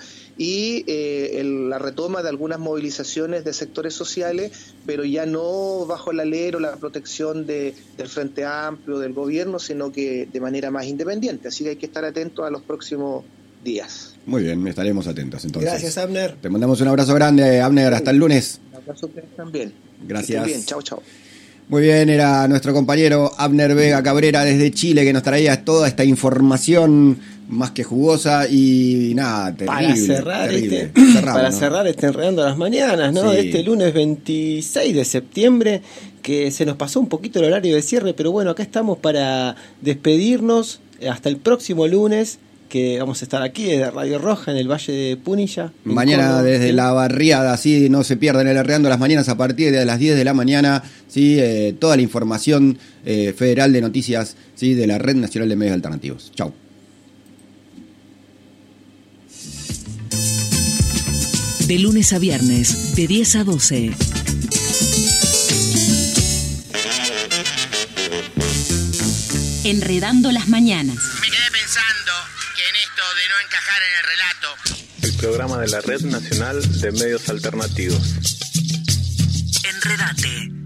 y eh, el, la retoma de algunas movilizaciones de sectores sociales, pero ya no bajo el alero, la protección de, del Frente Amplio, del gobierno, sino que de manera más independiente, así que hay que estar atentos a los próximos días. Muy bien, estaremos atentos entonces. Gracias, Abner. Te mandamos un abrazo grande, Abner, hasta el lunes. Un abrazo a ustedes también. Gracias. Bien, chao, chao. Muy bien, era nuestro compañero Abner Vega Cabrera desde Chile que nos traía toda esta información más que jugosa y nada, terrible. Para cerrar, terrible. Este, Cerramos, para ¿no? cerrar este Enredando las Mañanas, ¿no? Sí. Este lunes veintiséis de septiembre, que se nos pasó un poquito el horario de cierre, pero bueno, acá estamos para despedirnos hasta el próximo lunes, que vamos a estar aquí desde Radio Roja en el Valle de Punilla. Mañana Córdoba, desde ¿sí? la barriada, sí, no se pierdan el Enredando las Mañanas a partir de las diez de la mañana, sí, eh, toda la información eh, federal de noticias, sí, de la Red Nacional de Medios Alternativos. Chau. De lunes a viernes, de diez a doce. Enredando las Mañanas. Me quedé pensando que en esto de no encajar en el relato. El programa de la Red Nacional de Medios Alternativos. Enredate.